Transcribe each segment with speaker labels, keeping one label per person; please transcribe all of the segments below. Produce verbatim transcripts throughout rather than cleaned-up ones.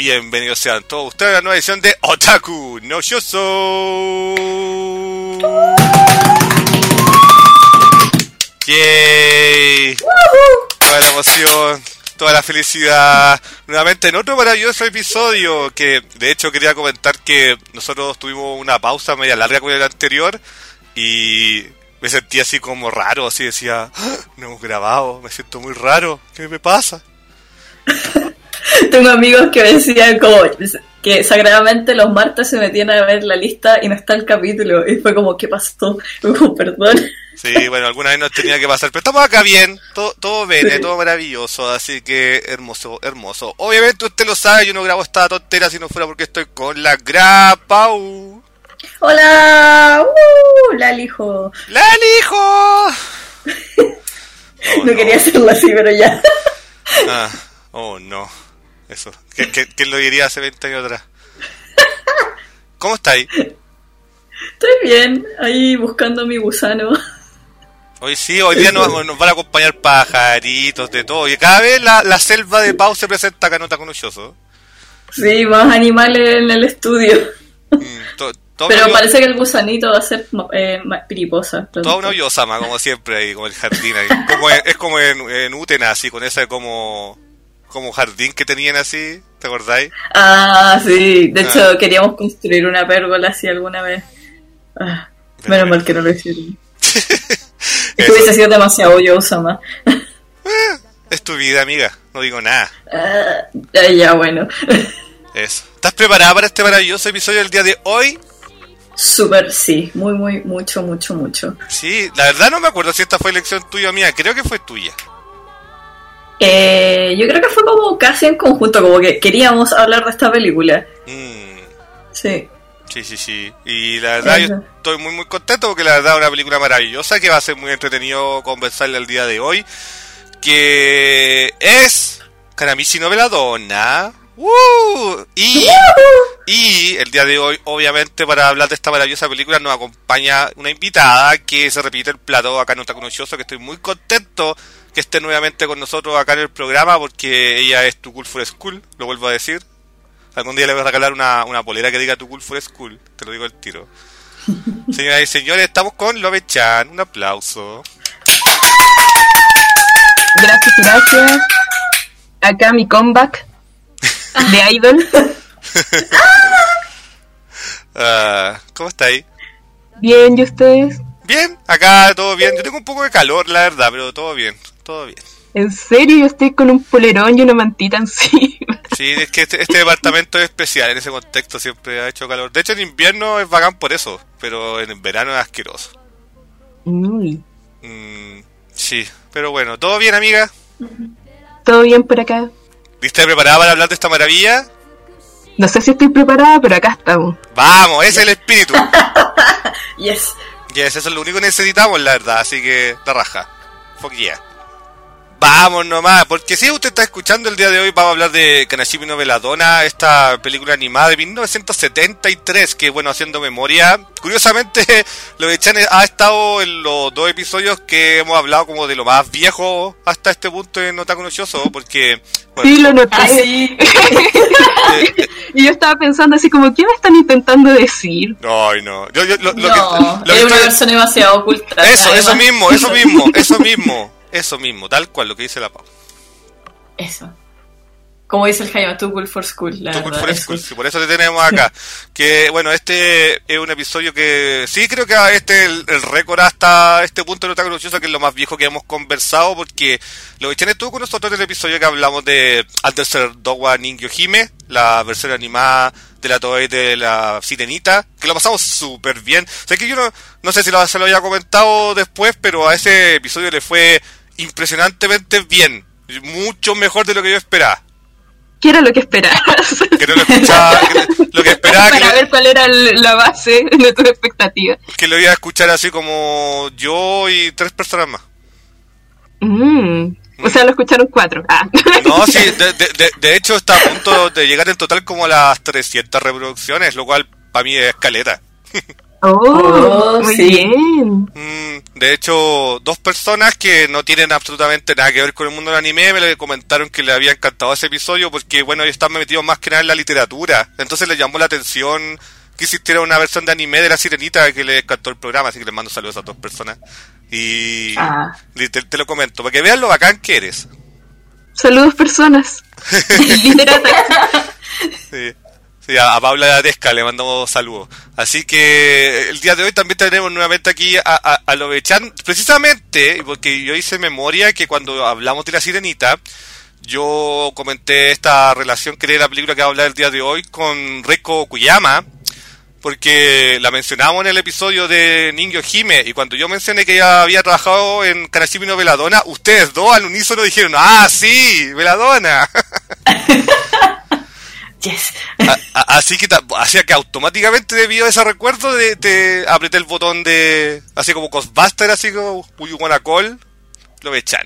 Speaker 1: bienvenidos sean todos ustedes a una nueva edición de Otaku no Yoso. ¡Yay! Toda la emoción, toda la felicidad, nuevamente en otro maravilloso episodio, que de hecho quería comentar que nosotros tuvimos una pausa media larga con el anterior y me sentí así como raro, así decía, ¡ah! No hemos grabado, me siento muy raro, ¿qué me pasa?
Speaker 2: Tengo amigos que me decían como que sagradamente los martes se metían a ver la lista y no está el capítulo, y fue como, ¿qué pasó? Como, perdón.
Speaker 1: Sí, bueno, alguna vez nos tenía que pasar, pero estamos acá bien, todo, todo bene, sí. Todo maravilloso, así que hermoso, hermoso. Obviamente usted lo sabe, yo no grabo esta tontera si no fuera porque estoy con la Grapau.
Speaker 2: ¡Hola! ¡Uh! ¡Lalijo!
Speaker 1: ¡Lalijo! Oh,
Speaker 2: no, no quería hacerlo así, pero ya.
Speaker 1: Ah, oh no, eso. ¿Quién lo diría hace veinte años atrás? ¿Cómo estáis?
Speaker 2: Estoy bien, ahí buscando mi gusano.
Speaker 1: Hoy sí, hoy día nos, nos van a acompañar pajaritos, de todo. Y cada vez la, la selva de Pau se presenta acá en Otaku no Yoso.
Speaker 2: Sí, más animales en el estudio.
Speaker 1: Mm, to, to
Speaker 2: Pero
Speaker 1: yo,
Speaker 2: parece que el gusanito va a ser eh, piriposa.
Speaker 1: Toda una Yosama, como siempre, ahí, como el jardín ahí. Como es, es como en, en Utena, así, con ese como, como jardín que tenían así, ¿te acordáis?
Speaker 2: Ah, sí, de hecho
Speaker 1: ah.
Speaker 2: queríamos construir una pérgola así alguna vez. Ah, menos mal que no lo hicieron. Es que hubiese sido demasiado Yosama.
Speaker 1: Eh, es tu vida, amiga, no digo nada.
Speaker 2: Ah, ya, bueno.
Speaker 1: Eso. ¿Estás preparada para este maravilloso episodio del día de hoy?
Speaker 2: Súper, sí, muy, muy, mucho, mucho, mucho.
Speaker 1: Sí, la verdad no me acuerdo si esta fue elección tuya o mía, creo que fue tuya.
Speaker 2: Eh, yo creo que fue como casi en conjunto, como que queríamos hablar de esta película.
Speaker 1: Mm.
Speaker 2: Sí.
Speaker 1: Sí, sí, sí. Y la verdad yo estoy muy, muy contento porque la verdad es una película maravillosa que va a ser muy entretenido conversarle el día de hoy. Que es Kanamichi no Belladonna. ¡Uh! Y, y el día de hoy, obviamente, para hablar de esta maravillosa película nos acompaña una invitada que se repite el plato acá en Otaku no Yoso, que estoy muy contento que esté nuevamente con nosotros acá en el programa porque ella es Tu Cool for School, lo vuelvo a decir. Algún día le voy a regalar una, una polera que diga Tu Cool for School, te lo digo al tiro. Señoras y señores, estamos con Love-chan, un aplauso.
Speaker 3: Gracias, gracias. Acá mi comeback de Idol.
Speaker 1: uh, ¿Cómo estáis?
Speaker 3: Bien, ¿y ustedes?
Speaker 1: Bien, acá todo bien. Yo tengo un poco de calor, la verdad, pero todo bien, todo bien.
Speaker 3: ¿En serio? Yo estoy con un polerón y una mantita encima.
Speaker 1: Sí, es que este, este departamento es especial, en ese contexto siempre ha hecho calor. De hecho, en invierno es bacán por eso, pero en verano es asqueroso.
Speaker 3: Uy.
Speaker 1: Mm, sí, pero bueno, ¿todo bien, amiga?
Speaker 3: ¿Todo bien por acá?
Speaker 1: ¿Lista preparada para hablar de esta maravilla?
Speaker 3: No sé si estoy preparada, pero acá estamos.
Speaker 1: ¡Vamos! Ese es el espíritu.
Speaker 2: Yes.
Speaker 1: Yes, eso es lo único que necesitamos, la verdad, así que la raja. Fuck yeah. Vamos nomás, porque si usted está escuchando el día de hoy, vamos a hablar de Kanamichi no Belladonna, esta película animada de mil novecientos setenta y tres, que bueno, haciendo memoria, curiosamente, Love-chan ha estado en los dos episodios que hemos hablado como de lo más viejo hasta este punto en Otaku no Yoso, porque... Bueno,
Speaker 3: sí, lo noté.
Speaker 2: Ah, sí.
Speaker 1: eh, eh,
Speaker 3: y yo estaba pensando así como, ¿qué me están intentando decir?
Speaker 1: Ay, no. Yo, yo, lo, lo
Speaker 2: no,
Speaker 1: que, lo
Speaker 2: es
Speaker 1: que
Speaker 2: una
Speaker 1: estoy...
Speaker 2: persona demasiado oculta.
Speaker 1: Eso,
Speaker 2: además.
Speaker 1: eso mismo, eso mismo, eso mismo. Eso mismo, tal cual, lo que dice la Pau.
Speaker 2: Eso. Como dice el Jaime, Too Cool for School, la
Speaker 1: Too Cool
Speaker 2: verdad,
Speaker 1: for
Speaker 2: eso.
Speaker 1: School, sí, por eso te tenemos acá. Que, bueno, este es un episodio que... Sí, creo que este es el, el récord hasta este punto de Otaku no Yoso, que es lo más viejo que hemos conversado, porque Love-chan estuvo con nosotros en el episodio que hablamos de Altered Dogwa Ningyo Hime, la versión animada de la Toei de la Sirenita, que lo pasamos súper bien. O sea, que yo no, no sé si lo, se lo había comentado después, pero a ese episodio le fue impresionantemente bien, mucho mejor de lo que yo esperaba.
Speaker 3: ¿Qué era lo que esperabas?
Speaker 1: Que no lo escuchaba, que, lo que esperaba
Speaker 3: para
Speaker 1: que
Speaker 3: ver cuál era el, la base de tus expectativas.
Speaker 1: Que lo iba a escuchar así como yo y tres personas más.
Speaker 3: Mm. O sea, lo escucharon cuatro. Ah.
Speaker 1: No, sí, de, de, de, de hecho está a punto de llegar en total como a las trescientas reproducciones, lo cual para mí es caleta.
Speaker 3: Oh,
Speaker 2: Oh,
Speaker 3: muy
Speaker 2: sí.
Speaker 3: bien.
Speaker 1: Mm, de hecho, dos personas que no tienen absolutamente nada que ver con el mundo del anime me le comentaron que le había encantado ese episodio porque, bueno, ellos están metidos más que nada en la literatura. Entonces les llamó la atención que existiera una versión de anime de La Sirenita que les encantó el programa, así que les mando saludos a dos personas. Y
Speaker 2: Ah.
Speaker 1: te, te lo comento, para que vean lo bacán que eres.
Speaker 3: Saludos, personas.
Speaker 2: Literata.
Speaker 1: Sí. Sí, a, a Paula Ladesca le mandamos saludos. Así que el día de hoy también tenemos nuevamente aquí a, a, a Lobechan, precisamente porque yo hice memoria que cuando hablamos de La Sirenita, yo comenté esta relación que era la película que va a hablar el día de hoy con Reiko Okuyama, porque la mencionamos en el episodio de Ningyo Hime, y cuando yo mencioné que ella había trabajado en Kanashimi no Veladona, ustedes dos al unísono dijeron, ¡ah, sí! ¡Veladona!
Speaker 2: Yes.
Speaker 1: A, a, así que hacía que automáticamente debido a ese recuerdo de, te apreté el botón de así como Ghostbuster, así como Who You Wanna Call, lo echan.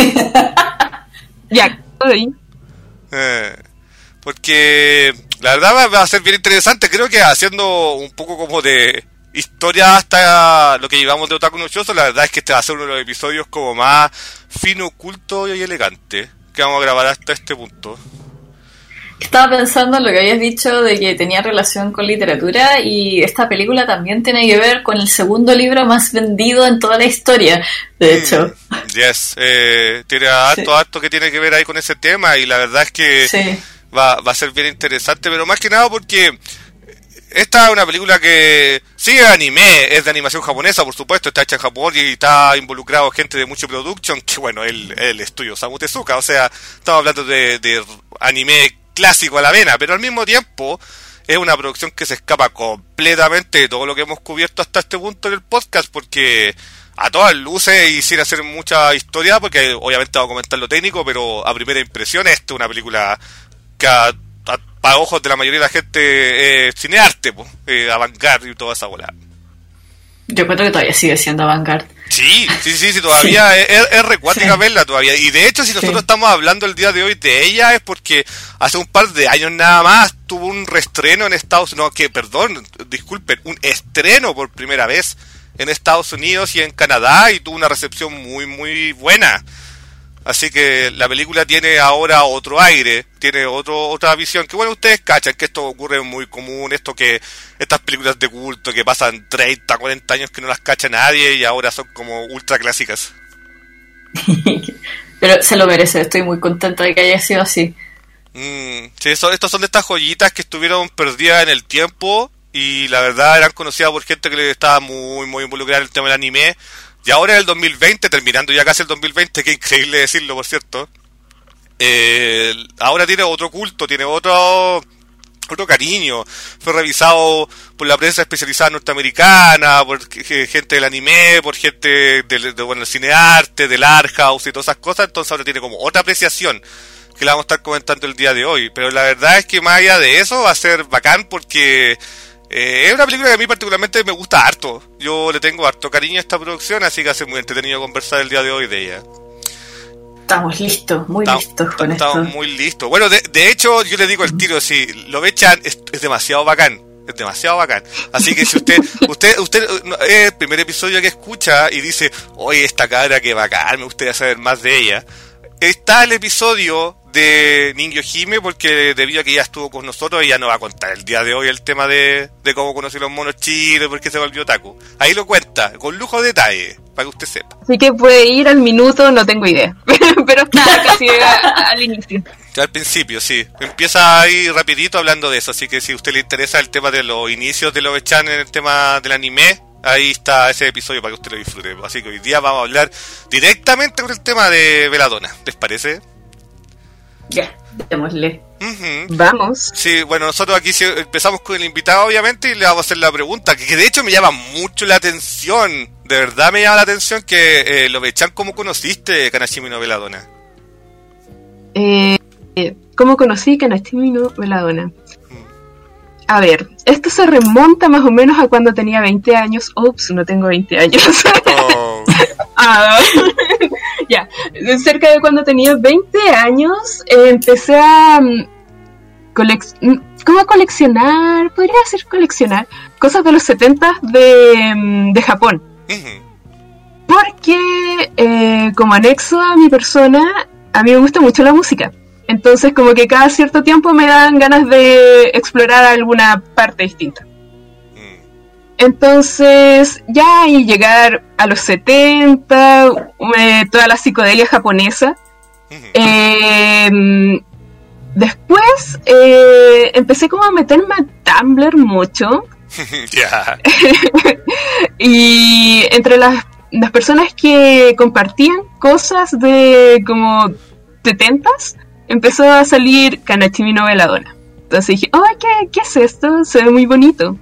Speaker 3: Ya, estoy.
Speaker 1: Eh, porque la verdad va, va a ser bien interesante. Creo que haciendo un poco como de historia hasta lo que llevamos de Otaku no Shoujo, la verdad es que este va a ser uno de los episodios como más fino, culto y elegante que vamos a grabar hasta este punto.
Speaker 2: Estaba pensando en lo que habías dicho de que tenía relación con literatura, y esta película también tiene que ver con el segundo libro más vendido en toda la historia, de hecho.
Speaker 1: Mm, yes, eh, tiene harto,
Speaker 2: Sí.
Speaker 1: harto que tiene que ver ahí con ese tema, y la verdad es que
Speaker 2: Sí.
Speaker 1: va, va a ser bien interesante, pero más que nada porque esta es una película que sí es anime, es de animación japonesa, por supuesto, está hecha en Japón y está involucrado gente de mucho production, que bueno, el, el estudio Osamu Tezuka, o sea, estamos hablando de, de anime clásico a la vena, pero al mismo tiempo es una producción que se escapa completamente de todo lo que hemos cubierto hasta este punto en el podcast, porque a todas luces y sin hacer mucha historia, porque obviamente vamos a comentar lo técnico, pero a primera impresión esta es una película que a, a, para ojos de la mayoría de la gente es cinearte, pues, eh, avant-garde y toda esa bola.
Speaker 2: Yo creo que todavía sigue siendo avant-garde.
Speaker 1: Sí, sí, sí, sí, todavía sí. es, es recuática sí. verla todavía. Y de hecho, si nosotros sí. estamos hablando el día de hoy de ella, es porque hace un par de años nada más tuvo un reestreno en Estados Unidos, no, que, perdón, disculpen, un estreno por primera vez en Estados Unidos y en Canadá, y tuvo una recepción muy, muy buena. Así que la película tiene ahora otro aire, tiene otro otra visión, que bueno, ustedes cachan que esto ocurre muy común, esto que estas películas de culto que pasan treinta, cuarenta años que no las cacha nadie y ahora son como ultra clásicas.
Speaker 2: Pero se lo merece, estoy muy contenta de que haya sido así.
Speaker 1: Mm, sí, eso, estos son de estas joyitas que estuvieron perdidas en el tiempo y la verdad eran conocidas por gente que estaba muy, muy involucrada en el tema del anime. Y ahora en el dos mil veinte, terminando ya casi el dos mil veinte, que increíble decirlo, por cierto, eh, ahora tiene otro culto, tiene otro otro cariño. Fue revisado por la prensa especializada norteamericana, por gente del anime, por gente del de, bueno, cinearte, del art house y todas esas cosas. Entonces ahora tiene como otra apreciación que la vamos a estar comentando el día de hoy. Pero la verdad es que más allá de eso va a ser bacán porque Eh, es una película que a mí particularmente me gusta harto. Yo le tengo harto cariño a esta producción, así que hace muy entretenido conversar el día de hoy de ella.
Speaker 2: Estamos listos, muy estamos, listos con
Speaker 1: estamos
Speaker 2: esto.
Speaker 1: Estamos muy listos. Bueno, de, de hecho, yo le digo el tiro, si lo Lobechan es, es demasiado bacán. Es demasiado bacán. Así que si usted, usted, usted es el primer episodio que escucha y dice, oye, esta cabra que bacán, me gustaría saber más de ella. Está el episodio de Ningyo Hime, porque debido a que ya estuvo con nosotros, ella nos va a contar el día de hoy el tema de, de cómo conoció los monos chinos, por qué se volvió otaku. Ahí lo cuenta, con lujo de detalle, para que usted sepa.
Speaker 3: Así que puede ir al minuto, no tengo idea, pero está casi a, al inicio.
Speaker 1: Al principio, sí. Empieza ahí rapidito hablando de eso, así que si a usted le interesa el tema de los inicios de Lobechan en el tema del anime, ahí está ese episodio para que usted lo disfrute. Así que hoy día vamos a hablar directamente con el tema de Veladona, ¿les parece?
Speaker 2: Ya, démosle.
Speaker 1: Uh-huh.
Speaker 3: Vamos.
Speaker 1: Sí, bueno, nosotros aquí empezamos con el invitado, obviamente, y le vamos a hacer la pregunta, que, que de hecho me llama mucho la atención. De verdad me llama la atención que eh, Lobechan, ¿cómo conociste Kanashimi no Veladona?
Speaker 3: Eh, ¿Cómo conocí Kanashimi no Veladona? Hmm. A ver, esto se remonta más o menos a cuando tenía veinte años. Ups, no tengo veinte años.
Speaker 1: Oh.
Speaker 3: ah, ya, cerca de cuando tenía veinte años, eh, empecé a... Um, colec- ¿cómo coleccionar? Podría decir coleccionar cosas de los setenta de, de Japón. Uh-huh. Porque eh, como anexo a mi persona, a mí me gusta mucho la música. Entonces como que cada cierto tiempo me dan ganas de explorar alguna parte distinta. Entonces, ya y llegar a los setenta, eh, toda la psicodelia japonesa. Eh, después eh, empecé como a meterme a Tumblr mucho. Yeah. Y entre las, las personas que compartían cosas de como setentas, empezó a salir Kanachimi no Veladona. Entonces dije, oh, ¿qué, ¿qué es esto? Se ve muy bonito.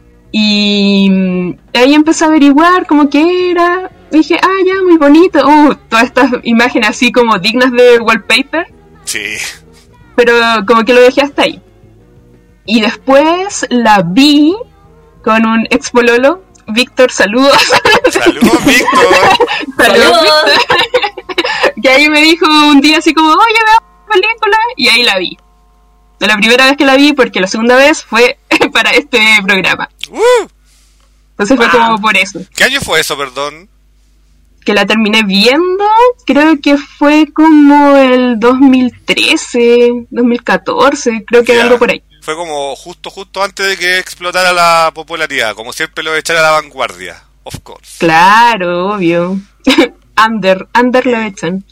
Speaker 3: Y ahí empecé a averiguar cómo que era. Dije, ah, ya, muy bonito. Uh, todas estas imágenes así como dignas de wallpaper.
Speaker 1: Sí.
Speaker 3: Pero como que lo dejé hasta ahí. Y después la vi con un ex pololo. Víctor, saludos.
Speaker 1: Saludos, Víctor.
Speaker 3: Saludos, Víctor. Que ahí me dijo un día así como, oye, veamos la película. Y ahí la vi. La primera vez que la vi, porque la segunda vez fue para este programa. Uh, Entonces wow. Fue como por eso.
Speaker 1: ¿Qué año fue eso, perdón?
Speaker 3: Que la terminé viendo, creo que fue como el dos mil trece, dos mil catorce, creo que yeah. Algo por ahí.
Speaker 1: Fue como justo, justo antes de que explotara la popularidad, como siempre lo echan a la vanguardia, of course.
Speaker 3: Claro, obvio. Under, under lo echan.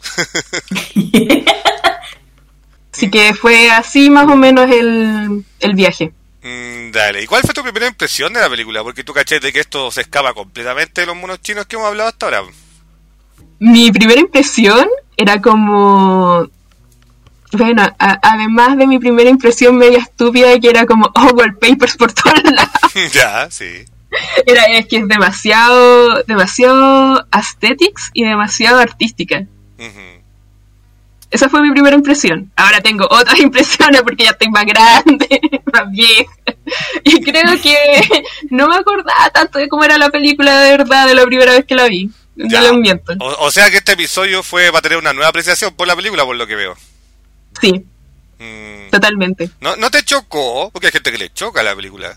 Speaker 3: Así que fue así más o menos el, el viaje.
Speaker 1: Mm, dale, ¿y cuál fue tu primera impresión de la película? Porque tú caché de que esto se escapa completamente de los monos chinos que hemos hablado hasta ahora.
Speaker 3: Mi primera impresión era como... Bueno, a, además de mi primera impresión media estúpida, que era como, oh, wallpapers por todos lados.
Speaker 1: Ya, sí.
Speaker 3: Era, es que es demasiado, demasiado aesthetics y demasiado artística. Uh-huh. Esa fue mi primera impresión. Ahora tengo otras impresiones porque ya estoy más grande, más vieja. Y creo que no me acordaba tanto de cómo era la película de verdad de la primera vez que la vi. No le miento.
Speaker 1: O, o sea que este episodio fue para tener una nueva apreciación por la película, por lo que veo.
Speaker 3: Sí. Mm. Totalmente.
Speaker 1: ¿No, ¿No te chocó? Porque hay gente que le choca la película.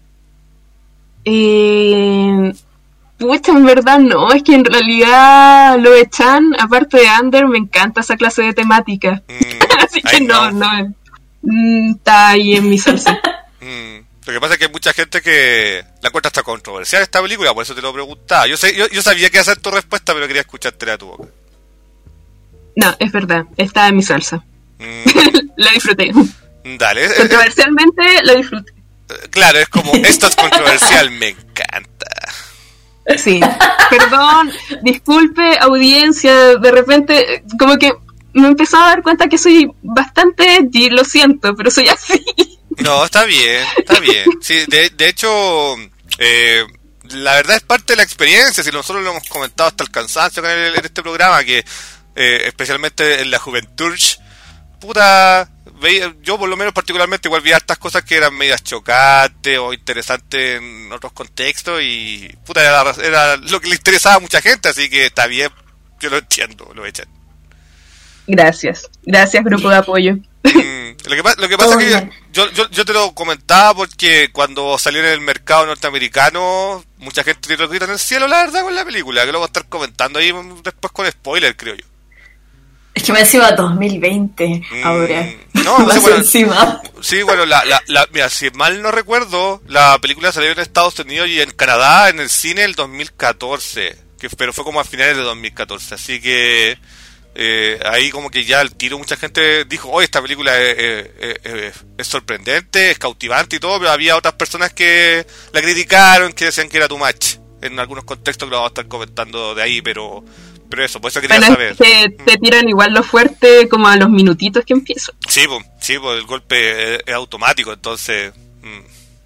Speaker 3: Eh... Pucha, en verdad no, es que en realidad Loe-chan, aparte de Under, me encanta esa clase de temática. Mm, Así que no, no, no está ahí en mi salsa.
Speaker 1: Mm, lo que pasa es que hay mucha gente que la encuentra hasta controversial esta película, por eso te lo preguntaba. Yo sé, yo, yo sabía que iba a ser tu respuesta, pero quería escuchártela de tu boca.
Speaker 3: No, es verdad, está en mi salsa. Mm. La disfruté.
Speaker 1: Dale.
Speaker 3: Controversialmente la disfruté.
Speaker 1: Claro, es como, esto es controversial, me encanta.
Speaker 3: Sí, perdón, disculpe audiencia, de repente como que me empezó a dar cuenta que soy bastante edgy, lo siento, pero soy así.
Speaker 1: No, está bien, está bien. Sí, de, de hecho, eh, la verdad es parte de la experiencia, si nosotros lo hemos comentado hasta el cansancio en, el, en este programa, que eh, especialmente en la juventud, puta... Veía, yo por lo menos particularmente igual vi hartas cosas que eran medias chocantes o interesantes en otros contextos y puta era, era lo que le interesaba a mucha gente, así que está bien, yo lo entiendo, lo echan.
Speaker 3: Gracias, gracias grupo de apoyo.
Speaker 1: Mm, lo que, lo que pasa oh, es que yo, yo, yo te lo comentaba porque cuando salió en el mercado norteamericano mucha gente tiró el grito en el cielo, la verdad, con la película, que lo voy a estar comentando ahí después con spoiler, creo yo.
Speaker 2: Es que me encima dos mil veinte mm, ahora.
Speaker 1: No, no sé, bueno, encima. Sí, bueno, la, la, la, mira, si mal no recuerdo, la película salió en Estados Unidos y en Canadá en el cine el dos mil catorce, que, pero fue como a finales de dos mil catorce, así que eh, ahí como que ya al tiro mucha gente dijo, oye, esta película es, es, es, es sorprendente, es cautivante y todo, pero había otras personas que la criticaron, que decían que era too much, en algunos contextos que lo vamos a estar comentando de ahí, pero... Pero eso, por eso quería
Speaker 3: bueno,
Speaker 1: saber.
Speaker 3: Te, te tiran igual lo fuerte como a los minutitos que empiezo.
Speaker 1: Sí, pues, sí, pues el golpe es, es automático, entonces... Mm.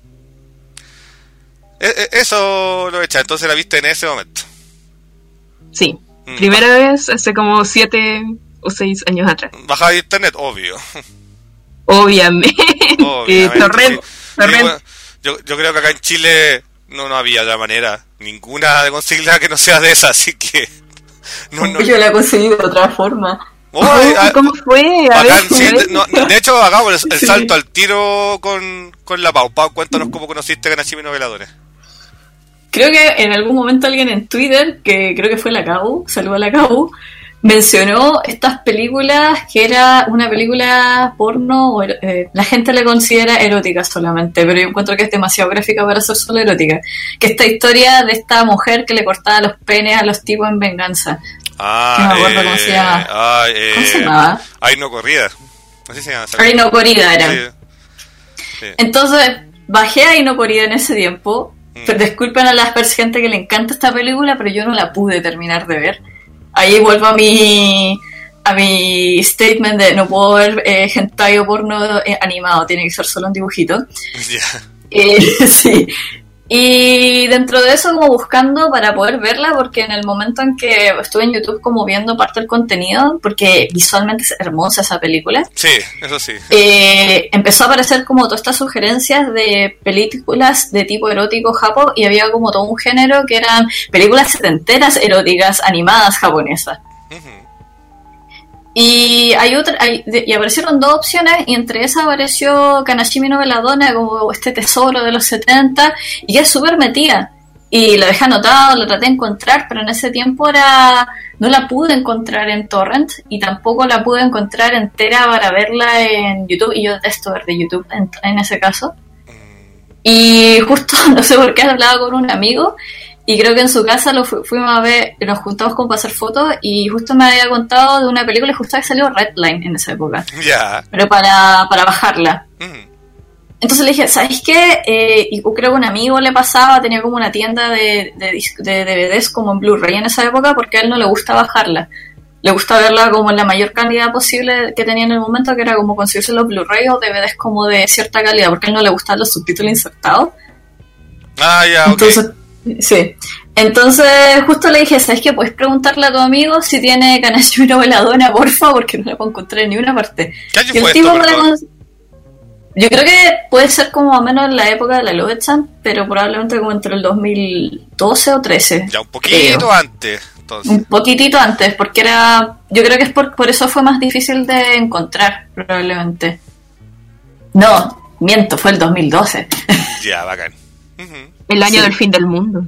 Speaker 1: E, e, eso lo echa, entonces la viste en ese momento.
Speaker 3: Sí, mm. Primera ah. vez hace como siete o seis años atrás.
Speaker 1: Bajaba de internet, obvio.
Speaker 3: Obviamente. Obviamente torrent,
Speaker 1: sí. torrent. Sí, bueno, yo, yo creo que acá en Chile no, no había de manera ninguna de conseguirla que no sea de esa, así que...
Speaker 2: No, no. Yo la he conseguido de otra forma.
Speaker 1: Oh, ay, ay,
Speaker 3: ¿Cómo fue? A
Speaker 1: bacán,
Speaker 3: ver,
Speaker 1: sí,
Speaker 3: a ver.
Speaker 1: de, no, de hecho, hagamos el, el
Speaker 2: Sí.
Speaker 1: salto al tiro con, con la Pau. Pau, cuéntanos cómo conociste a Kanashimi no Veladora.
Speaker 2: Creo que en algún momento alguien en Twitter, que creo que fue la Cau, saludo a la Cau, mencionó estas películas que era una película porno, o, eh, la gente le considera erótica solamente, pero yo encuentro que es demasiado gráfica para ser solo erótica. Que esta historia de esta mujer que le cortaba los penes a los tipos en venganza.
Speaker 1: Ah,
Speaker 2: No me acuerdo cómo se llama.
Speaker 1: ah, eh,
Speaker 2: ¿Cómo se llamaba?
Speaker 1: Ay, no corrida. Así se llama.
Speaker 2: Ay, no corrida era.
Speaker 1: Sí. Sí.
Speaker 2: Entonces, bajé a No Corrida en ese tiempo.
Speaker 1: Mm.
Speaker 2: Pero disculpen a la gente que le encanta esta película, pero yo no la pude terminar de ver. Ahí vuelvo a mi a mi statement de no puedo ver eh, hentai o porno eh, animado, tiene que ser solo un dibujito.
Speaker 1: Ya.
Speaker 2: Eh, sí. Y dentro de eso como buscando para poder verla, porque en el momento en que estuve en YouTube como viendo parte del contenido, porque visualmente es hermosa esa película,
Speaker 1: Sí, eso sí.
Speaker 2: eh, empezó a aparecer como todas estas sugerencias de películas de tipo erótico japo, y había como todo un género que eran películas setenteras eróticas animadas japonesas.
Speaker 1: Ujú.
Speaker 2: Y hay otra, hay- de- y aparecieron dos opciones, y entre esas apareció Kanashimi no Veladona, como este tesoro de los setenta, y es súper metida. Y la dejé anotado, la traté de encontrar, pero en ese tiempo era no la pude encontrar en torrent, y tampoco la pude encontrar entera para verla en YouTube, y yo detesto ver de YouTube en, en ese caso. Y justo, no sé por qué, hablaba con un amigo, y creo que en su casa lo fu- fuimos a ver, nos juntamos como para hacer fotos, y justo me había contado de una película, y justo había salido Redline en esa época,
Speaker 1: Ya.
Speaker 2: pero para, para bajarla.
Speaker 1: Ujú.
Speaker 2: Entonces le dije, ¿sabes qué? Eh, y creo que un amigo le pasaba, tenía como una tienda de, de, dis- de D V Ds como en Blu-ray en esa época, porque a él no le gusta bajarla. Le gusta verla como en la mayor calidad posible que tenía en el momento, que era como conseguirse los Blu-ray o D V Ds como de cierta calidad, porque a él no le gustan los subtítulos insertados.
Speaker 1: Ah, ya, ok.
Speaker 2: Entonces, sí. Entonces, justo le dije, ¿sabes qué? Puedes preguntarle a tu amigo si tiene Kanashimi no Veladona, porfa, porque no la puedo encontrar en ninguna parte.
Speaker 1: ¿Qué año
Speaker 2: Y el
Speaker 1: fue
Speaker 2: tipo
Speaker 1: esto,
Speaker 2: me la
Speaker 1: perdón?
Speaker 2: cons- Yo creo que puede ser como más o menos en la época de la Love-chan, pero probablemente como entre el dos mil doce o trece.
Speaker 1: Ya, un poquito
Speaker 2: creo.
Speaker 1: antes, entonces.
Speaker 2: Un poquitito antes, porque era... Yo creo que es por, por eso fue más difícil de encontrar, probablemente. No, miento, fue el dos mil doce.
Speaker 1: Ya, bacán. Ujú.
Speaker 3: El año
Speaker 2: Sí.
Speaker 3: del fin del mundo.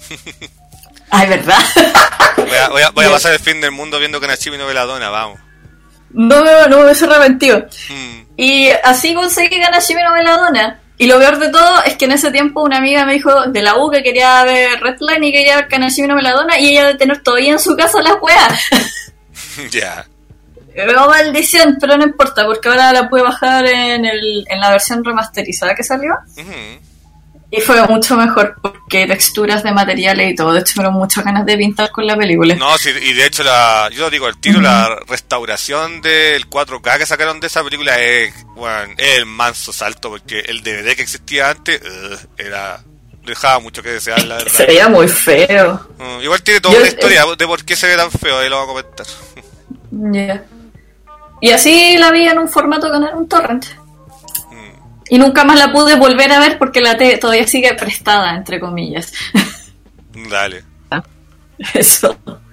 Speaker 2: Ay, ¿verdad?
Speaker 1: Voy a, voy a, voy a
Speaker 2: Ya.
Speaker 1: pasar el fin del mundo viendo Kanashimi no Veladona, vamos.
Speaker 2: No me, no me hubiese arrepentido.
Speaker 1: Mm.
Speaker 2: Y así conseguí Kanashimi no Veladona. Y lo peor de todo es que en ese tiempo una amiga me dijo de la U que quería ver Redline y quería ver Kanashimi no Veladona, y ella de tener todavía en su casa las weas.
Speaker 1: Ya.
Speaker 2: Oh, maldición, pero no importa, porque ahora la pude bajar en, el, en la versión remasterizada que salió.
Speaker 1: Ujú.
Speaker 2: Y fue mucho mejor, porque texturas de materiales y todo. De hecho, me dieron muchas ganas de pintar con la película.
Speaker 1: No, sí, y de hecho, la, yo lo digo al tiro, la restauración del cuatro K que sacaron de esa película es, bueno, es el manso salto, porque el D V D que existía antes ugh, era dejaba mucho que desear, la verdad.
Speaker 2: Se veía muy feo.
Speaker 1: Mm, igual tiene toda
Speaker 2: Yo-
Speaker 1: una historia de por qué se ve tan feo, ahí lo vamos a comentar.
Speaker 2: Ya. Y así la vi en un formato que no era un torrent.
Speaker 1: Mm.
Speaker 2: Y nunca más la pude volver a ver porque la T todavía sigue prestada, entre comillas.
Speaker 1: Dale.
Speaker 2: Eso.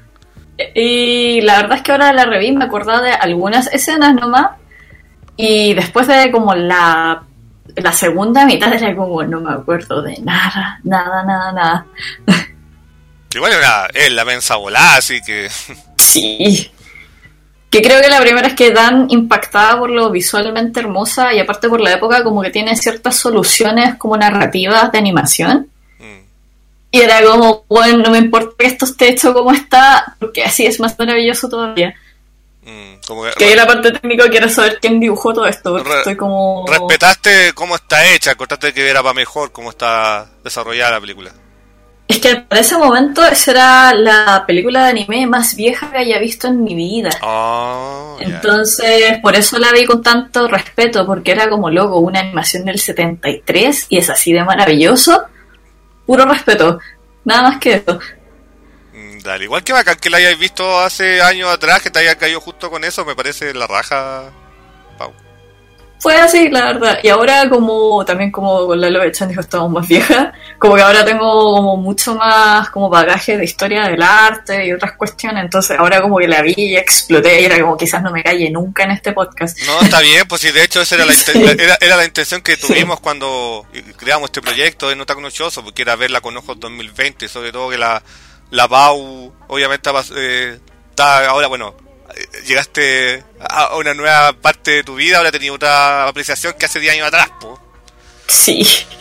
Speaker 2: Y la verdad es que ahora la reví, me acordaba de algunas escenas nomás. Y después de como la, la segunda mitad era como, no me acuerdo de nada, nada, nada, nada.
Speaker 1: Igual es, una, es la mensa volada, así que...
Speaker 2: Sí. Que creo que la primera es que Dan impactada por lo visualmente hermosa, y aparte por la época como que tiene ciertas soluciones como narrativas de animación.
Speaker 1: Mm.
Speaker 2: Y era como, bueno, no me importa que esto esté hecho como está, porque así es más maravilloso todavía.
Speaker 1: Mm, como que,
Speaker 2: Que ahí la parte técnica quiero saber quién dibujó todo esto, porque
Speaker 1: Re-
Speaker 2: estoy como...
Speaker 1: respetaste cómo está hecha, contaste que era para mejor cómo está desarrollada la película.
Speaker 2: Es que para ese momento esa era la película de anime más vieja que haya visto en mi vida.
Speaker 1: Oh, ya.
Speaker 2: Entonces, por eso la vi con tanto respeto, porque era como loco, una animación del setenta y tres y es así de maravilloso. Puro respeto, nada más que eso.
Speaker 1: Mm, Dale, igual que bacán que la hayáis visto hace años atrás, que te haya caído justo con eso, me parece la raja, Pau.
Speaker 2: fue así, la verdad. Y ahora como, también como con la Loe-chan dijo, estamos más viejas, como que ahora tengo como mucho más como bagaje de historia del arte y otras cuestiones, entonces ahora como que la vi y exploté y era como quizás no me calle nunca en este podcast.
Speaker 1: No, está bien, pues sí, de hecho esa era la, inten- sí. era, era la intención que tuvimos sí. cuando creamos este proyecto de Nota Conochoso, porque era verla con ojos dos mil veinte, sobre todo que la, la Pau obviamente eh, está ahora, bueno, llegaste a una nueva parte de tu vida, ahora tenías otra apreciación que hace diez años atrás, po.
Speaker 2: Sí.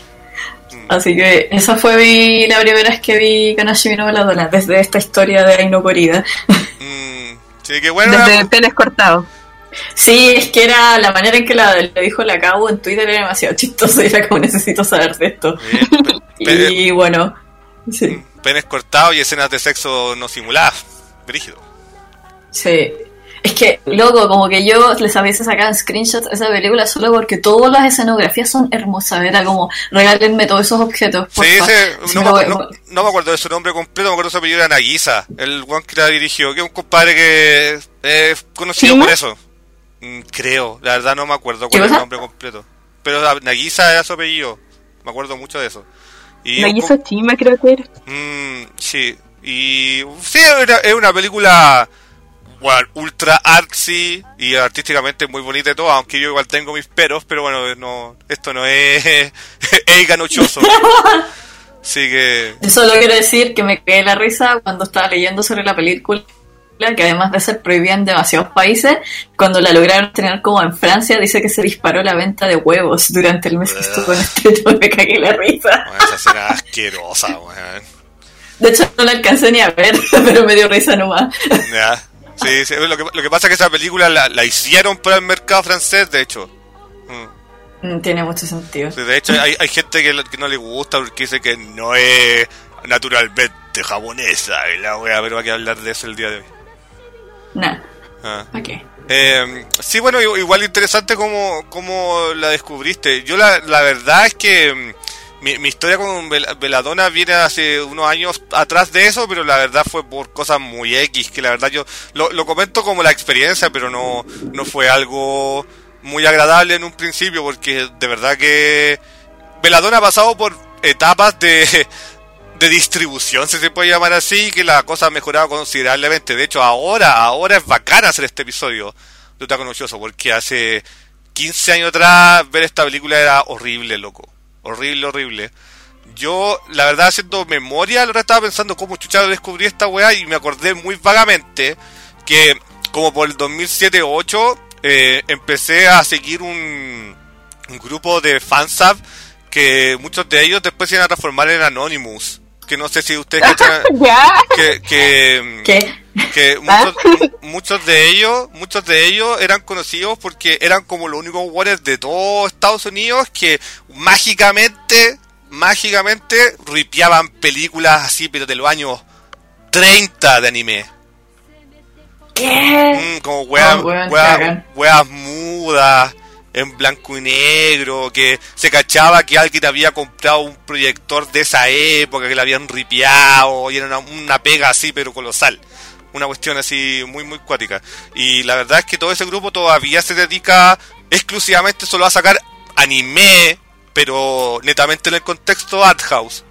Speaker 2: Mm. Así que esa fue mi, la primera vez que vi Kanashimi no Veladona, desde esta historia de Aino Korida.
Speaker 1: Mm. Sí, que bueno.
Speaker 3: Desde era... penes cortados.
Speaker 2: Sí, es que era la manera en que la, lo dijo la Cabo en Twitter era demasiado chistoso y era como necesito saber de esto. Sí, pe- y pe- bueno, sí.
Speaker 1: Penes cortados y escenas de sexo no simuladas. Brígido.
Speaker 2: Sí. Es que, loco, como que yo les había sacado screenshots esa película solo porque todas las escenografías son hermosas. Era como, regálenme todos esos objetos.
Speaker 1: Sí, ese, no, me, voy, no, no me acuerdo de su nombre completo, me acuerdo de su apellido, era Nagisa, el one que la dirigió, que es un compadre que es eh, conocido ¿Sí, por eso. Mm, creo, la verdad no me acuerdo cuál es el nombre completo. Pero Nagisa era su apellido, me acuerdo mucho de eso.
Speaker 3: Y Nagisa Chima creo que era.
Speaker 1: Mm, sí, y sí, era, es una película... Bueno, ultra artsy y artísticamente muy bonita y todo, aunque yo igual tengo mis peros, pero bueno, no, esto no es es ganochoso. Así que...
Speaker 2: Yo solo quiero decir que me quedé la risa cuando estaba leyendo sobre la película, que además de ser prohibida en demasiados países, cuando la lograron tener como en Francia, dice que se disparó la venta de huevos durante el mes que estuvo en este, me cagué la risa.
Speaker 1: Bueno, esa escena asquerosa, weón.
Speaker 2: De hecho no la alcancé ni a ver, pero me dio risa nomás.
Speaker 1: Ya. Sí, sí, lo que, lo que pasa es que esa película la, la hicieron para el mercado francés, de hecho.
Speaker 2: Mm. Tiene mucho sentido.
Speaker 1: Sí, de hecho, hay, hay gente que, que no le gusta porque dice que no es naturalmente japonesa y la wea, pero hay que hablar de eso el día de hoy.
Speaker 2: No.
Speaker 1: Ah.
Speaker 2: Ok.
Speaker 1: Eh, sí, bueno, igual interesante cómo, cómo la descubriste. Yo la, la verdad es que... Mi, mi historia con Veladona viene hace unos años atrás de eso, pero la verdad fue por cosas muy X, que la verdad yo lo, lo comento como la experiencia, pero no, no fue algo muy agradable en un principio, porque de verdad que Veladona ha pasado por etapas de, de distribución, si se puede llamar así, que la cosa ha mejorado considerablemente. De hecho, ahora, ahora es bacán hacer este episodio de Otaku Nochoso, porque hace quince años atrás ver esta película era horrible, loco. Horrible, horrible. Yo, la verdad, haciendo memoria, ahora estaba pensando cómo chucha descubrí esta weá y me acordé muy vagamente que como por el dos mil siete o dos mil ocho eh, empecé a seguir un, un grupo de fansub que muchos de ellos después se iban a transformar en Anonymous. Que no sé si ustedes cachan, que que,
Speaker 2: ¿Qué?
Speaker 1: que muchos, muchos de ellos muchos de ellos eran conocidos porque eran como los únicos warriors de todo Estados Unidos que mágicamente mágicamente ripeaban películas así pero de los años treinta de anime.
Speaker 2: ¿Qué?
Speaker 1: Mm, como weas,
Speaker 2: oh, bueno,
Speaker 1: weas, weas mudas en blanco y negro, que se cachaba que alguien había comprado un proyector de esa época, que le habían ripiado, y era una, una pega así, pero colosal. Una cuestión así muy, muy cuática. Y la verdad es que todo ese grupo todavía se dedica exclusivamente solo a sacar anime, pero netamente en el contexto art house.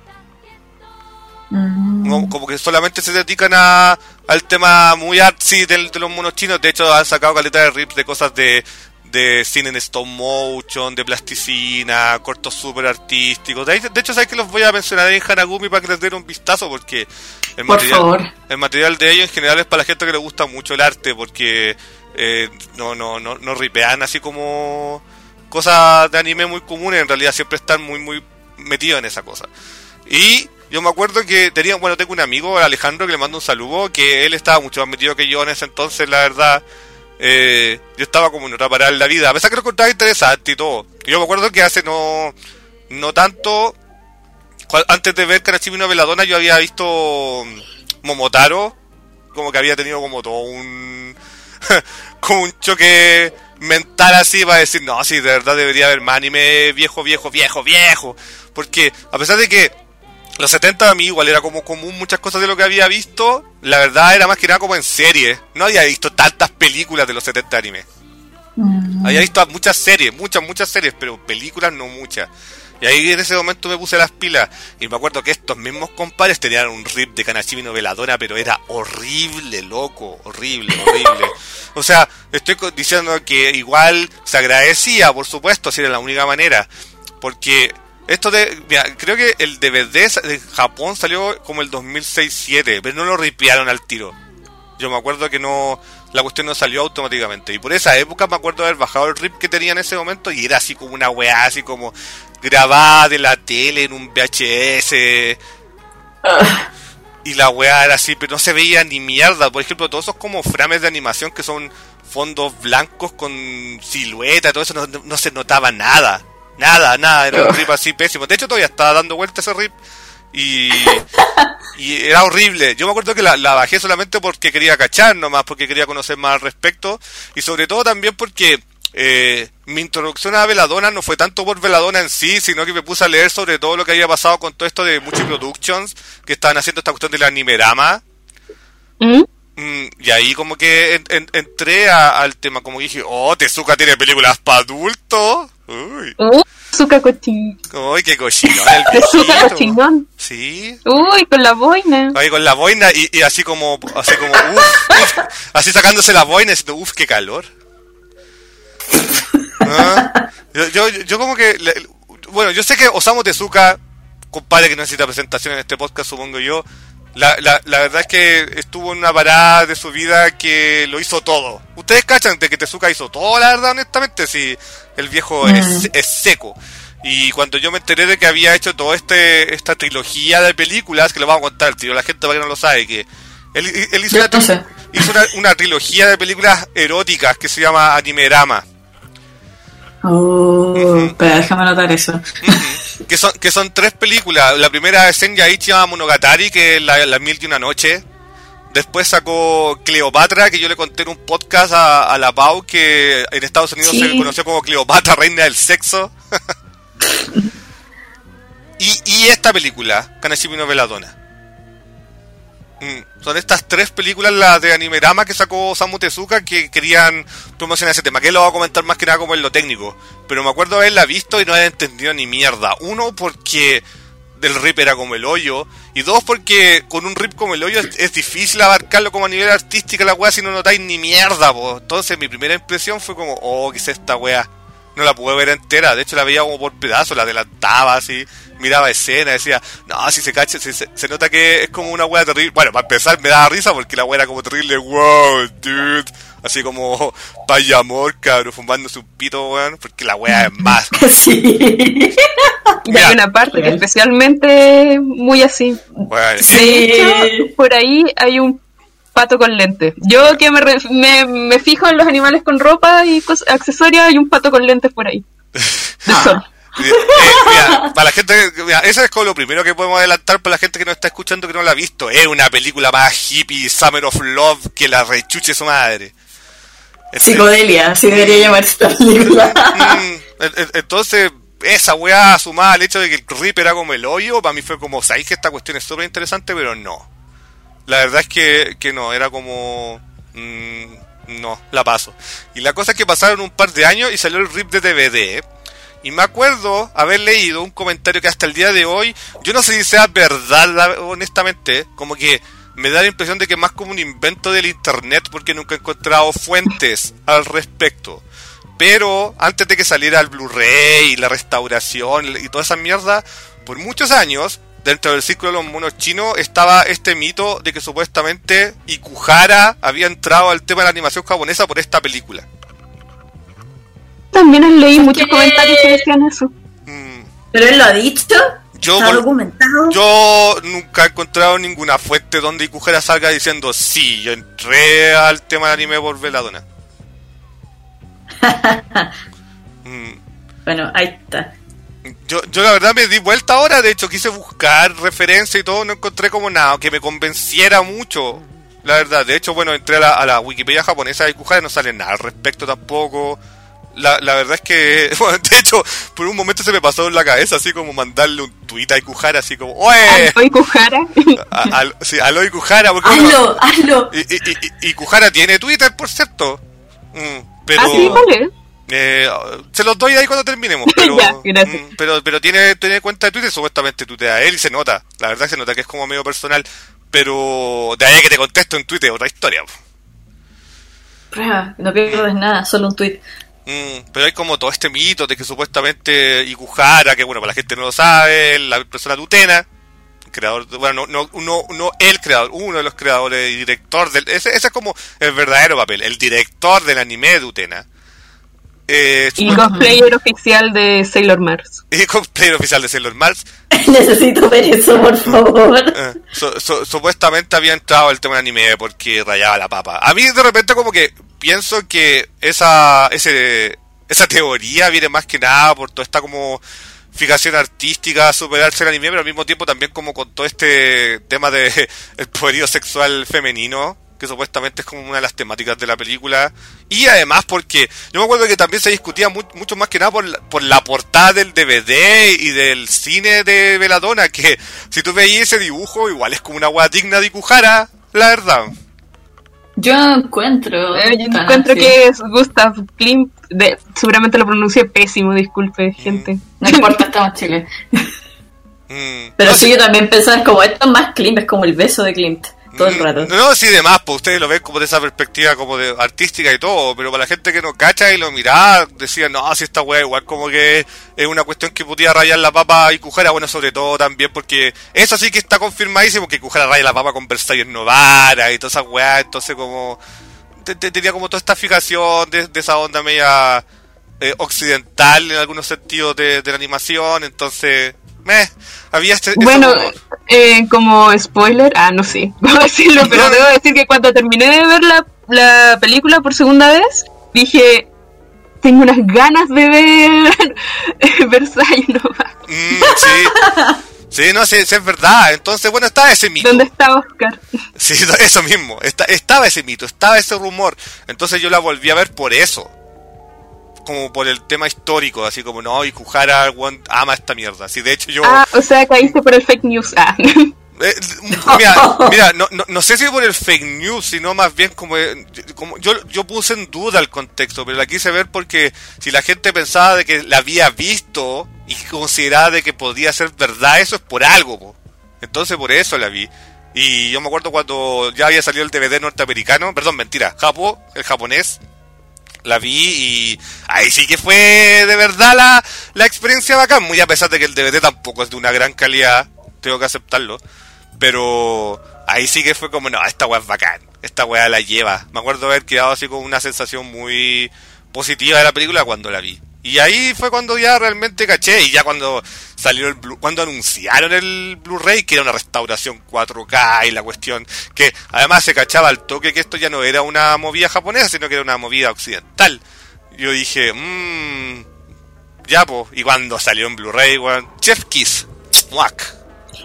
Speaker 2: Mm.
Speaker 1: Como, como que solamente se dedican a al tema muy artsy de, de los monos chinos. De hecho, han sacado caleta de rips de cosas de... de cine en stop motion, de plasticina, cortos super artísticos. De, de hecho, sabes que los voy a mencionar en Hanagumi para que les den un vistazo, porque el
Speaker 2: Por
Speaker 1: material,
Speaker 2: favor.
Speaker 1: el material de ellos en general es para la gente que le gusta mucho el arte, porque eh, no, no, no, no ripean así como cosas de anime muy comunes, en realidad siempre están muy, muy metidos en esa cosa. Y yo me acuerdo que tenía, bueno, tengo un amigo, Alejandro, que le mando un saludo, que él estaba mucho más metido que yo en ese entonces, la verdad. Eh, yo estaba como en otra parada en la vida, a pesar que lo encontraba interesante y todo. Yo me acuerdo que hace no no tanto, antes de ver Kanashimi no Veladona, yo había visto Momotaro, como que había tenido como todo un como un choque mental así para decir, no, sí, de verdad debería haber más anime viejo, viejo, viejo, viejo, porque a pesar de que los setenta a mí igual era como común muchas cosas de lo que había visto, la verdad era más que nada como en serie. No había visto tantas películas de los setenta anime.
Speaker 2: Mm.
Speaker 1: Había visto muchas series, muchas, muchas series, pero películas no muchas. Y ahí en ese momento me puse las pilas. Y me acuerdo que estos mismos compadres tenían un rip de Kanashimi no Veladora, pero era horrible, loco, horrible, horrible. O sea, estoy diciendo que igual se agradecía, por supuesto, si era la única manera. Porque esto de... Mira, creo que el D V D de Japón salió como el dos mil seis dos mil siete, pero no lo ripearon al tiro. Yo me acuerdo que no... La cuestión no salió automáticamente. Y por esa época me acuerdo de haber bajado el rip que tenía en ese momento y era así como una weá, así como grabada de la tele en un V H S. Uh. Y la weá era así, pero no se veía ni mierda. Por ejemplo, todos esos como frames de animación que son fondos blancos con silueta, todo eso no, no, no se notaba nada. Nada, nada. Era uh. un rip así pésimo. De hecho, todavía estaba dando vuelta ese rip. Y, y era horrible. Yo me acuerdo que la, la bajé solamente porque quería cachar nomás, porque quería conocer más al respecto. Y sobre todo también porque eh, mi introducción a Veladona no fue tanto por Veladona en sí, sino que me puse a leer sobre todo lo que había pasado con todo esto de Muchi Productions, que estaban haciendo esta cuestión del Animerama. ¿Mm? Mm, y ahí como que en, en, entré a, al tema, como dije, oh, Tezuka tiene películas para adultos. Uy.
Speaker 3: Uh, Tezuka cochino.
Speaker 1: Uy, qué cochino.
Speaker 3: Tezuka cochinón.
Speaker 1: Sí.
Speaker 3: Uy, con la boina.
Speaker 1: Ahí con la boina y, y así como, así como, uff, uf, así sacándose la boina y diciendo, uff, qué calor. ¿Ah? Yo, yo, yo como que, bueno, yo sé que Osamu Tezuka, compadre que no necesita presentación en este podcast, supongo yo, la, la, la verdad es que estuvo en una parada de su vida que lo hizo todo. Ustedes cachan de que Tezuka hizo todo, la verdad, honestamente, si el viejo mm. es, es seco. Y cuando yo me enteré de que había hecho toda este, esta trilogía de películas, que lo vamos a contar al tiro, la gente para que no lo sabe, que él, él hizo, una, no sé. hizo una, una trilogía de películas eróticas que se llama Animerama.
Speaker 2: Oh, uh-huh. Espera, déjame anotar eso.
Speaker 1: Uh-huh. Que son que son tres películas. La primera es Senyaichi Monogatari, que es la, la Mil y Una Noche. Después sacó Cleopatra, que yo le conté en un podcast a, a la Pau, que en Estados Unidos sí. se conoció como Cleopatra, reina del sexo. y, y esta película, Kanashimi no Veladona. Mm. Son estas tres películas, las de Animerama que sacó Osamu Tezuka, que querían promocionar ese tema, que él lo va a comentar más que nada como en lo técnico, pero me acuerdo haberla visto y no haber entendido ni mierda. Uno, porque el rip era como el hoyo, y dos, porque con un rip como el hoyo es, es difícil abarcarlo como a nivel artístico la weá si no notáis ni mierda, po. Entonces mi primera impresión fue como, oh, ¿qué es esta weá? No la pude ver entera, de hecho la veía como por pedazos, la adelantaba así, miraba escena, decía, no, si se cacha, si se, se nota que es como una wea terrible. Bueno, para empezar me daba risa porque la wea era como terrible, wow, dude, así como payamor, cabrón, fumándose un pito, weón, porque la wea es más.
Speaker 3: Sí. Y hay una parte que especialmente muy así.
Speaker 1: Bueno,
Speaker 3: sí. De hecho, por ahí hay un pato con lentes. Yo que me, re, me, me fijo en los animales con ropa y cosas, accesorios, hay un pato con lentes por ahí. De sol.
Speaker 1: Eh, mira, para la gente, mira, eso es como lo primero que podemos adelantar para la gente que nos está escuchando que no la ha visto. Es una película más hippie, Summer of Love, que la rechuche su madre.
Speaker 2: Este, Psicodelia, así debería llamarse la película.
Speaker 1: Entonces, esa weá sumada al hecho de que el rip era como el hoyo, para mí fue como, sabéis que esta cuestión es súper interesante, pero no. La verdad es que, que no, era como... Mmm, no, la paso. Y la cosa es que pasaron un par de años y salió el rip de D V D. Y me acuerdo haber leído un comentario que hasta el día de hoy, yo no sé si sea verdad, honestamente, como que me da la impresión de que es más como un invento del internet porque nunca he encontrado fuentes al respecto. Pero antes de que saliera el Blu-ray y la restauración y toda esa mierda, por muchos años, dentro del círculo de los monos chinos, estaba este mito de que supuestamente Ikuhara había entrado al tema de la animación japonesa por esta película.
Speaker 3: También leí muchos comentarios que decían eso.
Speaker 2: Mm. ¿Pero él lo ha dicho?
Speaker 1: Yo,
Speaker 2: ¿Está documentado?
Speaker 1: Yo nunca he encontrado ninguna fuente donde Ikuhara salga diciendo sí, yo entré al tema del anime por Veladona. mm.
Speaker 2: Bueno, ahí está.
Speaker 1: Yo, yo la verdad me di vuelta ahora, de hecho quise buscar referencia y todo, no encontré como nada que me convenciera mucho, la verdad. De hecho, bueno, entré a la, a la Wikipedia japonesa de Ikuhara y no sale nada al respecto tampoco. La, la verdad es que, bueno, de hecho, por un momento se me pasó en la cabeza así como mandarle un tuit a Ikuhara, así como, ¡oye!
Speaker 3: ¿Aló Ikuhara?
Speaker 1: A, a, sí, aló Ikuhara.
Speaker 2: Porque ¡hazlo, hazlo!
Speaker 1: Y, y, y, y Ikuhara tiene Twitter, por cierto. Mm. Pero,
Speaker 3: ah, sí, vale.
Speaker 1: Eh, se los doy ahí cuando terminemos, pero,
Speaker 3: ya, gracias.
Speaker 1: mm, pero, pero tiene, tiene cuenta de Twitter, supuestamente tuitea él y se nota, la verdad se nota que es como medio personal, pero de ahí que te contesto en Twitter, otra historia.
Speaker 2: Prueba, no pierdes nada, solo un tweet.
Speaker 1: Mm, pero hay como todo este mito de que supuestamente Ikuhara, que bueno, para la gente no lo sabe, la persona de Utena, creador, bueno, no, no, no, no el creador, uno de los creadores y director del, ese, ese es como el verdadero papel, el director del anime de Utena. Eh,
Speaker 3: y cosplayer oficial de Sailor Mars.
Speaker 1: Y cosplayer oficial de Sailor Mars.
Speaker 2: Necesito ver eso, por favor.
Speaker 1: Eh, su, su, supuestamente había entrado el tema del anime porque rayaba la papa. A mí de repente como que pienso que esa ese esa teoría viene más que nada por toda esta como fijación artística, superarse el anime, pero al mismo tiempo también como con todo este tema de el poderío sexual femenino, que supuestamente es como una de las temáticas de la película, y además porque yo me acuerdo que también se discutía mu- mucho más que nada por la, por la portada del D V D y del cine de Belladonna, que si tú veías ese dibujo igual es como una hueá digna de Ikuhara, la verdad.
Speaker 2: Yo no encuentro
Speaker 3: eh, yo encuentro así. Que es Gustav Klimt, de, seguramente lo pronuncié pésimo, disculpe gente.
Speaker 2: Mm. No importa, estamos en Chile.
Speaker 1: mm.
Speaker 2: Pero
Speaker 1: no,
Speaker 2: sí, yo también pensaba, es como esto es más Klimt, es como el beso de Klimt. Todo el rato.
Speaker 1: No, no, sí, de más, pues ustedes lo ven como de esa perspectiva como de artística y todo, pero para la gente que no cacha y lo miraba, decían, no, si esta weá igual como que es una cuestión que podía rayar la papa y Ikuhara, bueno, sobre todo también porque eso sí que está confirmadísimo, que Ikuhara raya la papa con Versailles Novara y todas esas weá, entonces como te, te, tenía como toda esta fijación de, de esa onda media eh, occidental en algunos sentidos de, de la animación, entonces... Meh, había este,
Speaker 3: bueno, eh, como spoiler, ah, no sé, voy a decirlo, pero debo decir que cuando terminé de ver la, la película por segunda vez, dije, tengo unas ganas de ver Versailles Nova.
Speaker 1: Mm, sí, sí, no, sí, sí, es verdad. Entonces, bueno, estaba ese mito.
Speaker 3: ¿Dónde está Oscar?
Speaker 1: Sí, eso mismo, está, estaba ese mito, estaba ese rumor. Entonces yo la volví a ver por eso. Como por el tema histórico, así como, no, Ikuhara ama esta mierda. Así, de hecho yo...
Speaker 3: Ah, o sea, caíste por el fake news. Ah.
Speaker 1: Eh, mira, mira no, no, no sé si por el fake news, sino más bien como, como yo, yo puse en duda el contexto, pero la quise ver porque si la gente pensaba de que la había visto y consideraba de que podía ser verdad, eso es por algo, po. Entonces por eso la vi. Y yo me acuerdo cuando ya había salido el D V D norteamericano, perdón, mentira, Japo, el japonés, la vi y ahí sí que fue de verdad la, la experiencia bacán, muy a pesar de que el D V D tampoco es de una gran calidad, tengo que aceptarlo, pero ahí sí que fue como, no, esta weá es bacán, esta weá la lleva. Me acuerdo haber quedado así con una sensación muy positiva de la película cuando la vi. Y ahí fue cuando ya realmente caché, y ya cuando salió el Blu- cuando anunciaron el Blu-ray, que era una restauración cuatro K y la cuestión, que además se cachaba al toque que esto ya no era una movida japonesa, sino que era una movida occidental. Yo dije, mmm, ya po, y cuando salió en Blu-ray, weón, Chef Kiss, muac.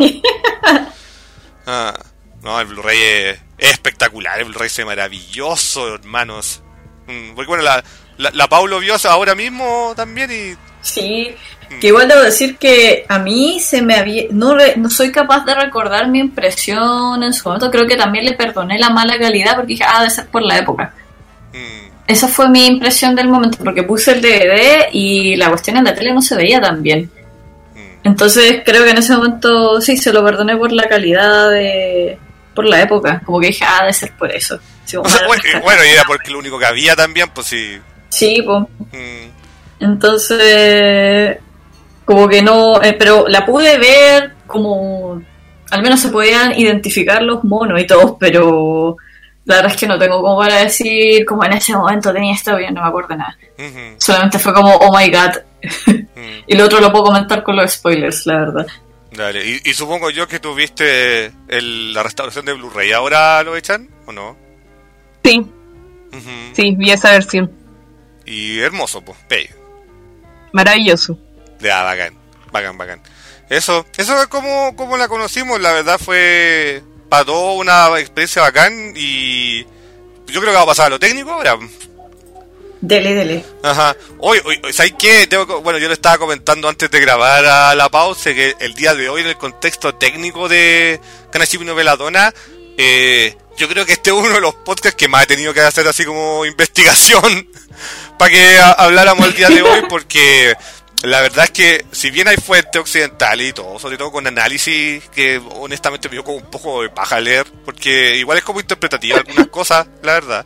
Speaker 1: ah, no, el Blu-ray es, es espectacular, el Blu-ray es maravilloso, hermanos. Mm, porque bueno, la... La, la Paulo vio ahora mismo también y...
Speaker 2: Sí, que igual debo decir que a mí se me había... No, re, no soy capaz de recordar mi impresión en su momento. Creo que también le perdoné la mala calidad porque dije, ah, debe ser por la época. Mm. Esa fue mi impresión del momento, porque puse el D V D y la cuestión en la tele no se veía tan bien. Mm. Entonces creo que en ese momento sí, se lo perdoné por la calidad de... por la época. Como que dije, ah, debe ser por eso. Sí,
Speaker 1: o sea, bueno, bueno, y era porque lo único que había también, pues sí...
Speaker 2: Sí, pues. Mm. Entonces, como que no, eh, pero la pude ver como, al menos se podían identificar los monos y todos, pero la verdad es que no tengo como para decir, como en ese momento tenía esto bien, no me acuerdo nada. Uh-huh. Solamente fue como, oh my god. uh-huh. Y lo otro lo puedo comentar con los spoilers, la verdad.
Speaker 1: Dale, y, y supongo yo que tuviste el, la restauración de Blu-ray, ¿ahora lo echan o no?
Speaker 3: Sí, uh-huh. Sí, vi esa versión.
Speaker 1: Y hermoso, pues, bello.
Speaker 3: Maravilloso.
Speaker 1: Ya, bacán, bacán, bacán. Eso, eso es como, como la conocimos, la verdad fue para todo una experiencia bacán y yo creo que va a pasar a lo técnico ahora.
Speaker 2: Dele, dele.
Speaker 1: Ajá. Hoy, hoy, ¿sabes qué? Tengo, bueno, yo le estaba comentando antes de grabar a la pausa que el día de hoy en el contexto técnico de Kanashimi no Belladonna, Eh, yo creo que este es uno de los podcasts que más he tenido que hacer así como investigación para que a- habláramos el día de hoy, porque la verdad es que si bien hay fuentes occidentales y todo, sobre todo con análisis que honestamente me dio como un poco de paja leer, porque igual es como interpretativa algunas cosas, la verdad.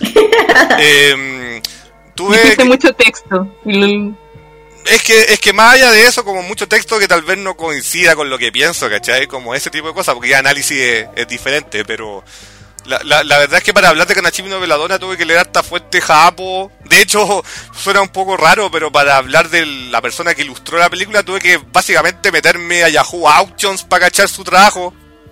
Speaker 1: Eh, tuve
Speaker 3: Dijiste
Speaker 1: que-
Speaker 3: mucho texto. Y lo-
Speaker 1: Es que, es que más allá de eso, como mucho texto que tal vez no coincida con lo que pienso, ¿cachai? Como ese tipo de cosas, porque ya análisis es, es diferente, pero la, la, la verdad es que para hablar de Kanashimi no Veladona tuve que leer hasta fuente japo. De hecho, suena un poco raro, pero para hablar de la persona que ilustró la película tuve que básicamente meterme a Yahoo Auctions para cachar su trabajo.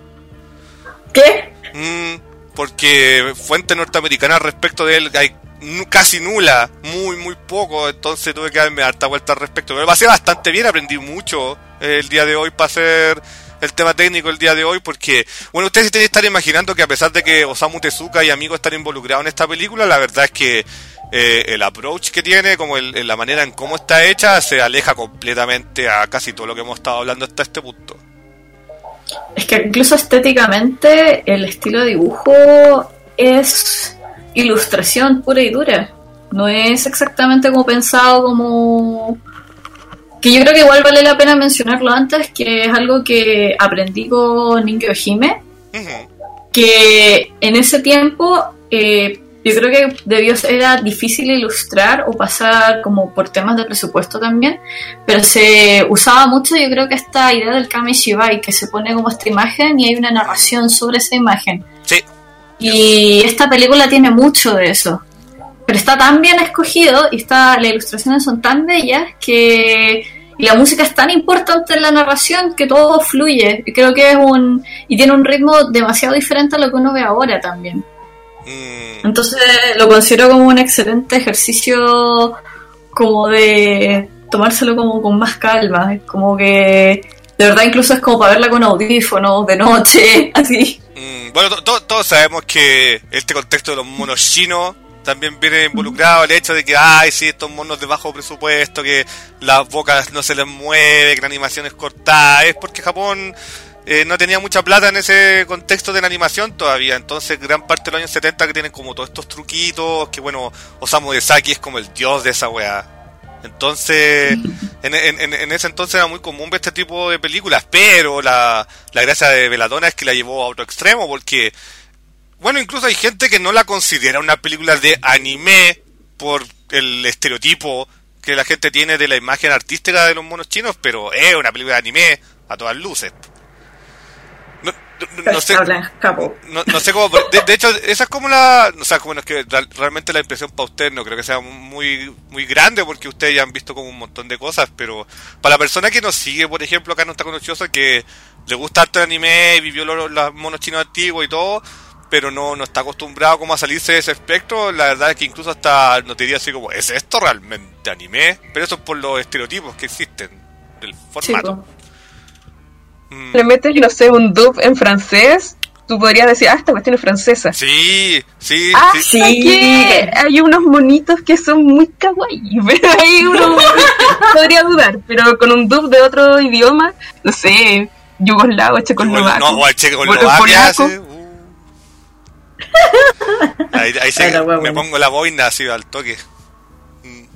Speaker 2: ¿Qué?
Speaker 1: Mm, porque fuente norteamericana respecto de él hay nu- casi nula, muy muy poco, entonces tuve que darme harta vuelta al respecto. Pero lo pasé bastante bien, aprendí mucho eh, el día de hoy para hacer el tema técnico el día de hoy, porque, bueno, ustedes se tienen que estar imaginando que a pesar de que Osamu Tezuka y amigos están involucrados en esta película, la verdad es que eh, el approach que tiene, como el, el- la manera en cómo está hecha, se aleja completamente a casi todo lo que hemos estado hablando hasta este punto.
Speaker 2: Es que incluso estéticamente el estilo de dibujo es ilustración pura y dura. No es exactamente como pensado como... Que yo creo que igual vale la pena mencionarlo antes, que es algo que aprendí con Ninkyo Hime,
Speaker 1: Ujú.
Speaker 2: que en ese tiempo eh, yo creo que debió ser, era difícil ilustrar o pasar como por temas de presupuesto también, pero se usaba mucho, yo creo que esta idea del Kamishibai, que se pone como esta imagen y hay una narración sobre esa imagen.
Speaker 1: Sí.
Speaker 2: Y esta película tiene mucho de eso. Pero está tan bien escogido y está, las ilustraciones son tan bellas que y la música es tan importante en la narración que todo fluye. Y creo que es un... Y tiene un ritmo demasiado diferente a lo que uno ve ahora también.
Speaker 1: Mm.
Speaker 2: Entonces lo considero como un excelente ejercicio como de tomárselo como con más calma. Es como que... De verdad incluso es como para verla con audífonos de noche, así.
Speaker 1: Mm, bueno, to- to- todos sabemos que este contexto de los monos chinos también viene involucrado el hecho de que, ay, sí, estos monos de bajo presupuesto, que las bocas no se les mueve, que la animación es cortada, es porque Japón eh, no tenía mucha plata en ese contexto de la animación todavía, entonces gran parte de los años setenta que tienen como todos estos truquitos, que bueno, Osamu Dezaki es como el dios de esa weá. Entonces, en, en, en, en ese entonces era muy común ver este tipo de películas, pero la, la gracia de Veladona es que la llevó a otro extremo, porque, bueno, incluso hay gente que no la considera una película de anime por el estereotipo que la gente tiene de la imagen artística de los monos chinos, pero es una película de anime a todas luces. No, no, no sé, no, no sé cómo, de, de hecho esa es como la, o sea, como es que ra- realmente la impresión para usted no creo que sea muy muy grande, porque ustedes ya han visto como un montón de cosas, pero para la persona que nos sigue, por ejemplo, acá no está conociosa, que le gusta harto el anime y vivió los, los monos chinos antiguos y todo, pero no, no está acostumbrado como a salirse de ese espectro, la verdad es que incluso hasta no te diría así como, ¿es esto realmente anime? Pero eso es por los estereotipos que existen del formato. Mm.
Speaker 3: Le metes, no sé, un dub en francés, tú podrías decir, ah, esta cuestión es francesa.
Speaker 1: Sí, sí,
Speaker 3: Ah,
Speaker 1: sí.
Speaker 3: sí. Que hay unos monitos que son muy kawaii, pero ahí uno podría dudar, pero con un dub de otro idioma, no sé, yugoslavo, checoslovaco,
Speaker 1: No, o el Checoslovaquia,
Speaker 3: polaco.
Speaker 1: sí, uh. Ahí, ahí sí
Speaker 2: Ay, la
Speaker 1: que
Speaker 2: wea
Speaker 1: me
Speaker 2: buena.
Speaker 1: pongo la boina así al toque. Mm.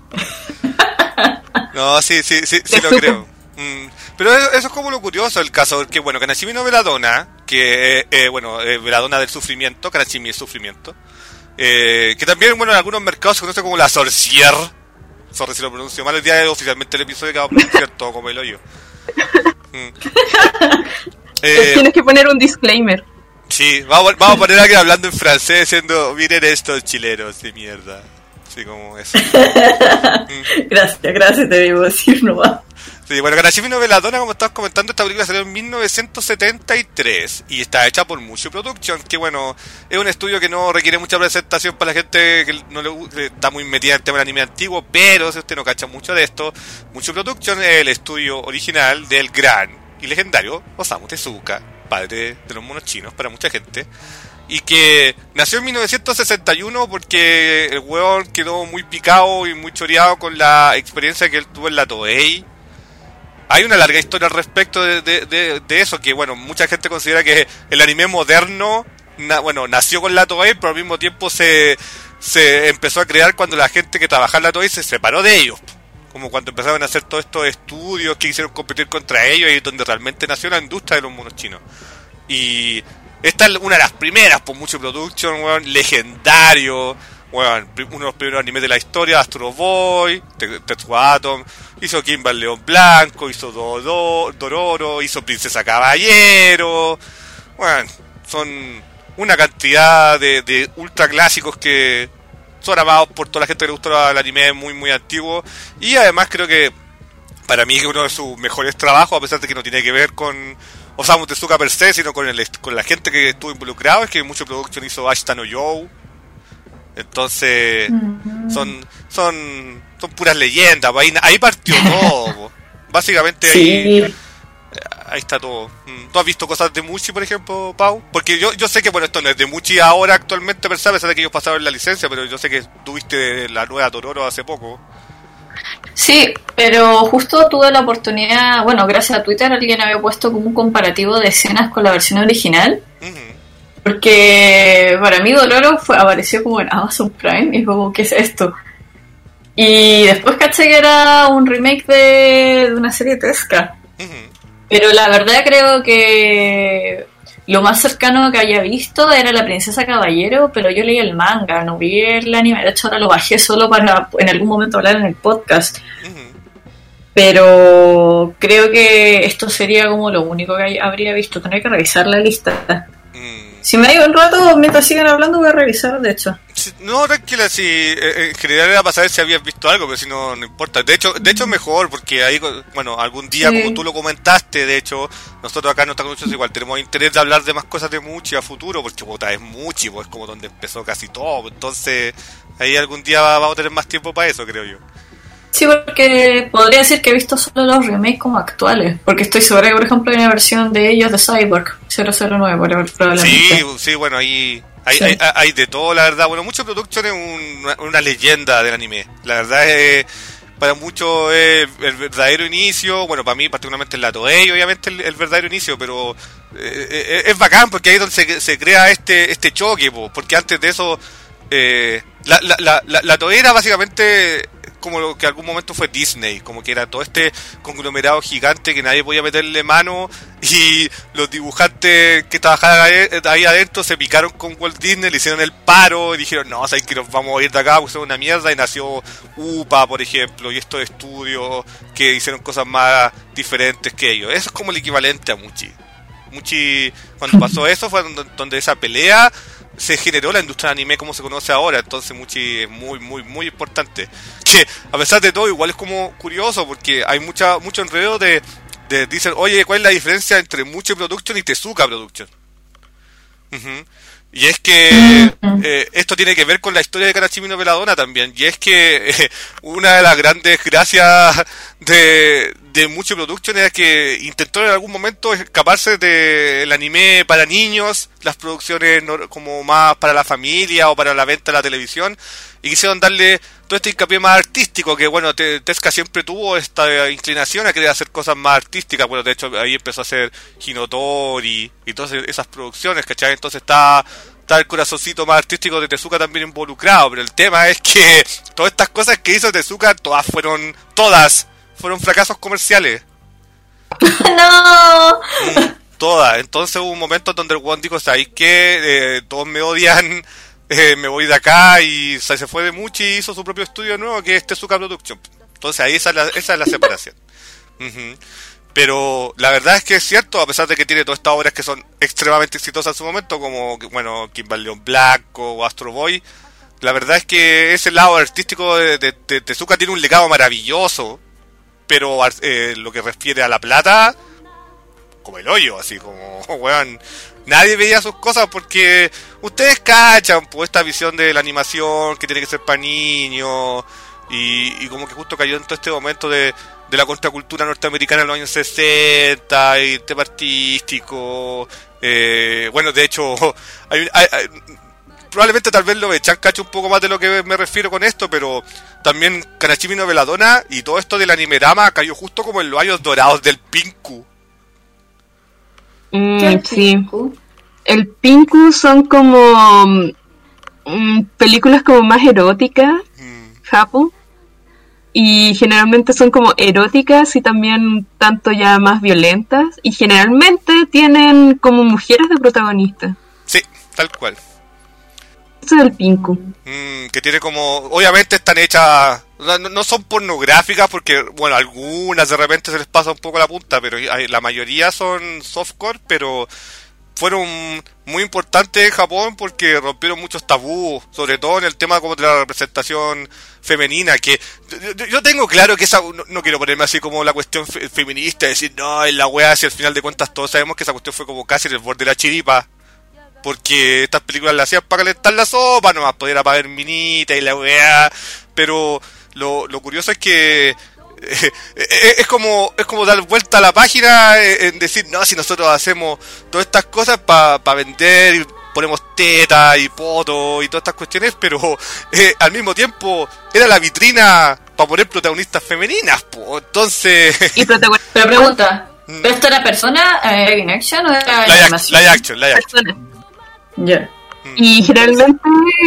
Speaker 1: No, sí, sí, sí, sí
Speaker 3: Te
Speaker 1: lo
Speaker 3: supo.
Speaker 1: creo. Mm. Pero eso, eso es como lo curioso del caso, porque bueno, Kanashimi no Veladona, que, eh, bueno, eh, Veladona del sufrimiento, Kanashimi es sufrimiento, eh, que también, bueno, en algunos mercados se conoce como la sorcier, sorry si lo pronuncio mal, el día de oficialmente el episodio que va a pronunciar todo como el hoyo. Mm. Eh,
Speaker 3: Tienes que poner un disclaimer.
Speaker 1: Sí, vamos, vamos a poner aquí hablando en francés diciendo, miren estos chilenos de mierda. Así como eso. Mm.
Speaker 2: Gracias, gracias, te debo decir nomás.
Speaker 1: Sí, bueno, Kanashimi no Veladona, como estabas comentando, esta película salió en mil novecientos setenta y tres y está hecha por Mushu Production, que bueno, es un estudio que no requiere mucha presentación para la gente que no le gu- que está muy metida en el tema del anime antiguo, pero si usted no cacha mucho de esto, Mushu Production es el estudio original del gran y legendario Osamu Tezuka, padre de los monos chinos para mucha gente, y que nació en mil novecientos sesenta y uno porque el hueón quedó muy picado y muy choreado con la experiencia que él tuvo en la Toei. Hay una larga historia al respecto de, de, de, de eso, que bueno, mucha gente considera que el anime moderno na, bueno, nació con la Toei, pero al mismo tiempo se, se empezó a crear cuando la gente que trabajaba en la Toei se separó de ellos. Como cuando empezaron a hacer todos estos estudios que hicieron competir contra ellos y donde realmente nació la industria de los monos chinos. Y esta es una de las primeras, por mucho production, weón, legendario. Bueno, uno de los primeros animes de la historia, Astro Boy, Tetsuo Atom, hizo Kimball León Blanco, hizo Dodo, Dororo, hizo Princesa Caballero. Bueno, son una cantidad de, de ultra clásicos que son amados por toda la gente que le gusta el anime muy muy antiguo. Y además creo que para mí es uno de sus mejores trabajos, a pesar de que no tiene que ver con Osamu Tezuka per se, sino con, el, con la gente que estuvo involucrado. Es que mucho production hizo Ashita no Joe. Entonces, uh-huh. son son son puras leyendas. Ahí, ahí partió todo. Básicamente
Speaker 2: sí.
Speaker 1: ahí, ahí está todo. ¿Tú has visto cosas de Muchi, por ejemplo, Pau? Porque yo yo sé que, bueno, esto no es de Muchi ahora actualmente, a pesar de que ellos pasaron la licencia, pero yo sé que tuviste la nueva Dororo hace poco.
Speaker 2: Sí, pero justo tuve la oportunidad, bueno, gracias a Twitter alguien había puesto como un comparativo de escenas con la versión original. Uh-huh. Porque para mí Dororo fue, apareció como en Amazon Prime y como, ¿qué es esto? Y después caché que era un remake de, de una serie Tesca. Uh-huh. Pero la verdad creo que lo más cercano que haya visto era La Princesa Caballero, pero yo leí el manga, no vi el anime. De hecho ahora lo bajé solo para en algún momento hablar en el podcast. Uh-huh. Pero creo que esto sería como lo único que hay, habría visto. Tendría que revisar la lista. Si me digo un rato, mientras sigan hablando, voy a revisar, de hecho.
Speaker 1: No, tranquila, si eh, en general era para saber si habías visto algo, pero si no, no importa. De hecho, de hecho es mejor, porque ahí, bueno, algún día, sí. Como tú lo comentaste, de hecho, nosotros acá en Otaku Muchos igual tenemos interés de hablar de más cosas de Muchi a futuro, porque puta, es Muchi, pues es como donde empezó casi todo. Entonces, ahí algún día vamos a tener más tiempo para eso, creo yo.
Speaker 2: Sí, porque podría decir que he visto solo los remakes como actuales, porque estoy segura que, por ejemplo, hay una versión de ellos de Cyborg cero cero nueve, probablemente.
Speaker 1: Sí, sí, bueno, ahí hay, sí. hay, hay de todo, la verdad. Bueno, mucho production es un, una, una leyenda del anime. La verdad es, para muchos es el verdadero inicio. Bueno, para mí particularmente el la Toei, obviamente el, el verdadero inicio, pero eh, es bacán porque ahí es donde se, se crea este este choque, po, porque antes de eso eh, la, la, la, la, la Toei era básicamente como lo que en algún momento fue Disney, como que era todo este conglomerado gigante que nadie podía meterle mano, y los dibujantes que trabajaban ahí adentro se picaron con Walt Disney, le hicieron el paro y dijeron, no, sabes que nos vamos a ir de acá, porque es una mierda, y nació U P A, por ejemplo, y estos estudios que hicieron cosas más diferentes que ellos. Eso es como el equivalente a Muchi. Muchi, cuando pasó eso, fue donde, donde esa pelea se generó la industria de anime como se conoce ahora. Entonces Muchi es muy, muy, muy importante. Que a pesar de todo, igual es como curioso, porque hay mucha mucho enredo de, de dicen, oye, ¿cuál es la diferencia entre Muchi Production y Tezuka Production? Uh-huh. Y es que eh, esto tiene que ver con la historia de Kanashimi no Veladona también. Y es que eh, una de las grandes gracias de, de Muchi Production es que intentó en algún momento escaparse del anime para niños, las producciones no, como más para la familia o para la venta de la televisión, y quisieron darle todo este hincapié más artístico, que bueno, Tezuka siempre tuvo esta inclinación a querer hacer cosas más artísticas. Bueno, de hecho ahí empezó a hacer Hinotori y todas esas producciones, ¿cachai? Entonces está, está el corazoncito más artístico de Tezuka también involucrado, pero el tema es que todas estas cosas que hizo Tezuka, todas fueron, todas fueron fracasos comerciales.
Speaker 2: ¡No!
Speaker 1: Todas. Entonces hubo un momento donde el weón dijo, ¿sabes qué? Eh, todos me odian, eh, me voy de acá, y o sea, se fue de Muchi y hizo su propio estudio nuevo, que es Tezuka Production. Entonces ahí esa es la, esa es la separación. Uh-huh. Pero la verdad es que es cierto, a pesar de que tiene todas estas obras que son extremadamente exitosas en su momento, como, bueno, Kimball León Blanco o Astro Boy, la verdad es que ese lado artístico de, de, de Tezuka tiene un legado maravilloso, pero eh, lo que refiere a la plata, como el hoyo, así como, weón, nadie veía sus cosas porque ustedes cachan, pues, esta visión de la animación que tiene que ser para niños, y, y como que justo cayó en todo este momento de, de la contracultura norteamericana en los años sesenta, y el tema artístico, eh, bueno, de hecho, hay, hay, hay, probablemente tal vez lo echan cacho un poco más de lo que me refiero con esto, pero también Kanashimi no Veladona y todo esto del animerama cayó justo como en los años dorados del Pinku.
Speaker 3: Mm, sí. el Pinku son como mm, películas como más eróticas, mm. Japón. Y generalmente son como eróticas y también tanto ya más violentas. Y generalmente tienen como mujeres de protagonistas.
Speaker 1: Sí, tal cual.
Speaker 3: Eso es el Pinku.
Speaker 1: Mm, que tiene como... Obviamente están hechas... No, no son pornográficas porque, bueno, algunas de repente se les pasa un poco la punta, pero hay, la mayoría son softcore, pero... fueron muy importantes en Japón porque rompieron muchos tabús, sobre todo en el tema como de la representación femenina, que yo, yo tengo claro que esa, no, no quiero ponerme así como la cuestión fe, feminista, decir, no, es la wea, si al final de cuentas todos sabemos que esa cuestión fue como casi en el borde de la chiripa, porque estas películas las hacían para calentar la sopa, nomás poder apagar minita y la wea, pero lo, lo curioso es que es como es como dar vuelta a la página en decir, no, si nosotros hacemos todas estas cosas para pa vender y ponemos teta y poto y todas estas cuestiones, pero eh, al mismo tiempo era la vitrina para poner protagonistas femeninas, po. Entonces...
Speaker 2: Y protagonista. Pero pregunta, ¿pero esto era persona eh, in action o era
Speaker 1: live animación? Live action, live action.
Speaker 2: Ya. Yeah.
Speaker 3: Y generalmente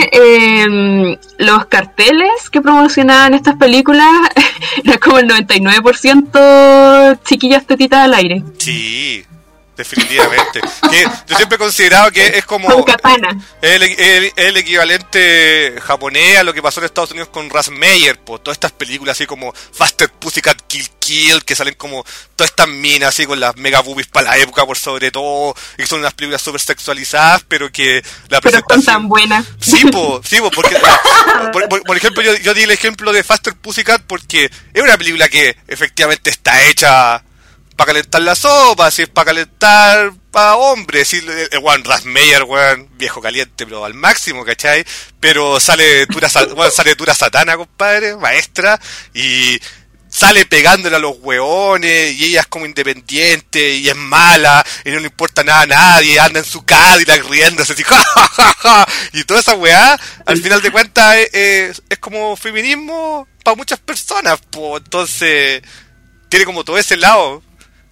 Speaker 3: eh, los carteles que promocionaban estas películas era como el noventa y nueve por ciento chiquillas tetitas al aire.
Speaker 1: Sí, definitivamente. Que yo siempre he considerado que es como
Speaker 3: con katana.
Speaker 1: El, el, el equivalente japonés a lo que pasó en Estados Unidos con Ras Meyer, pues todas estas películas así como Faster Pussycat Kill Kill, que salen como todas estas minas así con las mega boobies para la época por sobre todo, y que son unas películas súper sexualizadas, pero que la
Speaker 3: pero
Speaker 1: presentación...
Speaker 3: son tan buenas.
Speaker 1: Sí, po, sí, po, porque por, por, por ejemplo yo, yo di el ejemplo de Faster Pussycat porque es una película que efectivamente está hecha para calentar la sopa, si es para calentar para hombres, si el, el weón Ras Meyer, weón, viejo caliente, pero al máximo, ¿cachai? Pero sale dura, bueno, sale dura satana, compadre, maestra, y sale pegándole a los weones, y ella es como independiente, y es mala, y no le importa nada a nadie, anda en su Cadillac riéndose así, ja, ja, ja, ja, y toda esa weá, al final de cuentas, es, es, es como feminismo para muchas personas, pues, entonces, tiene como todo ese lado.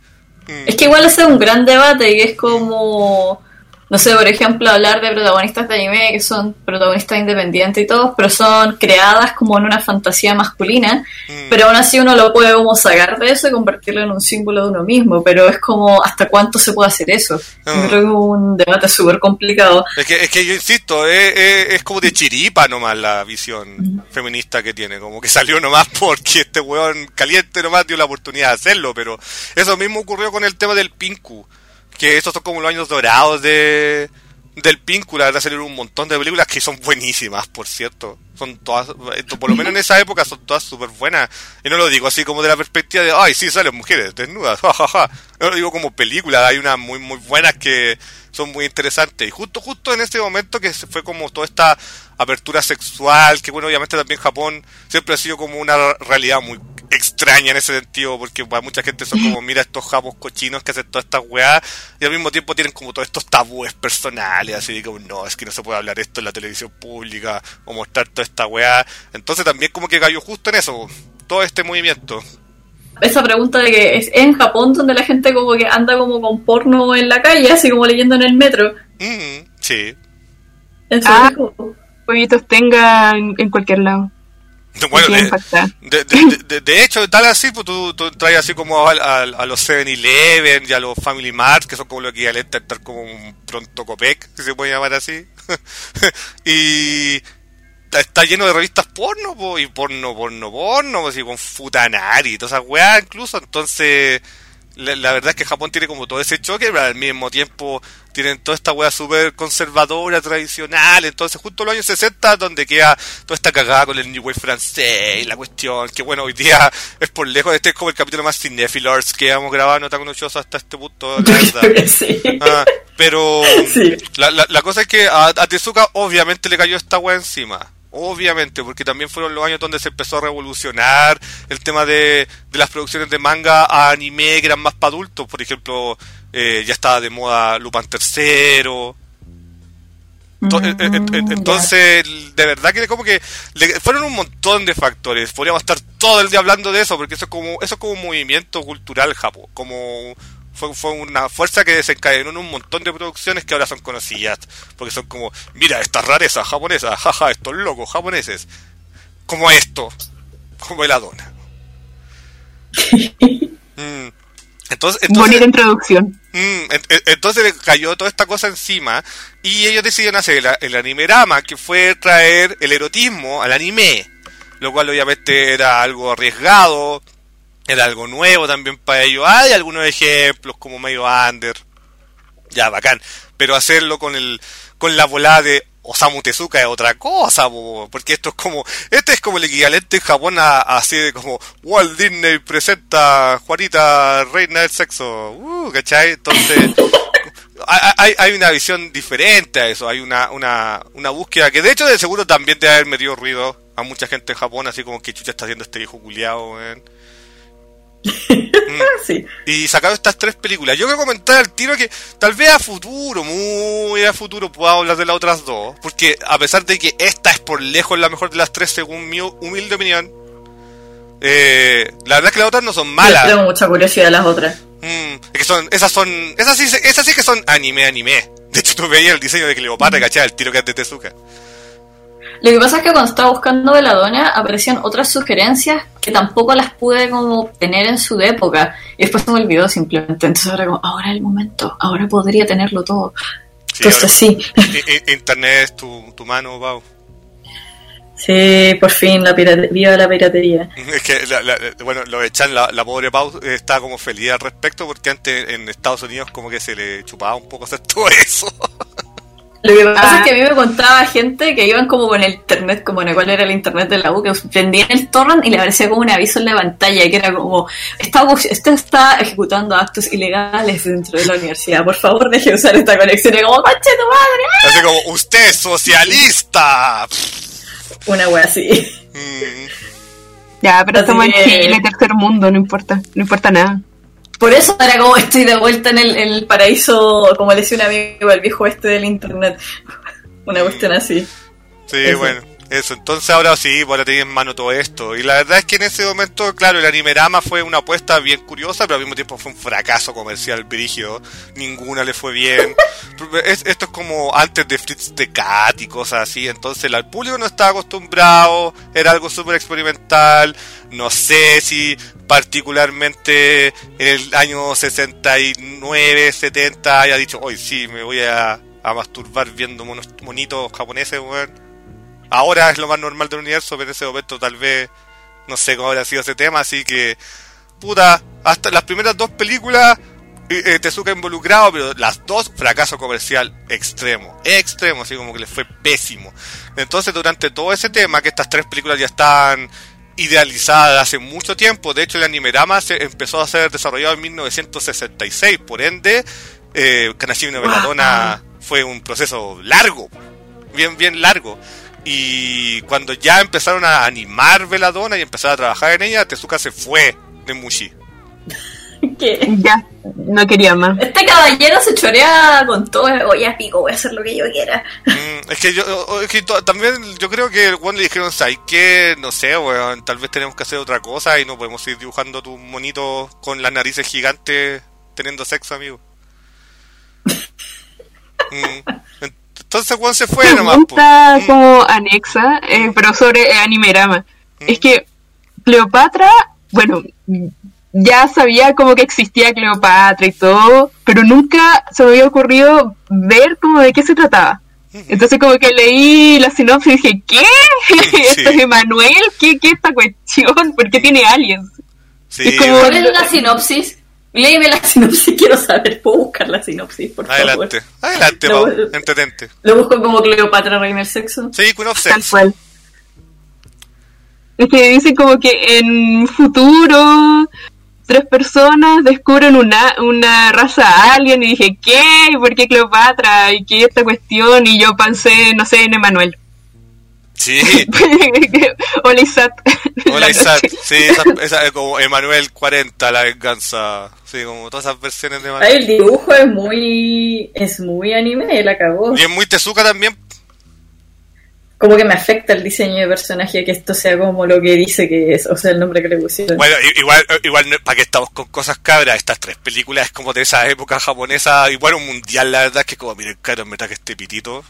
Speaker 2: Es que igual ese es un gran debate y es como, no sé, por ejemplo, hablar de protagonistas de anime que son protagonistas independientes y todos, pero son creadas como en una fantasía masculina, mm. pero aún así uno lo puede como sacar de eso y convertirlo en un símbolo de uno mismo, pero es como, ¿hasta cuánto se puede hacer eso? No. Yo creo que es un debate súper complicado.
Speaker 1: Es que, es que yo insisto, es, es, es como de chiripa nomás la visión mm. feminista que tiene, como que salió nomás porque este weón caliente nomás dio la oportunidad de hacerlo, pero eso mismo ocurrió con el tema del Pinku, que estos son como los años dorados de del Pinku. La verdad salieron un montón de películas que son buenísimas, por cierto, son todas, por lo menos en esa época son todas súper buenas, y no lo digo así como de la perspectiva de, ay sí, salen mujeres desnudas, jajaja, no lo digo como película, hay unas muy muy buenas que son muy interesantes, y justo justo en este momento que fue como toda esta apertura sexual, que bueno, obviamente también Japón siempre ha sido como una realidad muy extraña en ese sentido, porque para mucha gente son como, mira estos japos cochinos que hacen todas estas weas, y al mismo tiempo tienen como todos estos tabúes personales, así como, no, es que no se puede hablar esto en la televisión pública, o mostrar toda esta wea, entonces también como que cayó justo en eso, todo este movimiento.
Speaker 2: Esa pregunta de que es en Japón donde la gente como que anda como con porno en la calle, así como leyendo en el metro.
Speaker 1: Mm, sí.
Speaker 2: Eso
Speaker 3: ah,
Speaker 2: es como...
Speaker 3: Jueguitos tenga en, en cualquier lado.
Speaker 1: Bueno, de, de, de, de, de hecho, tal así, pues tú, tú traes así como a, a, a los seven eleven y a los Family Mart, que son como lo equivalente a estar como un pronto Copec, si se puede llamar así. Y está lleno de revistas porno, pues, y porno, porno, porno, pues, y con Futanari y todas esas weas incluso. Entonces, la, la verdad es que Japón tiene como todo ese choque, pero al mismo tiempo tienen toda esta wea súper conservadora, tradicional. Entonces justo en los años sesenta donde queda toda esta cagada con el New Wave francés y la cuestión, que bueno, hoy día es por lejos, este es como el capítulo más cinéfilos que hemos grabado, no tan conocioso hasta este punto, la verdad.
Speaker 2: Sí.
Speaker 1: Ah, pero
Speaker 2: sí.
Speaker 1: la, la, la cosa es que a, a Tezuka obviamente le cayó esta wea encima. Obviamente, porque también fueron los años donde se empezó a revolucionar el tema de, de las producciones de manga a anime que eran más para adultos. Por ejemplo, eh, ya estaba de moda Lupin tercero. Mm, Entonces, yeah. de verdad que como que le, fueron un montón de factores. Podríamos estar todo el día hablando de eso, porque eso es como eso es como un movimiento cultural japo, como Fue, fue una fuerza que desencadenó en un montón de producciones que ahora son conocidas. Porque son como, mira, estas rarezas japonesas, jaja, estos locos japoneses. Como esto, como Veladona. mm. Entonces, entonces,
Speaker 3: bonita introducción.
Speaker 1: Mm, entonces le cayó toda esta cosa encima y ellos decidieron hacer el, el Animerama, que fue traer el erotismo al anime, lo cual obviamente era algo arriesgado, era algo nuevo también para ellos. Hay algunos ejemplos como medio under, ya bacán, pero hacerlo con el con la volada de Osamu Tezuka es otra cosa, bo, porque esto es como, este es como el equivalente en Japón a, a así de como Walt Disney presenta Juanita Reina del Sexo, uh, ¿cachai? Entonces hay, hay una visión diferente a eso, hay una, una, una búsqueda que de hecho de seguro también debe haber metido ruido a mucha gente en Japón, así como que chucha está haciendo este viejo culiao, weón.
Speaker 2: Sí.
Speaker 1: Y sacaron estas tres películas. Yo quiero comentar al tiro que tal vez a futuro, muy a futuro, pueda hablar de las otras dos, porque a pesar de que esta es por lejos la mejor de las tres según mi humilde opinión, eh, la verdad es que las otras no son malas.
Speaker 2: Yo tengo mucha curiosidad de las otras.
Speaker 1: Mm, es que son, esas son, esas sí, esas sí que son anime, anime. De hecho tú veías el diseño de Cleopatra, mm. ¿cachai? El tiro que es de Tezuka.
Speaker 2: Lo que pasa es que cuando estaba buscando Veladona aparecían otras sugerencias que tampoco las pude como tener en su época y después se me olvidó simplemente. Entonces ahora como, ahora es el momento, ahora podría tenerlo todo. Sí, entonces sí.
Speaker 1: Internet es tu, tu mano, Pau.
Speaker 2: Sí, por fin, la pirate- viva la piratería.
Speaker 1: Es que, la, la, bueno, lo de Chan, la, la pobre Pau está como feliz al respecto porque antes en Estados Unidos como que se le chupaba un poco hacer todo eso.
Speaker 2: Lo que pasa ah. es que a mí me contaba gente que iban como con el internet, como en el cual era el internet de la U, que prendían el torrent y le aparecía como un aviso en la pantalla que era como, está, usted está ejecutando actos ilegales dentro de la universidad, por favor deje de usar esta conexión. Y como, ¡conche tu madre! ¡Ah!
Speaker 1: Así como, ¡usted es socialista!
Speaker 2: Una wea así.
Speaker 1: Mm.
Speaker 3: Ya, pero estamos en Chile, tercer mundo, no importa, no importa nada.
Speaker 2: Por eso era como estoy de vuelta en el, en el paraíso, como le decía un amigo, el viejo este del internet. Una cuestión así.
Speaker 1: Sí, eso. Bueno, eso. Entonces ahora sí, ahora tenía en mano todo esto. Y la verdad es que en ese momento, claro, el Animerama fue una apuesta bien curiosa, pero al mismo tiempo fue un fracaso comercial brígido. Ninguna le fue bien. es, esto es como antes de Fritz the Cat y cosas así. Entonces el público no estaba acostumbrado, era algo súper experimental. No sé si particularmente en el año sesenta y nueve, setenta haya dicho, hoy sí, me voy a, a masturbar viendo monos, monitos japoneses, weón. Ahora es lo más normal del universo, pero en ese momento tal vez no sé cómo habrá sido ese tema, así que puta, hasta las primeras dos películas eh, Tezuka involucrado, pero las dos fracaso comercial extremo, extremo, así como que les fue pésimo. Entonces durante todo ese tema, que estas tres películas ya están idealizada hace mucho tiempo, de hecho el Animerama se empezó a ser desarrollado en mil novecientos sesenta y seis, por ende eh, Kanashimi no Veladona fue un proceso largo, bien bien largo, y cuando ya empezaron a animar Veladona y empezar a trabajar en ella, Tezuka se fue de Mushi.
Speaker 2: ¿Qué?
Speaker 3: Ya, no quería más.
Speaker 2: Este caballero se chorea con todo. Oye, a pico, voy a hacer lo que yo quiera.
Speaker 1: Mm, es que yo es que to, también yo creo que cuando le dijeron, ¿sabes qué? No sé, weón, tal vez tenemos que hacer otra cosa y no podemos ir dibujando tus monitos con las narices gigantes teniendo sexo, amigo. mm, entonces, weón, se fue nomás.
Speaker 3: Pregunta
Speaker 1: po.
Speaker 3: como mm. anexa, eh, pero sobre eh, Animerama. Mm. Es que Cleopatra, bueno, ya sabía como que existía Cleopatra y todo, pero nunca se me había ocurrido ver como de qué se trataba. Entonces como que leí la sinopsis y dije, ¿qué? Sí. ¿Esto es Emanuel? ¿Qué, ¿Qué es esta cuestión? ¿Por qué tiene aliens?
Speaker 1: Sí,
Speaker 2: es como, ¿cuál es la sinopsis? Léeme la sinopsis, quiero saber. ¿Puedo buscar la sinopsis, por
Speaker 1: adelante,
Speaker 2: favor?
Speaker 1: Adelante,
Speaker 2: lo,
Speaker 1: Pau, entretente.
Speaker 2: Lo busco como Cleopatra, reina del sexo.
Speaker 1: Sí, Queen of Sex.
Speaker 3: Tal cual. Es que dicen como que en futuro tres personas descubren una, una raza alien y dije, ¿qué? ¿Por qué Cleopatra? ¿Y qué esta cuestión? Y yo pensé, no sé, en Emanuel.
Speaker 1: Sí.
Speaker 3: Hola Isat.
Speaker 1: Hola Isat. Sí, esa, esa es como Emanuel cuarenta, la venganza. Sí, como todas esas versiones de Emanuel.
Speaker 2: Ay, el dibujo es muy es muy anime, la cagó.
Speaker 1: Y es muy Tezuka también.
Speaker 2: como que me afecta el diseño de personaje que esto sea como lo que dice que es, o sea, el nombre que le pusieron.
Speaker 1: Bueno, igual, igual para que estamos con cosas cabras, estas tres películas es como de esa época japonesa, igual un mundial, la verdad es que como, miren, claro, me que este pitito.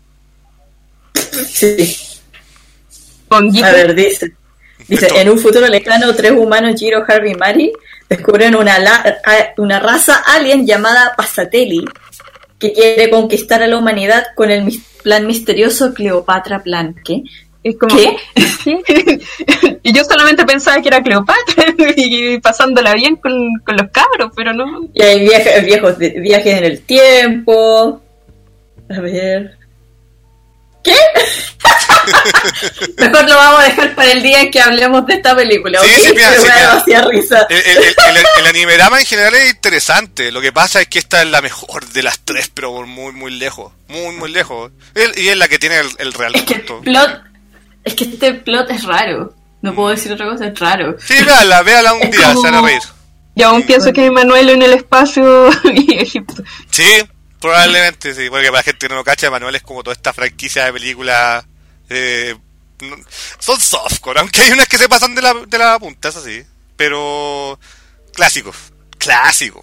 Speaker 2: Sí.
Speaker 3: Con
Speaker 2: A ver, dice. Dice, en un futuro lejano, tres humanos, Jiro, Harry y Mari, descubren una, la, una raza alien llamada Pasatelli, que quiere conquistar a la humanidad con el mis- plan misterioso Cleopatra Plan. ¿Qué?
Speaker 3: Es como,
Speaker 2: ¿Qué?
Speaker 3: y yo solamente pensaba que era Cleopatra y pasándola bien con, con los cabros, pero no.
Speaker 2: Y hay viaje, viejos de, viajes en el tiempo. A ver. ¿Qué? Mejor lo vamos a dejar para el día en que hablemos de esta película.
Speaker 1: Sí,
Speaker 2: ¿okay?
Speaker 1: sí, mira,
Speaker 2: Me
Speaker 1: sí,
Speaker 2: da
Speaker 1: mira.
Speaker 2: demasiada risa.
Speaker 1: El, el, el, el, el animerama en general es interesante. Lo que pasa es que esta es la mejor de las tres, pero por muy, muy lejos. Muy, muy lejos. El, y es la que tiene el, el real
Speaker 2: Es que el
Speaker 1: punto.
Speaker 2: plot, es que este plot es raro. No puedo decir otra cosa, es raro.
Speaker 1: Sí, véala, véala un
Speaker 2: Es
Speaker 1: día,
Speaker 2: como-
Speaker 1: se van a reír.
Speaker 3: Y aún pienso que Manuel en el espacio y Egipto.
Speaker 1: Sí, probablemente, sí. Porque para la gente que no lo cacha, Manuel es como toda esta franquicia de películas... Eh, no- son softcore, aunque hay unas que se pasan de la, de la punta, eso sí. Pero... Clásicos. Clásicos.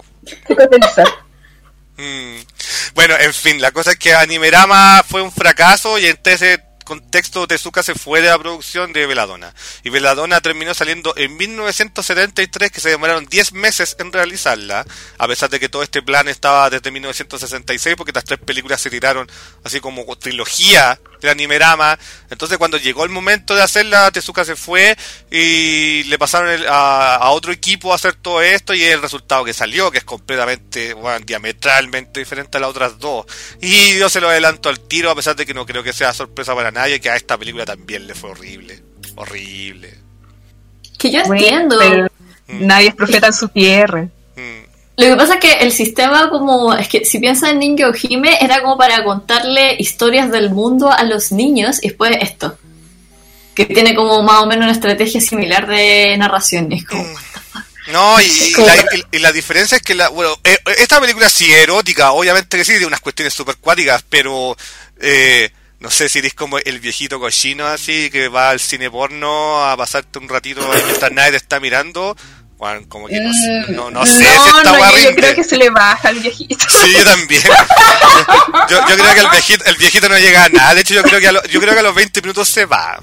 Speaker 1: Mm. Bueno, en fin, la cosa es que Animerama fue un fracaso y en ese contexto Tezuka se fue de la producción de Belladonna. Y Belladonna terminó saliendo en mil novecientos setenta y tres, que se demoraron diez meses en realizarla, a pesar de que todo este plan estaba desde mil novecientos sesenta y seis, porque estas tres películas se tiraron así como trilogía de Animerama. Entonces cuando llegó el momento de hacerla, Tezuka se fue y le pasaron el, a, a otro equipo a hacer todo esto, y el resultado que salió, que es completamente, bueno, diametralmente diferente a las otras dos. Y yo se lo adelanto al tiro, a pesar de que no creo que sea sorpresa para nadie, que a esta película también le fue horrible. Horrible.
Speaker 2: Que yo
Speaker 3: Bueno,
Speaker 2: entiendo.
Speaker 3: pero nadie es profeta en su tierra.
Speaker 1: Mm.
Speaker 2: Lo que pasa es que el sistema como... Es que si piensas en Ninja Hime, era como para contarle historias del mundo a los niños, y después esto. Que tiene como más o menos una estrategia similar de narración. Es como...
Speaker 1: No, y, y, la, y, y la diferencia es que la, bueno, eh, esta película sí es erótica, obviamente que sí, de unas cuestiones super cuáticas, pero eh, no sé si eres como el viejito cochino así que va al cine porno a pasarte un ratito mientras nadie te está mirando. Bueno, como que no, no, no sé
Speaker 3: no,
Speaker 1: si esta
Speaker 3: no,
Speaker 1: guay
Speaker 3: yo, yo
Speaker 1: rinde.
Speaker 3: creo que se le baja al viejito.
Speaker 1: Sí, yo también. Yo, yo creo que el viejito, el viejito no llega a nada. De hecho, yo creo que a, lo, yo creo que a los veinte minutos se va.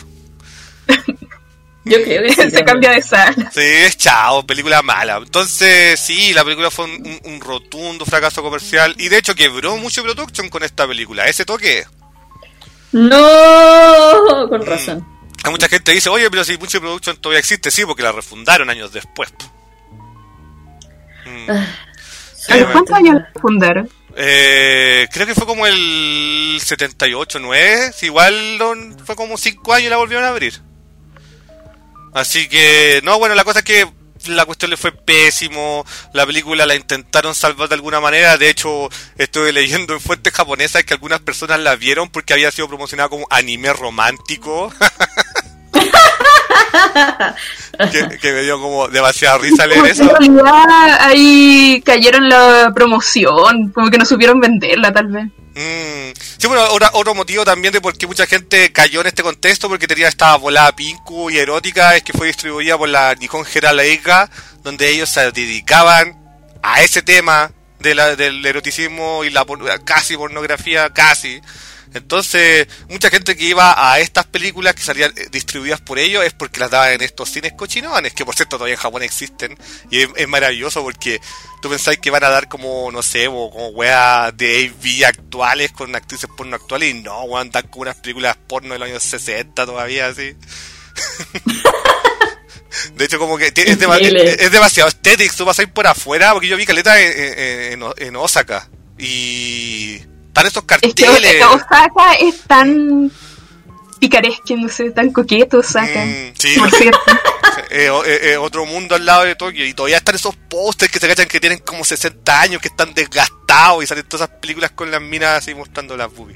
Speaker 2: Yo creo que sí,
Speaker 3: Se cambia de sala.
Speaker 1: Sí, es chao, película mala. Entonces, sí, la película fue un, un, un rotundo fracaso comercial. Y de hecho quebró mucho production con esta película. Ese toque.
Speaker 2: No, con razón.
Speaker 1: Hay mucha gente que dice, oye, pero si mucho production todavía existe. Sí, porque la refundaron años después. Mm.
Speaker 3: ¿A los cuántos años la fundaron?
Speaker 1: Eh, creo que fue como el setenta y ocho, nueve. Si igual don, fue como cinco años y la volvieron a abrir. Así que, no, bueno, la cosa es que la cuestión le fue pésimo. La película la intentaron salvar de alguna manera. De hecho, estoy leyendo en fuentes japonesas que algunas personas la vieron porque había sido promocionada como anime romántico. que, que me dio como demasiada risa leer
Speaker 3: Como
Speaker 1: eso.
Speaker 3: que en realidad ahí cayeron la promoción, como que no supieron venderla tal vez.
Speaker 1: Mm. Sí, bueno, otro, otro motivo también de por qué mucha gente cayó en este contexto, porque tenía esta volada pinku y erótica, es que fue distribuida por la Nihon Hera Leica, donde ellos se dedicaban a ese tema de la, del eroticismo y la por, casi pornografía, casi. Entonces, mucha gente que iba a estas películas que salían distribuidas por ellos es porque las daban en estos cines cochinones, que por cierto todavía en Japón existen, y es, es maravilloso porque tú pensáis que van a dar como, no sé, o como weas de A V actuales con actrices porno actuales, y no, weón, dan como unas películas porno de los años sesenta todavía, así. De hecho, como que es, dema- es, es demasiado estético, tú pasáis por afuera, porque yo vi caleta en, en, en Osaka, y... están estos carteles.
Speaker 3: Es que Osaka es tan picaresco, no sé, tan coqueto Osaka.
Speaker 1: Mm, sí,
Speaker 3: por cierto.
Speaker 1: eh, eh, eh, otro mundo al lado de Tokio. Y todavía están esos pósters que se cachan que tienen como sesenta años, que están desgastados, y salen todas esas películas con las minas así mostrando las boobies.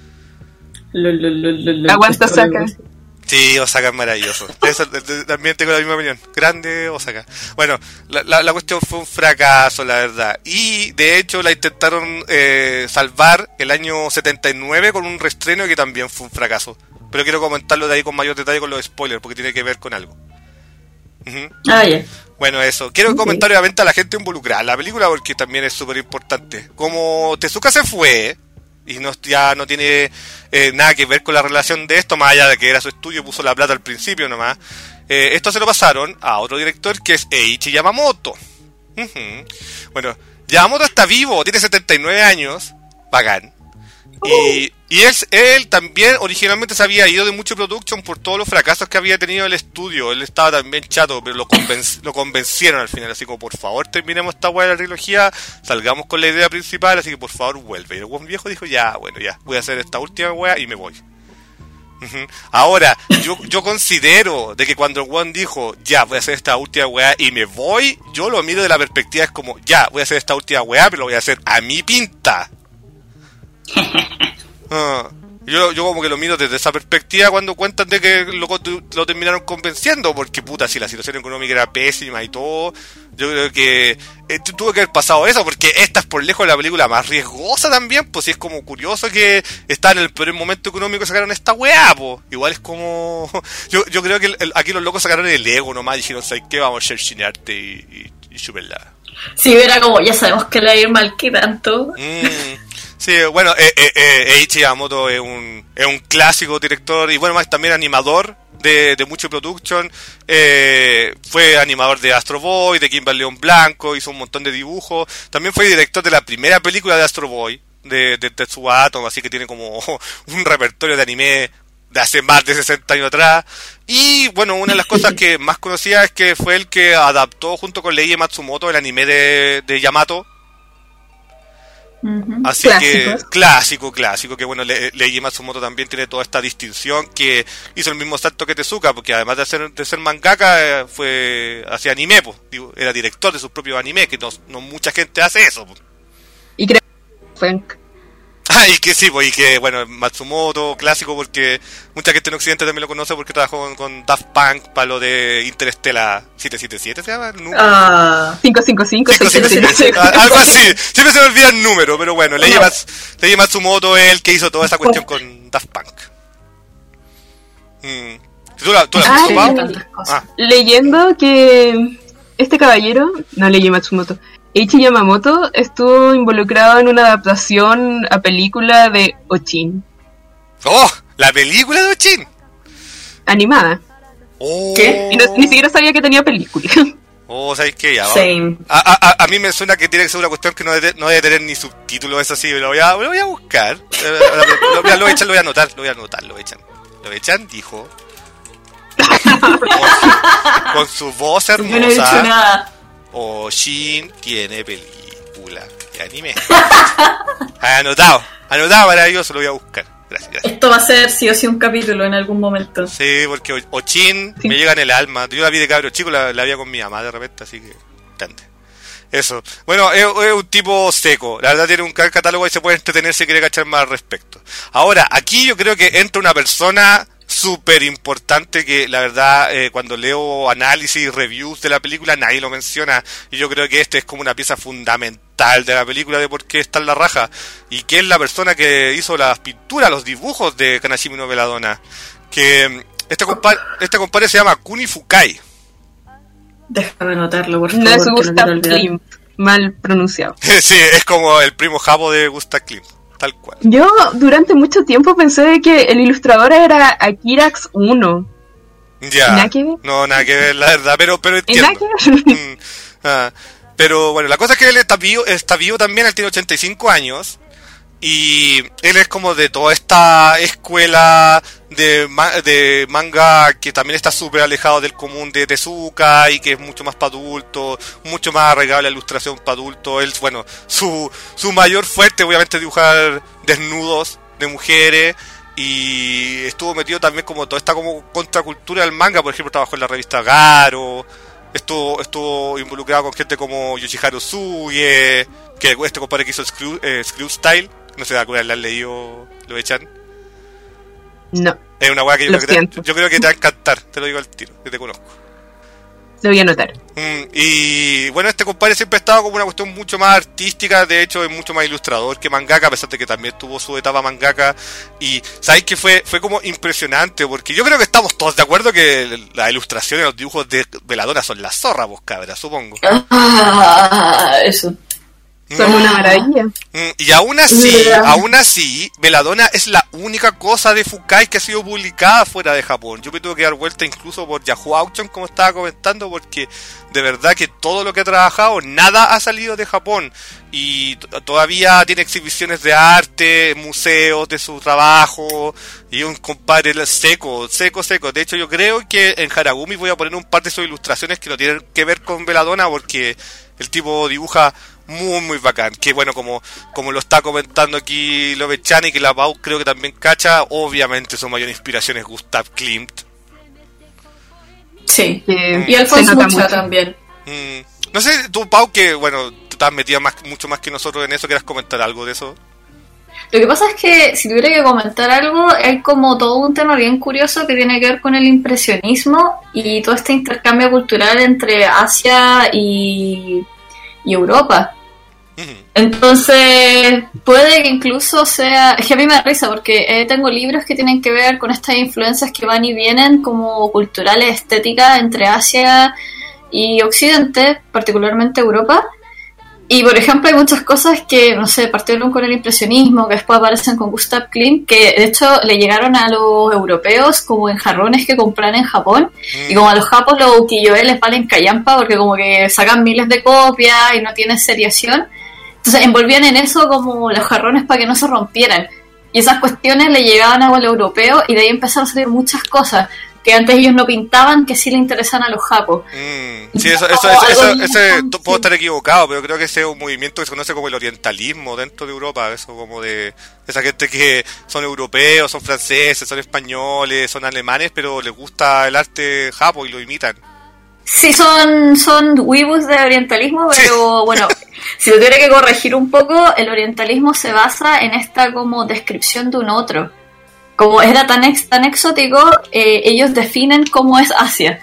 Speaker 3: Aguanta Osaka.
Speaker 1: Sí, Osaka es maravilloso. Eso, de, de, también tengo la misma opinión. Grande Osaka. Bueno, la, la, la cuestión fue un fracaso, la verdad. Y de hecho la intentaron eh, salvar el año setenta y nueve con un reestreno que también fue un fracaso. pero quiero comentarlo de ahí con mayor detalle con los spoilers, porque tiene que ver con algo. Uh-huh.
Speaker 2: Ah, ya. Yeah.
Speaker 1: Bueno, eso. Quiero okay. comentar obviamente a la gente involucrada en la película, porque también es súper importante. Como Tezuka se fue, y no, ya no tiene eh, nada que ver con la relación de esto, más allá de que era su estudio, puso la plata al principio nomás. Eh, esto se lo pasaron a otro director que es Eiichi Yamamoto. Uh-huh. Bueno, Yamamoto está vivo, tiene setenta y nueve años, bacán. Y, y él, él también originalmente se había ido de mucho production por todos los fracasos que había tenido el estudio. Él estaba también chato, pero lo, convenc- lo convencieron al final. Así como, por favor, terminemos esta hueá de la trilogía, salgamos con la idea principal, así que por favor vuelve. Y el buen viejo dijo, ya, bueno, ya, voy a hacer esta última hueá y me voy. Uh-huh. Ahora, yo, yo considero de que cuando el Juan dijo, ya, voy a hacer esta última weá y me voy, yo lo miro de la perspectiva, es como, ya, voy a hacer esta última weá, pero lo voy a hacer a mi pinta. Uh, yo, yo como que lo miro desde esa perspectiva cuando cuentan de que lo, lo terminaron convenciendo, porque puta, si la situación económica era pésima y todo, yo creo que eh, tuvo que haber pasado eso, porque esta es por lejos la película más riesgosa también, pues sí, es como curioso que está en el peor momento económico y sacaron esta weá, pues igual es como, yo, yo creo que el, el, aquí los locos sacaron el ego nomás y dijeron, ¿sabes qué? Vamos a hacer chinearte y, y, y chuparla.
Speaker 2: Sí, era como, ya sabemos que le va a ir mal, que tanto.
Speaker 1: Mm. Sí, bueno, eh, eh, eh, Eiichi Yamamoto es un, es un clásico director y bueno, más también animador de, de mucho production. Eh, fue animador de Astro Boy, de Kimber León Blanco, hizo un montón de dibujos. También fue director de la primera película de Astro Boy, de, de Tetsuya Atom, así que tiene como un repertorio de anime de hace más de sesenta años atrás. Y bueno, una de las cosas que más conocía es que fue el que adaptó junto con Leiji Matsumoto el anime de, de Yamato.
Speaker 2: Uh-huh.
Speaker 1: Así
Speaker 2: Clásicos.
Speaker 1: que clásico, clásico, que bueno, Le- Leiji Matsumoto también tiene toda esta distinción, que hizo el mismo salto que Tezuka, porque además de ser, de ser mangaka, eh, fue hacía anime, pues, digo, era director de sus propios animes, que no, no mucha gente hace eso, pues.
Speaker 3: Y creo que funk.
Speaker 1: Ah, y que sí, pues, y que, bueno, Matsumoto, clásico, porque mucha gente en Occidente también lo conoce porque trabajó con, con Daft Punk para lo de Interstellar setecientos setenta y siete, ¿se llama? No.
Speaker 2: Ah,
Speaker 3: cinco cinco cinco,
Speaker 1: Cinco, cinco, cinco,
Speaker 3: seis
Speaker 1: cinco, algo así, siempre se me olvida el número, pero bueno, Leiji Mats- Leiji Matsumoto es el que hizo toda esa cuestión con Daft Punk. Mm. ¿Tú la, tú la has
Speaker 3: Ay,
Speaker 1: visto, Pau?
Speaker 2: tantas cosas.
Speaker 1: Ah,
Speaker 3: Leyendo que este caballero, no Leiji Matsumoto, Eiichi Yamamoto estuvo involucrado en una adaptación a película de Ochin,
Speaker 1: ¡oh! La película de Ochin.
Speaker 3: animada.
Speaker 1: Oh.
Speaker 2: ¿Qué?
Speaker 3: Y no- ni siquiera sabía que tenía película.
Speaker 1: Oh, ¿sabes qué? Ya, vamos.
Speaker 2: Same.
Speaker 1: A, a, a- a mí me suena que tiene que ser una cuestión que no debe, no debe tener ni subtítulos, eso sí, lo voy a, lo voy a buscar. Eh, Lo, lo, lo voy a echar, lo voy a anotar, lo voy a anotar, lo echan. Lo echan, dijo. Con su, con su voz
Speaker 2: Yo no he dicho
Speaker 1: hermosa.
Speaker 2: nada.
Speaker 1: Oshin tiene película de anime. Anotado, anotado, maravilloso, lo voy a buscar. Gracias, gracias.
Speaker 2: Esto va a ser sí o sí un capítulo en algún momento.
Speaker 1: Sí, porque O- Ochin
Speaker 3: Sí.
Speaker 1: me llega en el alma. Yo la vi de cabro chico, la, la vi con mi mamá de repente, así que grande. Eso. Bueno, es, es un tipo seco. La verdad tiene un gran catálogo y se puede entretener si quiere cachar más al respecto. Ahora, aquí yo creo que entra una persona súper importante que la verdad eh, cuando leo análisis y reviews de la película nadie lo menciona. Y yo creo que este es como una pieza fundamental de la película de por qué está en la raja. Y que es la persona que hizo las pinturas, los dibujos de Kanashimi no Belladonna. Que este compadre, este compadre se llama Kuni Fukai.
Speaker 2: Déjame anotarlo, por favor.
Speaker 3: No es
Speaker 2: que no quiero
Speaker 3: Gustav
Speaker 2: olvidar.
Speaker 3: Klimt, mal pronunciado.
Speaker 1: Sí, es como el primo japo de Gustav Klimt, tal cual.
Speaker 3: Yo durante mucho tiempo pensé de que el ilustrador era Akirax uno.
Speaker 1: Ya.
Speaker 3: ¿Nada que ver?
Speaker 1: No, nada que ver, la verdad, pero, pero
Speaker 3: ¿Y nada
Speaker 1: entiendo.
Speaker 3: que ver?
Speaker 1: Mm, ah, pero bueno, la cosa es que él está vivo, está vivo también, él tiene ochenta y cinco años. Y él es como de toda esta escuela de, ma- de manga que también está súper alejado del común de Tezuka y que es mucho más para adultos, mucho más arraigado a la ilustración para adultos. Él, bueno, su, su mayor fuerte obviamente es dibujar desnudos de mujeres y estuvo metido también como toda esta como contracultura del manga. Por ejemplo, trabajó en la revista Garo, estuvo, estuvo involucrado con gente como Yoshiharu Suge, que este compadre que hizo Screw, eh, Screw Style. No sé, ¿alguna vez la han leído? ¿Lo echan?
Speaker 3: No.
Speaker 1: Es una weá que yo
Speaker 3: Lo
Speaker 1: creo que, te,
Speaker 3: siento.
Speaker 1: yo creo que te va a encantar, te lo digo al tiro, que te conozco.
Speaker 3: Lo voy a anotar.
Speaker 1: Mm, y bueno, este compadre siempre ha estado como una cuestión mucho más artística, de hecho es mucho más ilustrador que mangaka, a pesar de que también tuvo su etapa mangaka. Y sabéis que fue fue como impresionante, porque yo creo que estamos todos de acuerdo que las ilustraciones, los dibujos de Veladona son la zorra, vos cabra, supongo.
Speaker 2: Ah, eso.
Speaker 3: Son una maravilla.
Speaker 1: Y aún así, aún así, Veladona es la única cosa de Fukai que ha sido publicada fuera de Japón. Yo me tuve que dar vuelta incluso por Yahoo Auction, como estaba comentando, porque de verdad que todo lo que ha trabajado, nada ha salido de Japón. Y t- todavía tiene exhibiciones de arte, museos de su trabajo, y un compadre seco, seco, seco. De hecho, yo creo que en Haragumi voy a poner un par de sus ilustraciones que no tienen que ver con Veladona, porque el tipo dibuja muy muy bacán, que bueno, como como lo está comentando aquí Lovechan, y que la Pau creo que también cacha, obviamente su mayor inspiración es Gustav Klimt.
Speaker 2: Sí,
Speaker 3: Eh,
Speaker 2: y Alfonso
Speaker 3: se nota
Speaker 2: Mucha
Speaker 3: mucho.
Speaker 2: también.
Speaker 1: Mm, no sé, tú Pau, que bueno, tú estás metida más, mucho más que nosotros en eso, ¿quieres comentar algo de eso?
Speaker 2: Lo que pasa es que si tuviera que comentar algo, hay como todo un tema bien curioso que tiene que ver con el impresionismo y todo este intercambio cultural entre Asia y, y Europa. Entonces, puede que incluso sea... Es que a mí me da risa porque eh, tengo libros que tienen que ver con estas influencias que van y vienen como culturales, estéticas entre Asia y Occidente, particularmente Europa. Y, por ejemplo, hay muchas cosas que, no sé, partieron con el impresionismo, que después aparecen con Gustav Klimt, que de hecho le llegaron a los europeos como en jarrones que compran en Japón. Mm. Y como a los japos los ukiyo-e les valen callampa porque como que sacan miles de copias y no tienen seriación. Entonces envolvían en eso como los jarrones para que no se rompieran. Y esas cuestiones le llegaban a los europeos y de ahí empezaron a salir muchas cosas que antes ellos no pintaban, que sí le interesan a los japos.
Speaker 1: Mm, sí, eso, eso, eso, eso, eso, eso puedo estar equivocado, pero creo que ese es un movimiento que se conoce como el orientalismo dentro de Europa, eso como de esa gente que son europeos, son franceses, son españoles, son alemanes, pero les gusta el arte japo y lo imitan.
Speaker 2: Sí, son, son weebus de orientalismo, pero sí. Bueno, si lo tuviera que corregir un poco, el orientalismo se basa en esta como descripción de un otro. Como era tan ex, tan exótico, eh, ellos definen cómo es Asia.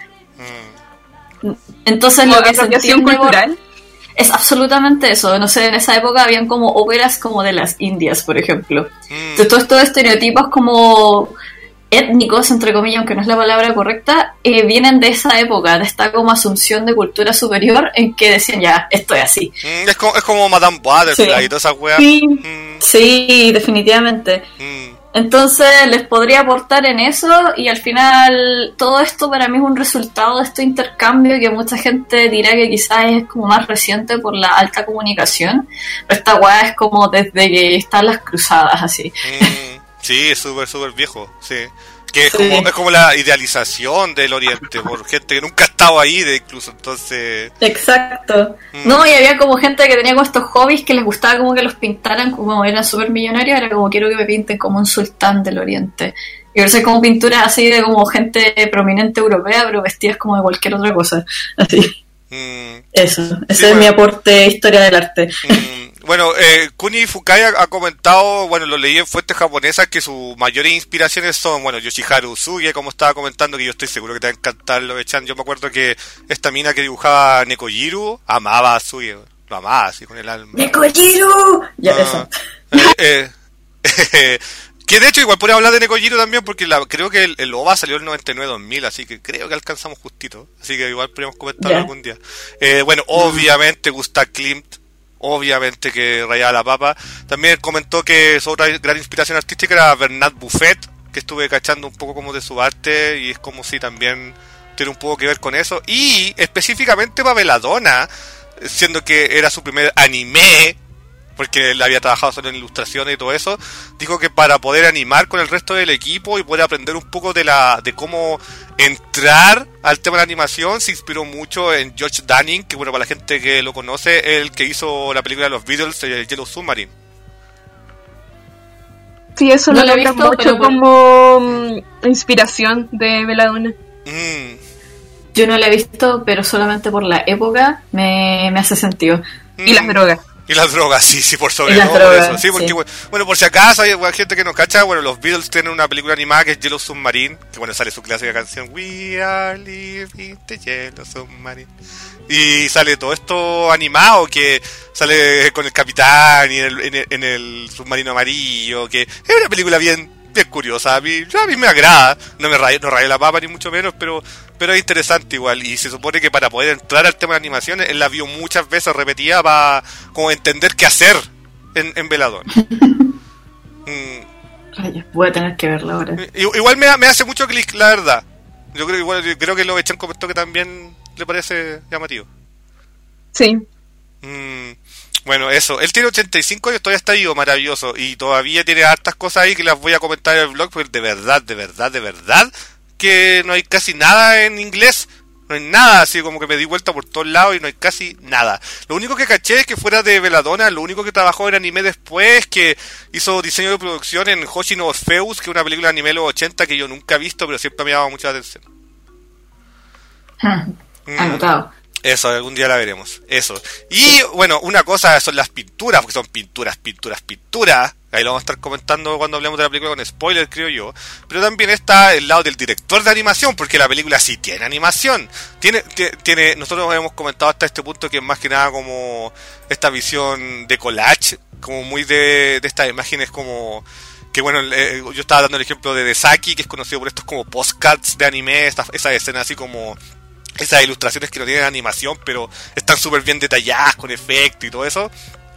Speaker 2: Mm. Entonces lo que se entiende cultural es absolutamente eso. No sé, en esa época habían como óperas como de las Indias, por ejemplo. Mm. Entonces todos estos estereotipos como étnicos, entre comillas, aunque no es la palabra correcta, eh, vienen de esa época, de esta como asunción de cultura superior en que decían, ya, esto es así.
Speaker 1: Mm, es, como, es como Madame Butterfly sí. Y todas esas weas.
Speaker 2: Sí, mm. sí, definitivamente. Mm. Entonces les podría aportar en eso y al final todo esto para mí es un resultado de este intercambio que mucha gente dirá que quizás es como más reciente por la alta comunicación, pero esta weá es como desde que están las cruzadas así.
Speaker 1: Mm. Sí, es súper, súper viejo, sí. Que es, sí. como, es como la idealización del Oriente, por gente que nunca ha estado ahí, de incluso, entonces...
Speaker 2: Exacto. Mm. No, y había como gente que tenía como estos hobbies que les gustaba como que los pintaran, como eran súper millonarios, era como quiero que me pinten como un sultán del Oriente. Y a veces como pinturas así de como gente prominente europea, pero vestidas como de cualquier otra cosa, así. Mm. Eso, ese sí, es bueno. Mi aporte historia del arte.
Speaker 1: Mm. Bueno, eh, Kuni Fukai ha, ha comentado, bueno, lo leí en fuentes japonesas, que sus mayores inspiraciones son, bueno, Yoshiharu Usuge, como estaba comentando, que yo estoy seguro que te va a encantar lo de Chan. Yo me acuerdo que esta mina que dibujaba Nekojiru amaba a Usuge, lo amaba así con el alma.
Speaker 2: ¡Nekojiru! Ya,
Speaker 1: ah,
Speaker 2: eso.
Speaker 1: Eh, eh, que de hecho igual podría hablar de Nekojiru también, porque la, creo que el, el O V A salió en el noventa y nueve dos mil, así que creo que alcanzamos justito. Así que igual podríamos comentarlo yeah. algún día. Eh, bueno, obviamente Gustav Klimt, obviamente que rayaba la papa. También comentó que su otra gran inspiración artística era Bernard Buffet, que estuve cachando un poco como de su arte, y es como si también tiene un poco que ver con eso. Y específicamente para Veladona, siendo que era su primer anime, porque él había trabajado solo en ilustraciones y todo eso, dijo que para poder animar con el resto del equipo y poder aprender un poco de la de cómo entrar al tema de la animación, se inspiró mucho en George Dunning, que bueno, para la gente que lo conoce, el que hizo la película de los Beatles, el Yellow Submarine.
Speaker 3: Sí, eso no lo he visto mucho pero... como um, inspiración de Veladona. Mm.
Speaker 2: Yo no lo he visto, pero solamente por la época me, me hace sentido.
Speaker 3: Mm. Y las drogas.
Speaker 1: Y las drogas, sí, sí, por sobre
Speaker 2: Y las
Speaker 1: todo
Speaker 2: drogas,
Speaker 1: por eso. Sí, porque,
Speaker 2: sí.
Speaker 1: bueno, bueno, por si acaso hay hay gente que no cacha, bueno, los Beatles tienen una película animada que es Yellow Submarine, que bueno, sale su clásica canción We are living the Yellow Submarine. Y sale todo esto animado, que sale con el capitán y en el, en el, en el submarino amarillo, que es una película bien bien curiosa. A mí, yo, a mí me agrada, no me rayé, no rayé la papa ni mucho menos, pero pero es interesante igual. Y se supone que para poder entrar al tema de animación, él la vio muchas veces repetida para como entender qué hacer en, en Veladón. mm.
Speaker 2: Rayos, voy a tener que verla ahora.
Speaker 1: Igual me, me hace mucho clic, la verdad. Yo creo, igual, yo creo que lo Echan comentó que también le parece llamativo.
Speaker 3: Sí.
Speaker 1: Mm, bueno, eso. Él tiene ochenta y cinco años, todavía está vivo, maravilloso. Y todavía tiene hartas cosas ahí que las voy a comentar en el blog, porque de verdad, de verdad, de verdad, que no hay casi nada en inglés. No hay nada, así como que me di vuelta por todos lados y no hay casi nada. Lo único que caché es que fuera de Belladonna, lo único que trabajó en anime después, que hizo diseño de producción en Hoshi no Orpheus, que es una película de anime de los ochenta que yo nunca he visto, pero siempre me ha llamado mucha atención.
Speaker 2: Mm. Anotado.
Speaker 1: Eso, algún día la veremos. Eso. Y bueno, una cosa son las pinturas, porque son pinturas, pinturas, pinturas. Ahí lo vamos a estar comentando cuando hablemos de la película con spoiler, creo yo. Pero también está el lado del director de animación, porque la película sí tiene animación. Tiene, t- tiene, nosotros hemos comentado hasta este punto que es más que nada como esta visión de collage, como muy de, de estas imágenes como... Que bueno, eh, yo estaba dando el ejemplo de Desaki, que es conocido por estos como postcards de anime, esta, esa escena así como... Esas ilustraciones que no tienen animación, pero están súper bien detalladas, con efecto y todo eso.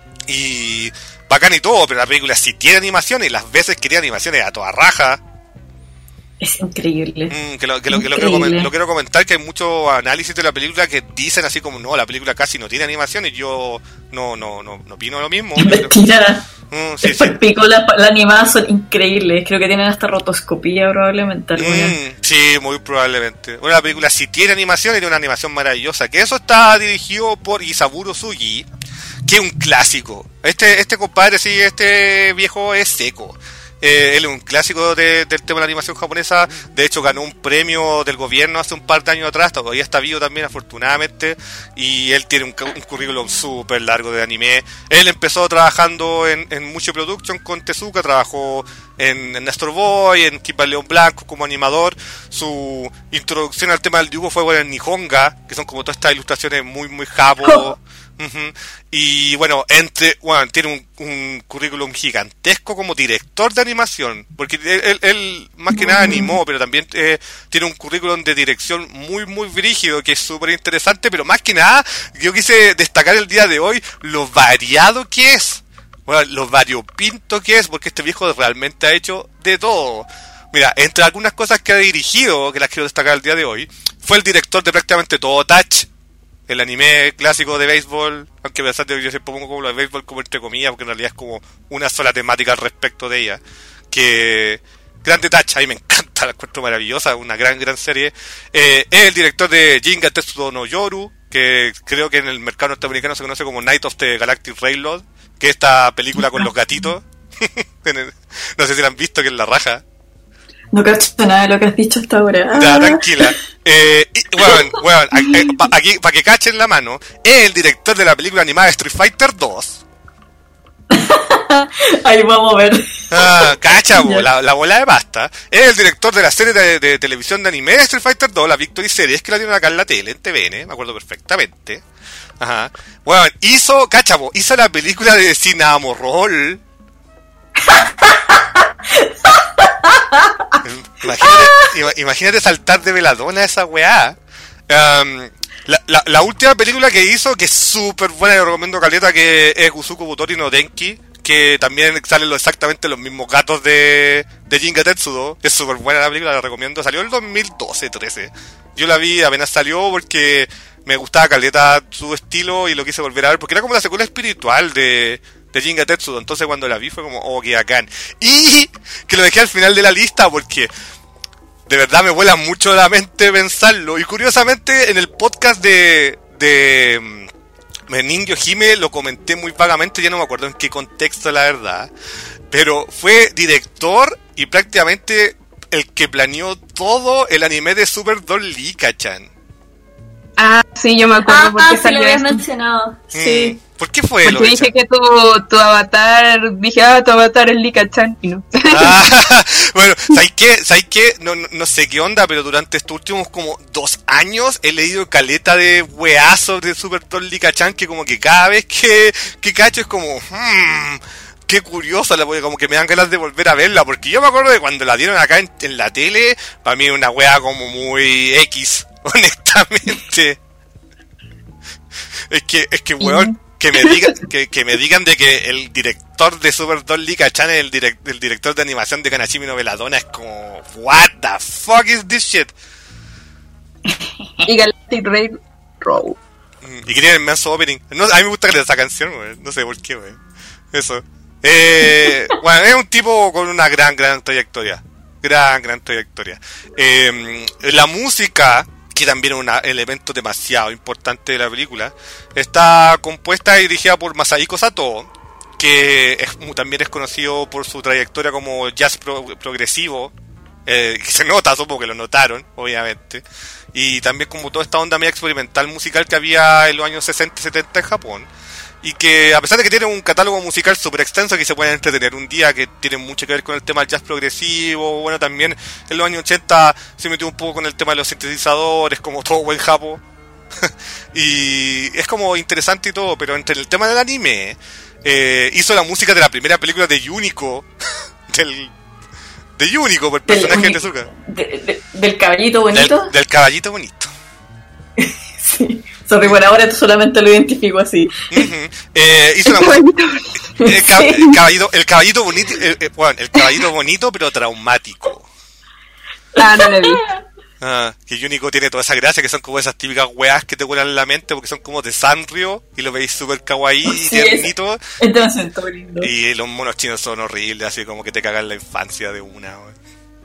Speaker 1: Y bacán y todo, pero la película sí tiene animación y las veces que tiene animaciones a toda raja.
Speaker 2: Es increíble.
Speaker 1: Mm, que lo, que lo, que lo, quiero coment- lo quiero comentar, que hay muchos análisis de la película que dicen así como, no, la película casi no tiene animación, y yo no no no, no opino lo mismo.
Speaker 2: Mentira.
Speaker 1: Mm, sí,
Speaker 2: Después
Speaker 1: sí.
Speaker 2: pico, la, la animada son increíbles. Creo que tienen hasta rotoscopía probablemente.
Speaker 1: Mm, sí, muy probablemente. Bueno, la película sí tiene animación y tiene una animación maravillosa, que eso está dirigido por Isaburo Sugi, que es un clásico. Este este compadre, sí, este viejo es seco. Eh, él es un clásico de, del tema de la animación japonesa. De hecho ganó un premio del gobierno hace un par de años atrás. Todavía está vivo también, afortunadamente. Y él tiene un, un currículum súper largo de anime. Él empezó trabajando en, en Mucho Production con Tezuka. Trabajó en, en Nestor Boy, en Kipa León Blanco como animador. Su introducción al tema del dibujo fue bueno, en Nihonga, que son como todas estas ilustraciones muy muy japo. Oh. Uh-huh. Y bueno, entre bueno, tiene un, un currículum gigantesco como director de animación, porque él, él, él más que nada animó, pero también eh, tiene un currículum de dirección muy muy brígido, que es súper interesante, pero más que nada yo quise destacar el día de hoy lo variado que es, bueno, lo variopinto que es, porque este viejo realmente ha hecho de todo. Mira, entre algunas cosas que ha dirigido, que las quiero destacar el día de hoy, fue el director de prácticamente todo Touch, el anime clásico de béisbol, aunque a pesar de que yo siempre pongo como lo de béisbol como entre comillas, porque en realidad es como una sola temática al respecto de ella, que Grande Touch, a mí me encanta, la encuentro maravillosa, una gran gran serie. Eh, es el director de Jinga Tetsudo no Yoru, que creo que en el mercado norteamericano se conoce como Night of the Galactic Railroad, que es esta película con los gatitos. No sé si la han visto, que es la raja.
Speaker 2: No cacho nada de lo que has dicho hasta ahora.
Speaker 1: Ya, tranquila. Eh, y, bueno, bueno, aquí, para que cachen la mano, es el director de la película animada Street Fighter dos.
Speaker 2: Ahí vamos a ver.
Speaker 1: Ah, cacha, bo, la, la bola de pasta. Es el director de la serie de, de televisión de anime de Street Fighter dos, la Victory Series, que la tienen acá en la tele, en T V N, me acuerdo perfectamente. Ajá. Bueno, hizo, cacha, bo, hizo la película de Cinnamoroll. Imagínate, imagínate saltar de Belladonna a esa weá. Um, la, la, la última película que hizo, que es súper buena, y lo recomiendo caleta, que es Gusuku Butori no Denki, que también salen los, exactamente los mismos gatos de, de Jinga Tetsudo. Es súper buena la película, la recomiendo. Salió en el dos mil doce trece. Yo la vi apenas salió porque me gustaba caleta su estilo y lo quise volver a ver, porque era como la secuela espiritual de... de Jinga Tetsudo. Entonces cuando la vi fue como, oh, qué bacán. Y que lo dejé al final de la lista porque de verdad me vuela mucho la mente pensarlo. Y curiosamente en el podcast de de Ningyo Hime lo comenté muy vagamente, ya no me acuerdo en qué contexto la verdad, pero fue director y prácticamente el que planeó todo el anime de Super Dolly, ¿cachan?
Speaker 3: Ah, sí, yo me acuerdo
Speaker 2: ah,
Speaker 3: porque
Speaker 2: sí,
Speaker 3: salió
Speaker 2: lo habías
Speaker 3: esto.
Speaker 2: mencionado. Sí.
Speaker 1: Mm. ¿Por qué fue
Speaker 3: Porque
Speaker 1: lo
Speaker 3: dije que tu, tu avatar, dije, ah, tu avatar es Lika-chan, y no.
Speaker 1: Ah, bueno, ¿sabes qué? ¿Sabes qué? No, no, no sé qué onda, pero durante estos últimos como dos años he leído caleta de weazos de Super Troll Lika-chan que como que cada vez que, que cacho es como, hmm, qué curiosa la wea, como que me dan ganas de volver a verla, porque yo me acuerdo de cuando la dieron acá en, en la tele, para mí una wea como muy X, honestamente. Es que, es que weón, que me digan, que, que me digan de que el director de Super Doll Lika-chan es el, direct, el director de animación de Kanashimi no Veladona, es como, what the fuck is this shit?
Speaker 3: Y Galactic Railroad.
Speaker 1: Y que tiene el menso opening. No, a mí me gusta esa canción, wey. No sé por qué, wey. Eso. Eh, bueno, es un tipo con una gran, gran trayectoria. Gran, gran trayectoria. Eh, la música, que también es un elemento demasiado importante de la película, está compuesta y dirigida por Masahiko Sato, que es, también es conocido por su trayectoria como jazz pro, progresivo, eh, que se nota, supongo que lo notaron, obviamente, y también como toda esta onda media experimental musical que había en los años sesenta y setenta en Japón, y que a pesar de que tiene un catálogo musical súper extenso que se pueden entretener un día, que tiene mucho que ver con el tema del jazz progresivo, bueno, también en los años ochenta se metió un poco con el tema de los sintetizadores, como todo buen japo, y es como interesante y todo, pero entre el tema del anime, eh, hizo la música de la primera película de Yuniko, del, de Yuniko, por el personaje de Tezuka.
Speaker 2: De, de, ¿Del caballito bonito?
Speaker 1: Del, del caballito bonito.
Speaker 2: Sí. Sorry, bueno, ahora solamente lo identifico así.
Speaker 1: Uh-huh. Eh, hizo la el, cab- el caballito, el caballito bonito, el, el, bueno, el caballito bonito, pero traumático.
Speaker 3: Ah, no lo vi.
Speaker 1: Ah, que Yuniko tiene toda esa gracia, que son como esas típicas weas que te vuelan la mente porque son como de Sanrio y lo veis súper kawaii y
Speaker 2: sí,
Speaker 1: tiernito.
Speaker 2: Es demasiado lindo.
Speaker 1: Y los monos chinos son horribles, así como que te cagan la infancia de una. Wey.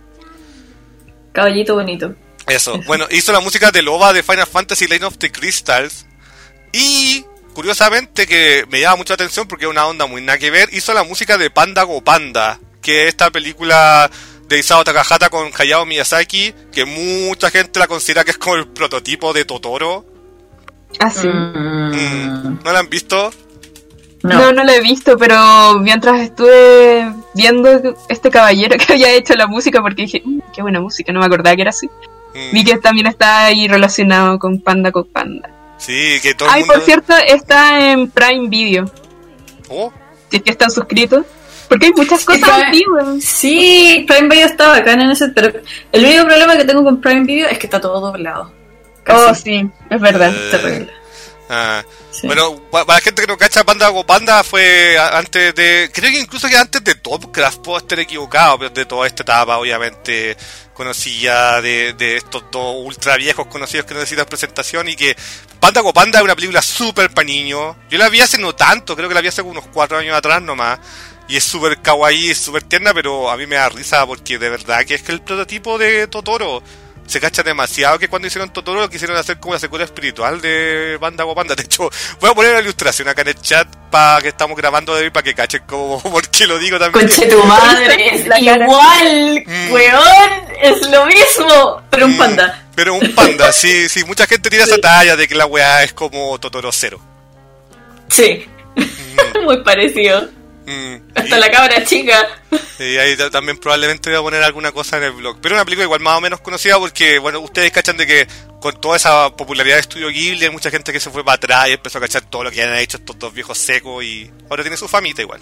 Speaker 2: Caballito bonito.
Speaker 1: Eso, bueno, hizo la música del O V A de Final Fantasy Line of the Crystals. Y, curiosamente, que me llama mucha atención porque es una onda muy nada que ver, hizo la música de Panda Go Panda, que es esta película de Isao Takahata con Hayao Miyazaki, que mucha gente la considera que es como el prototipo de Totoro.
Speaker 3: Ah, sí.
Speaker 2: Mm.
Speaker 1: Mm, ¿No la han visto?
Speaker 3: No. no, no lo he visto, pero mientras estuve viendo este caballero que había hecho la música, porque dije, mmm, qué buena música, no me acordaba que era así. Mm. Vi que también está ahí relacionado con Panda con Panda.
Speaker 1: Sí, que todo
Speaker 3: Ay,
Speaker 1: el mundo...
Speaker 3: por cierto, está en Prime Video.
Speaker 1: ¿Oh?
Speaker 3: Si es que están suscritos. Porque hay muchas cosas
Speaker 2: Está...
Speaker 3: antiguas.
Speaker 2: Sí, Prime Video está bacán en ese, pero el único problema que tengo con Prime Video es que está todo doblado.
Speaker 3: Casi. Oh, sí, es verdad.
Speaker 1: Eh...
Speaker 2: Terrible.
Speaker 1: Ah,
Speaker 2: sí.
Speaker 1: Bueno, para la gente que no cacha, Panda Go Panda fue antes de, creo que incluso que antes de Topcraft, puedo estar equivocado, pero de toda esta etapa obviamente conocida de, de estos dos ultra viejos conocidos que no necesitan presentación, y que Panda Go Panda es una película súper para niños. Yo la vi hace no tanto, creo que la vi hace unos cuatro años atrás nomás, y es súper kawaii, es súper tierna, pero a mí me da risa porque de verdad que es que el prototipo de Totoro se cacha demasiado, que cuando hicieron Totoro lo quisieron hacer como la secuela espiritual de Panda Go Panda. De hecho, voy a poner una ilustración acá en el chat para que estamos grabando de hoy, para que cachen como por qué lo digo también.
Speaker 2: Conche tu madre, es igual, mm. weón, es lo mismo, pero un panda.
Speaker 1: Mm, pero un panda, sí, sí, mucha gente tira esa talla de que la weá es como Totoro cero.
Speaker 2: Sí, mm. muy parecido. Mm, Hasta y, la cabra chica.
Speaker 1: Y ahí también probablemente voy a poner alguna cosa en el blog. Pero una película igual más o menos conocida porque, bueno, ustedes cachan de que con toda esa popularidad de Estudio Ghibli hay mucha gente que se fue para atrás y empezó a cachar todo lo que han hecho estos dos viejos secos, y ahora tiene su famita igual.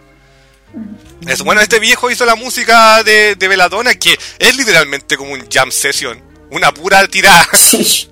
Speaker 1: Mm. Eso, bueno, este viejo hizo la música de, de Veladona, que es literalmente como un jam session, una pura tirada.
Speaker 2: Sí.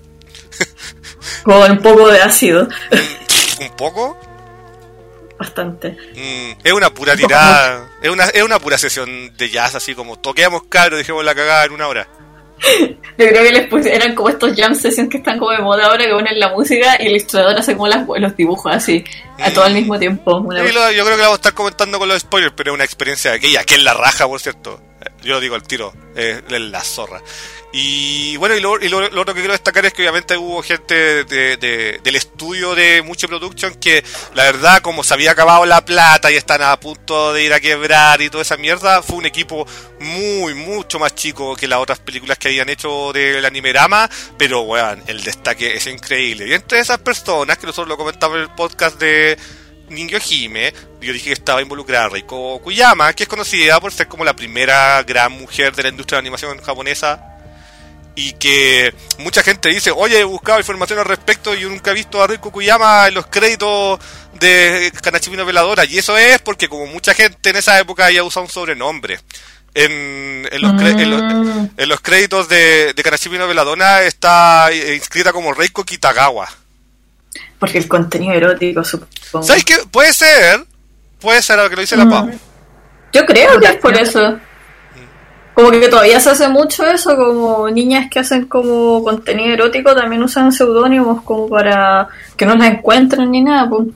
Speaker 2: Con un poco de ácido.
Speaker 1: ¿Un poco?
Speaker 2: Bastante.
Speaker 1: Mm, es una pura tirada, es una, es una pura sesión de jazz, así como toqueamos cabros, dejemos la cagada en una hora.
Speaker 2: Yo creo que les puse, eran como estos jam sessions que están como de moda ahora, que ponen la música y el ilustrador hace como las, los dibujos así, a mm. todo al mismo tiempo. Una
Speaker 1: sí, lo, yo creo que la vamos a estar comentando con los spoilers, pero es una experiencia de aquella, que es la raja, por cierto. Yo digo el tiro, es la zorra. Y bueno, y, lo, y lo, lo otro que quiero destacar es que obviamente hubo gente de, de, del estudio de Mucho Production que la verdad, como se había acabado la plata y están a punto de ir a quebrar y toda esa mierda, fue un equipo muy, mucho más chico que las otras películas que habían hecho del Animerama, pero weón, el destaque es increíble. Y entre esas personas, que nosotros lo comentamos en el podcast de Ningyo Hime, yo dije que estaba involucrada Reiko Kuyama, que es conocida por ser como la primera gran mujer de la industria de la animación japonesa, y que mucha gente dice, oye, he buscado información al respecto y yo nunca he visto a Reiko Kuyama en los créditos de Kanashimi no Veladora, y eso es porque como mucha gente en esa época había usado un sobrenombre. En, en, los, cre- en, los, en los créditos de, de Kanashimi no Veladora está inscrita como Reiko Kitagawa.
Speaker 2: Porque el contenido erótico, supongo.
Speaker 1: ¿Sabes qué? Puede ser, puede ser lo que lo dice la Pau.
Speaker 2: Yo creo que es por eso. Como que todavía se hace mucho eso, como niñas que hacen como contenido erótico también usan seudónimos como para que no las encuentren ni nada. Pues.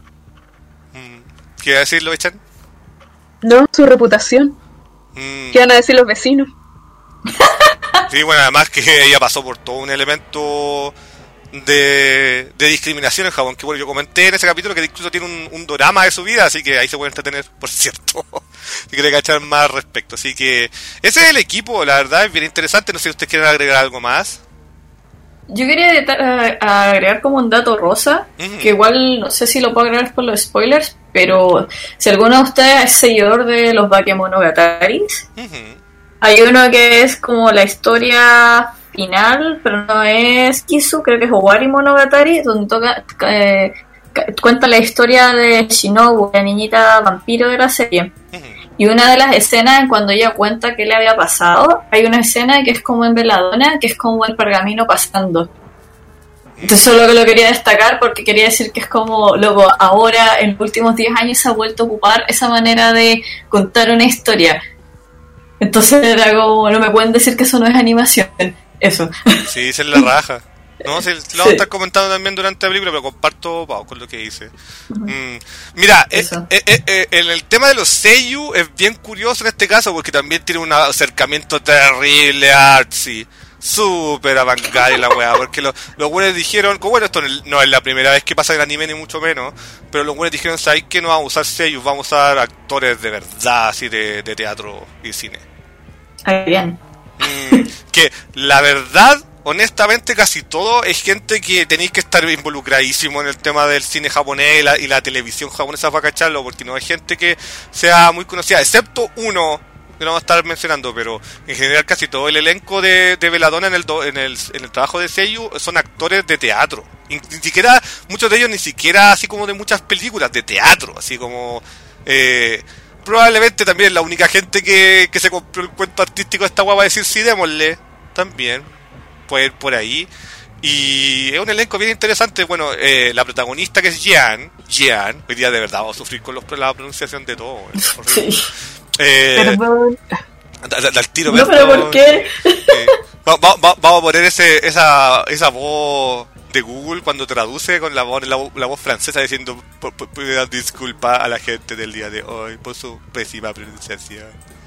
Speaker 1: ¿Qué decirlo, Echan?
Speaker 3: No, su reputación.
Speaker 1: Mm.
Speaker 3: ¿Qué van a decir los vecinos?
Speaker 1: Sí, bueno, además que ella pasó por todo un elemento de, de discriminación en Japón, que bueno, yo comenté en ese capítulo que incluso tiene un, un dorama de su vida, así que ahí se puede entretener, por cierto, si quiere cachar más al respecto. Así que ese es el equipo, la verdad es bien interesante. No sé si ustedes quieren agregar algo más.
Speaker 2: Yo quería de- agregar como un dato rosa, uh-huh. que igual no sé si lo puedo agregar por los spoilers, pero si alguno de ustedes es seguidor de los Bakemonogataris, uh-huh. hay uno que es como la historia final, pero no es Kisu, creo que es Owari Monogatari, donde toca, eh, cuenta la historia de Shinobu, la niñita vampiro de la serie. Uh-huh. Y una de las escenas, cuando ella cuenta qué le había pasado, hay una escena que es como en Veladona, que es como el pergamino pasando. Entonces solo que lo quería destacar porque quería decir que es como, luego ahora en los últimos diez años se ha vuelto a ocupar esa manera de contar una historia. Entonces era como, no me pueden decir que eso no es animación. Eso.
Speaker 1: Sí, esa es la raja. No, sí, lo vamos sí. a estar comentando también durante la película, pero comparto wow, con lo que dice. Uh-huh. Mm, mira, eh, eh, eh, eh, en el tema de los seiyuu es bien curioso en este caso porque también tiene un acercamiento terrible artsy, súper avant-garde la weá, porque lo, los güeyes dijeron, como bueno, esto no es la primera vez que pasa en el anime ni mucho menos, pero los güeyes dijeron, ¿sabes qué? No vamos a usar seiyuu, vamos a usar actores de verdad, así de, de teatro y cine.
Speaker 2: Ay, bien.
Speaker 1: Mm, que la verdad, honestamente, casi todo es gente que tenéis que estar involucradísimo en el tema del cine japonés y la, y la televisión japonesa para cacharlo, porque no hay gente que sea muy conocida, excepto uno que no vamos a estar mencionando, pero en general casi todo el elenco de, de Veladona en el, do, en, el, en el trabajo de seiyuu son actores de teatro. Ni, ni siquiera, muchos de ellos ni siquiera así como de muchas películas, de teatro, así como... Eh, probablemente también la única gente que, que se compró el cuento artístico de esta guapa va a decir sí, démosle, también puede ir por ahí. Y es un elenco bien interesante. Bueno, eh, la protagonista que es Jean, Jean, hoy día de verdad vamos a sufrir con los, la pronunciación de todo.
Speaker 2: Sí.
Speaker 1: Eh,
Speaker 2: Perdón.
Speaker 1: Al, al tiro,
Speaker 2: no, pero ¿por qué?
Speaker 1: Eh, va, va, va, vamos a poner ese, esa, esa voz de Google cuando traduce con la voz, la, la voz francesa diciendo pido disculpa a la gente del día de hoy por su pésima pronunciación.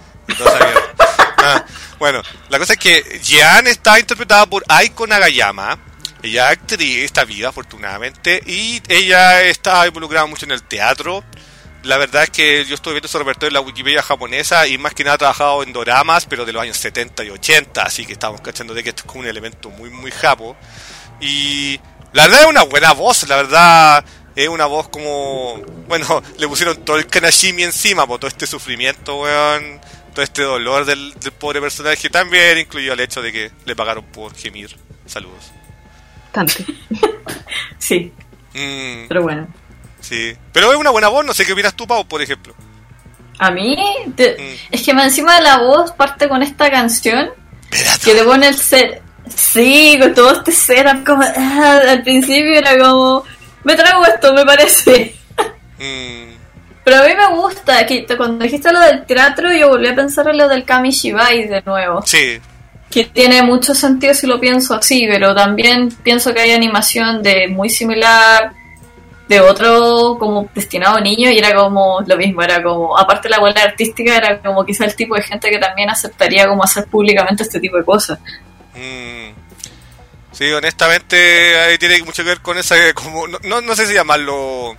Speaker 1: Ah, bueno, la cosa es que Jean está interpretada por Aiko Nagayama. Ella es actriz, está viva afortunadamente, y ella está involucrada mucho en el teatro. La verdad es que yo estuve viendo su repertorio en la Wikipedia japonesa y más que nada ha trabajado en doramas, pero de los años setenta y ochenta, así que estamos cachando de que esto es como un elemento muy muy japo. Y la verdad es una buena voz, la verdad es una voz como... Bueno, le pusieron todo el kanashimi encima, por todo este sufrimiento, weón, todo este dolor del, del pobre personaje, también incluyó el hecho de que le pagaron por gemir. Saludos.
Speaker 3: Tanto.
Speaker 2: Sí,
Speaker 1: mm,
Speaker 2: pero bueno.
Speaker 1: Sí, pero es una buena voz, no sé qué opinas tú, Pau, por ejemplo.
Speaker 2: A mí, te,
Speaker 1: mm.
Speaker 2: es que más encima de la voz parte con esta canción
Speaker 1: Espérate.
Speaker 2: que le pone el ser... Sí, con todo este setup, como, ah, al principio era como, me trago esto, me parece.
Speaker 1: Mm.
Speaker 2: Pero a mí me gusta, que cuando dijiste lo del teatro, yo volví a pensar en lo del Kamishibai de nuevo.
Speaker 1: Sí.
Speaker 2: Que tiene mucho sentido si lo pienso así, pero también pienso que hay animación de muy similar, de otro como destinado a niños, y era como lo mismo, era como, aparte de la huelga artística, era como quizá el tipo de gente que también aceptaría como hacer públicamente este tipo de cosas.
Speaker 1: Mm. Sí, honestamente ahí tiene mucho que ver con esa, como no, no, no sé si llamarlo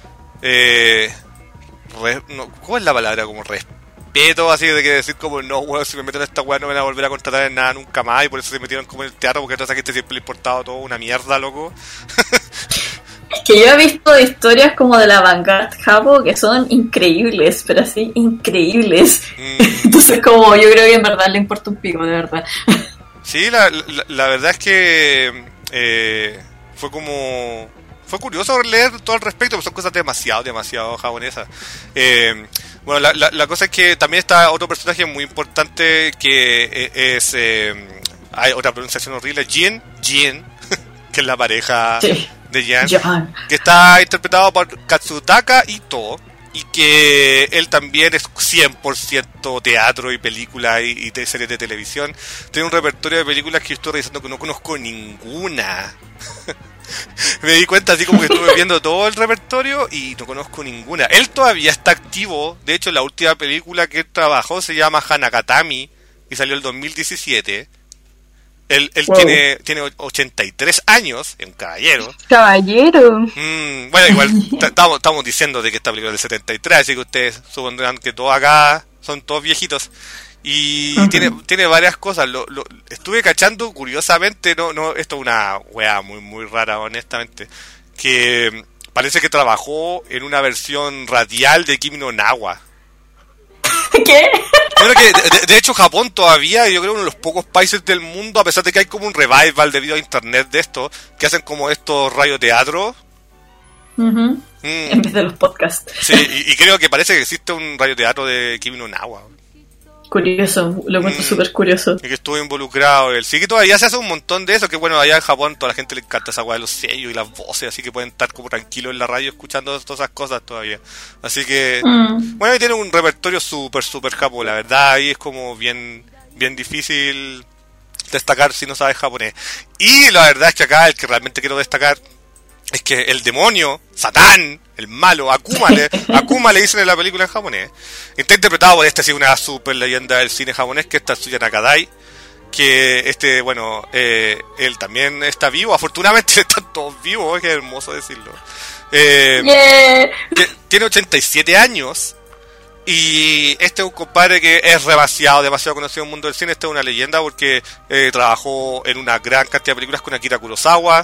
Speaker 1: eh, re, no, ¿cómo es la palabra? Como respeto, así de que decir como no, weón, si me meto en esta weá no me van a volver a contratar en nada nunca más, y por eso se metieron como en el teatro, porque a toda esa gente siempre le ha importado todo una mierda, loco.
Speaker 2: Es que yo he visto historias como de la vanguard japo que son increíbles, pero así increíbles. Mm. Entonces como yo creo que en verdad le importa un pico, de verdad.
Speaker 1: Sí, la, la, la verdad es que eh, fue como... Fue curioso leer todo al respecto, porque son cosas demasiado, demasiado japonesas. Eh, bueno, la, la, la cosa es que también está otro personaje muy importante que es... Eh, hay otra pronunciación horrible, Jin, Jin, que es la pareja sí. de Jan, Jan, que está interpretado por Katsutaka Ito. Y que él también es cien por ciento teatro y película y, y de series de televisión. Tiene un repertorio de películas que yo estoy revisando que no conozco ninguna. Me di cuenta así como que estuve viendo todo el repertorio y no conozco ninguna. Él todavía está activo. De hecho, la última película que él trabajó se llama Hanakatami y salió el dos mil diecisiete. Él, él wow. tiene, tiene ochenta y tres años, es un caballero.
Speaker 3: Caballero.
Speaker 1: Mm, bueno, igual estamos estamos diciendo de que esta película es del setenta y tres, así que ustedes supondrán que todos acá son todos viejitos. Y uh-huh. tiene tiene varias cosas. Lo, lo estuve cachando curiosamente, no no esto es una wea muy muy rara, honestamente, que parece que trabajó en una versión radial de Kimi no Nawa.
Speaker 2: ¿Qué?
Speaker 1: Bueno, que de, de hecho Japón todavía, yo creo, uno de los pocos países del mundo, a pesar de que hay como un revival debido a internet de esto, que hacen como estos radioteatros.
Speaker 2: Uh-huh. Mm. En vez de los podcasts.
Speaker 1: Sí, y, y creo que parece que existe un radioteatro de Kimi no Nawa.
Speaker 2: Curioso, lo encuentro mm. súper curioso.
Speaker 1: Y que estuvo involucrado él. Sí, que todavía se hace un montón de eso, que bueno, allá en Japón toda la gente le encanta esa weá de los sellos y las voces, así que pueden estar como tranquilos en la radio escuchando todas esas cosas todavía. Así que, mm. bueno, ahí tiene un repertorio súper, súper japo, la verdad, ahí es como bien, bien difícil destacar si no sabes japonés. Y la verdad es que acá el que realmente quiero destacar es que el demonio, Satán, el malo, Akuma, le, Akuma le dicen en la película en japonés, está interpretado por este, sí, una super leyenda del cine japonés, que es Tatsuya Nakadai, que este, bueno, eh, él también está vivo, afortunadamente están todos vivos, es hermoso decirlo. Eh, yeah. Tiene ochenta y siete años, y este es un compadre que es demasiado, demasiado conocido en el mundo del cine. Este es una leyenda porque eh, trabajó en una gran cantidad de películas con Akira Kurosawa.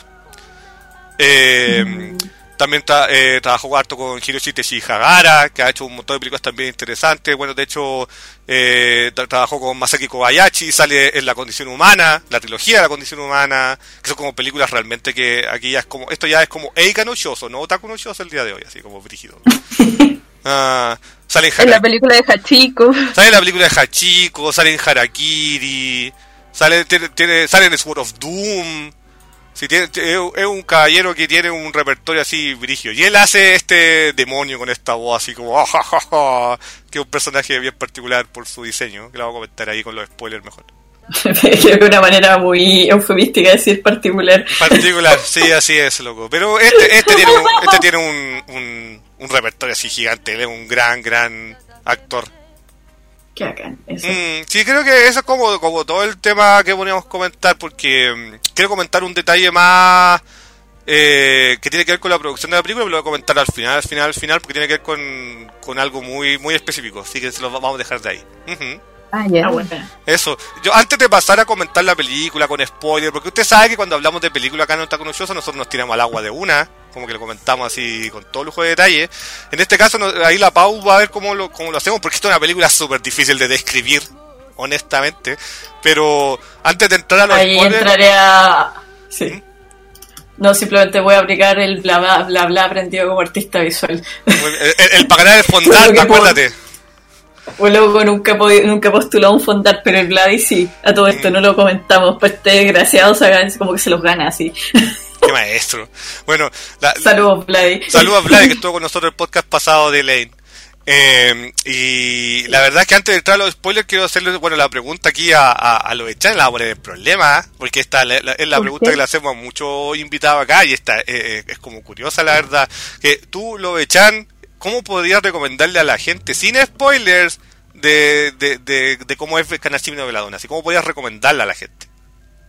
Speaker 1: Eh, mm. También tra- eh, trabajó harto con Hiroshi Teshihagara, que ha hecho un montón de películas también interesantes. Bueno, de hecho, eh, tra- trabajó con Masaki Kobayashi, sale en La Condición Humana, la trilogía de La Condición Humana, que son como películas realmente que aquí ya es como, esto ya es como Eika no Shoso, no Otaku no Shoso el día de hoy, así como brígido. Ah, sale en, Hara-
Speaker 3: en la película de Hachiko.
Speaker 1: Sale en la película de Hachiko, sale en Harakiri, sale, tiene, tiene, sale en Sword of Doom. Sí, tiene, es un caballero que tiene un repertorio así brígido. Y él hace este demonio con esta voz así como... Oh, oh, oh, que es un personaje bien particular por su diseño, que lo voy a comentar ahí con los spoilers mejor.
Speaker 2: Creo que una manera muy eufemística de decir particular.
Speaker 1: Particular, sí, así es, loco. Pero este, este tiene, un, este tiene un, un, un repertorio así gigante. Él es un gran, gran actor.
Speaker 2: Qué bacán, eso.
Speaker 1: Mm, sí, creo que eso es como, como todo el tema que podríamos comentar, porque um, quiero comentar un detalle más eh, que tiene que ver con la producción de la película, pero lo voy a comentar al final, al final, al final, porque tiene que ver con, con algo muy muy específico, así que se lo vamos a dejar de ahí. Uh-huh.
Speaker 2: Ah, ya. Yeah.
Speaker 1: Bueno. Eso. Yo antes de pasar a comentar la película con spoiler, porque usted sabe que cuando hablamos de película acá en Otaku no Shoso, nosotros nos tiramos al agua de una, como que lo comentamos así con todo lujo de detalle. En este caso, no, ahí la Pau va a ver cómo lo, cómo lo hacemos, porque esto es una película súper difícil de describir, honestamente. Pero antes de entrar a los
Speaker 2: ahí
Speaker 1: spoilers...
Speaker 2: entraré a... Sí. ¿Mm? No, simplemente voy a aplicar el bla bla bla, bla aprendido como artista visual.
Speaker 1: El, el, el para ganar el fondant, acuérdate.
Speaker 2: O luego nunca, nunca postuló un fondar, pero el Vladi sí. A todo esto mm. no lo comentamos, pues este desgraciado se como que se los gana así.
Speaker 1: Qué maestro. Bueno, la,
Speaker 2: saludos Vladi.
Speaker 1: Saludos Vladi, que estuvo con nosotros el podcast pasado de Lane. Eh, y la verdad es que antes de entrar a los spoilers quiero hacerle, bueno, la pregunta aquí a, a, a los Echan, la poner el problema, porque esta la, la, es la pregunta que le hacemos a muchos invitados acá y esta eh, es como curiosa la verdad. Que tú, los Echan, ¿cómo podrías recomendarle a la gente, sin spoilers, de, de, de, de cómo es Kanashimi no Veladona? Así, ¿cómo podrías recomendarle a la gente?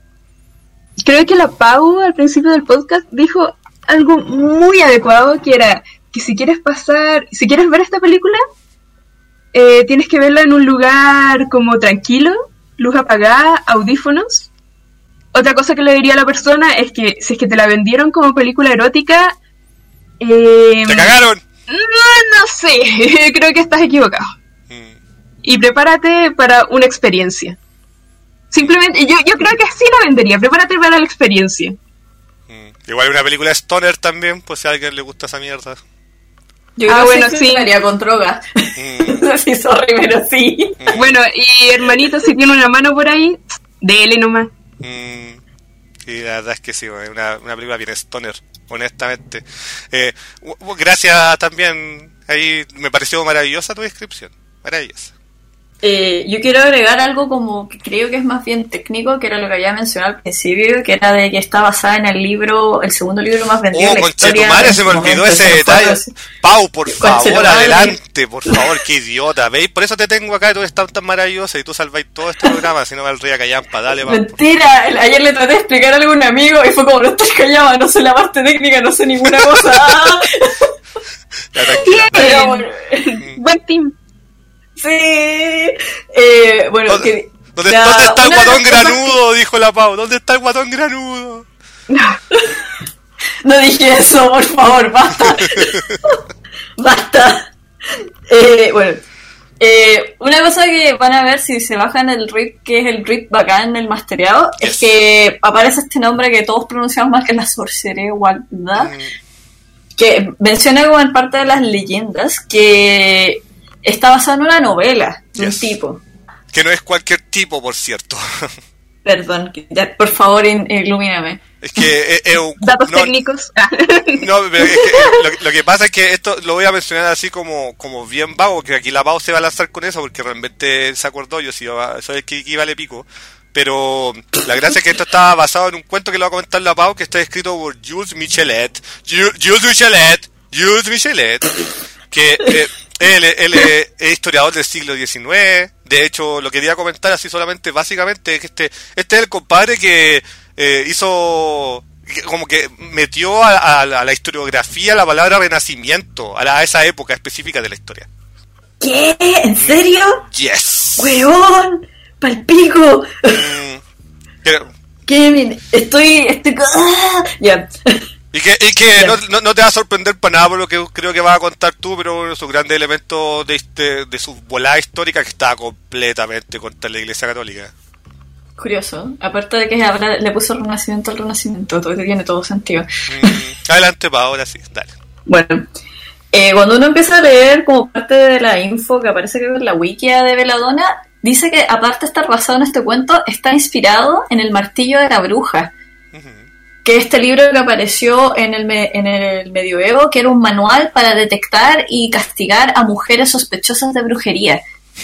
Speaker 3: creo que la Pau al principio del podcast dijo algo muy adecuado, que era que si quieres pasar, si quieres ver esta película, eh, tienes que verla en un lugar como tranquilo, luz apagada, audífonos. Otra cosa que le diría a la persona es que si es que te la vendieron como película erótica, eh,
Speaker 1: ¡te cagaron!
Speaker 3: No, no sé, creo que estás equivocado. Mm. Y prepárate para una experiencia. Simplemente, yo, yo creo que así la vendería, prepárate para la experiencia.
Speaker 1: Mm. Igual una película stoner también, pues si a alguien le gusta esa mierda.
Speaker 2: Yo
Speaker 3: ah,
Speaker 2: creo
Speaker 3: bueno,
Speaker 2: que
Speaker 3: sí.
Speaker 2: haría con drogas.
Speaker 1: Mm.
Speaker 2: Sí, sorry, pero sí.
Speaker 1: Mm.
Speaker 3: Bueno, y hermanito, si tiene una mano por ahí, dele nomás.
Speaker 1: Mm. Sí, la verdad es que sí, es una, una película bien stoner, honestamente. Eh, gracias también, ahí me pareció maravillosa tu descripción, maravillosa.
Speaker 2: Eh, yo quiero agregar algo como que creo que es más bien técnico, que era lo que había mencionado al principio, que era de que está basada en el libro, el segundo libro más vendido
Speaker 1: oh,
Speaker 2: de la historia.
Speaker 1: Madre, se me olvidó ese detalle. Pau, por favor, adelante, por favor, qué idiota, ¿veis? Por eso te tengo acá y tú estás tan maravillosa y tú salváis todo este programa, si no valdría callampa, dale, Pau.
Speaker 2: Mentira, ayer le traté de explicar algo a un amigo y fue como, no estás callada, no sé la parte técnica, no sé ninguna cosa.
Speaker 1: Ya, tranquila.
Speaker 2: Pero, bueno.
Speaker 3: Buen team.
Speaker 2: Sí, eh, bueno,
Speaker 1: ¿Dónde,
Speaker 2: que,
Speaker 1: ¿dónde,
Speaker 2: la,
Speaker 1: ¿dónde está el guatón granudo?
Speaker 2: que...
Speaker 1: Dijo la Pau. ¿Dónde está el guatón granudo?
Speaker 2: No dije eso, por favor, basta. Basta. Eh, bueno, eh, una cosa que van a ver si se bajan el R I P, que es el R I P bacán, el mastereado, yes. Es que aparece este nombre que todos pronunciamos mal, que es la sorcería Wanda, mm. que menciona como en parte de las leyendas que está basado en una novela de yes. un tipo.
Speaker 1: Que no es cualquier tipo, por cierto.
Speaker 2: Perdón, ya, por favor, in, ilumíname.
Speaker 1: Es que es, es un...
Speaker 3: Datos
Speaker 1: no,
Speaker 3: técnicos.
Speaker 1: No, pero es que lo, lo que pasa es que esto lo voy a mencionar así como, como bien vago, que aquí la Pau se va a lanzar con eso, porque realmente se acordó, yo sí, soy el que, que vale pico. Pero la gracia es que esto está basado en un cuento que lo va a comentar la Pau, que está escrito por Jules Michelet. Jules Michelet. Jules Michelet. Que... Eh, Él, él es, es historiador del siglo diecinueve. De hecho, lo quería comentar así solamente, básicamente, es que este, este es el compadre que eh, hizo, que como que metió a, a, a la historiografía la palabra renacimiento, a, la, a esa época específica de la historia.
Speaker 2: ¿Qué? ¿En serio?
Speaker 1: Yes.
Speaker 2: ¡Huevón! ¡Palpico!
Speaker 1: Mm, pero,
Speaker 2: ¿Qué? Estoy... estoy... ¡Ah! Ya.
Speaker 1: Y que, y que no, no, no te va a sorprender para nada por lo que creo que vas a contar tú, pero uno de sus grandes elementos de, de, de su volada histórica que está completamente contra la Iglesia Católica.
Speaker 2: Curioso, aparte de que ahora le puso renacimiento al renacimiento, todo tiene todo sentido.
Speaker 1: Mm, adelante, pa, ahora sí, dale.
Speaker 2: Bueno, eh, cuando uno empieza a leer como parte de la info que aparece en la wiki de Belladonna, dice que aparte de estar basado en este cuento, está inspirado en El martillo de la bruja. Que este libro que apareció en el, me, en el medioevo, que era un manual para detectar y castigar a mujeres sospechosas de brujería.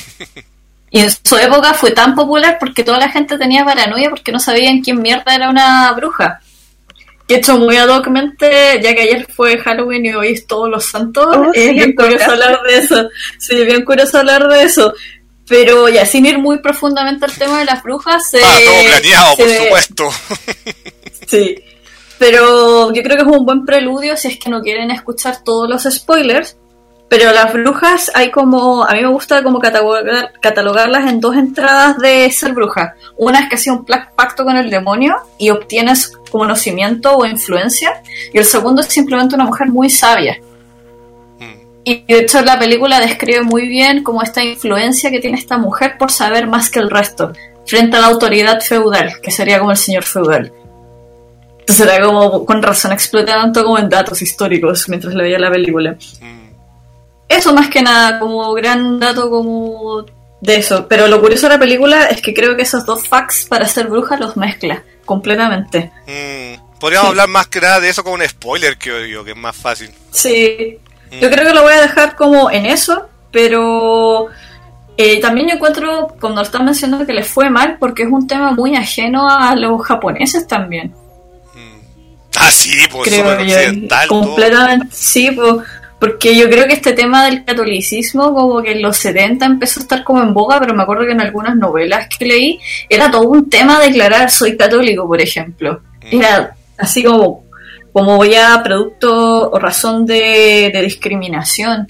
Speaker 2: Y en su época fue tan popular porque toda la gente tenía paranoia porque no sabían quién mierda era una bruja. Que hecho muy ad hocmente, ya que ayer fue Halloween y hoy es Todos los Santos,
Speaker 3: oh,
Speaker 2: es
Speaker 3: sí,
Speaker 2: bien curioso hablar de eso. Sí, bien curioso hablar de eso. Pero ya, sin ir muy profundamente al tema de las brujas...
Speaker 1: Se, ah, todo planeado, por
Speaker 2: se,
Speaker 1: supuesto.
Speaker 2: Sí. Pero yo creo que es un buen preludio si es que no quieren escuchar todos los spoilers. Pero las brujas hay como... A mí me gusta como catalogar, catalogarlas en dos entradas de ser bruja. Una es que hacía un pacto con el demonio y obtienes conocimiento o influencia. Y el segundo es simplemente una mujer muy sabia. Mm. Y de hecho la película describe muy bien como esta influencia que tiene esta mujer por saber más que el resto. Frente a la autoridad feudal, que sería como el señor feudal. Entonces era como, con razón, explota tanto como en datos históricos mientras le veía la película. Mm. Eso más que nada, como gran dato como de eso. Pero lo curioso de la película es que creo que esos dos facts para ser bruja los mezcla completamente.
Speaker 1: Mm. Podríamos sí. hablar más que nada de eso como un spoiler, que yo, que es más fácil.
Speaker 2: Sí, mm. yo creo que lo voy a dejar como en eso, pero... Eh, también yo encuentro, cuando lo están mencionando, que les fue mal porque es un tema muy ajeno a los japoneses también.
Speaker 1: Ah, sí, pues súper occidental.
Speaker 2: Completamente, todo. Sí, pues, porque yo creo que este tema del catolicismo como que en los setenta empezó a estar como en boga, pero me acuerdo que en algunas novelas que leí era todo un tema declarar soy católico, por ejemplo. era así como, como ya producto o razón de, de discriminación.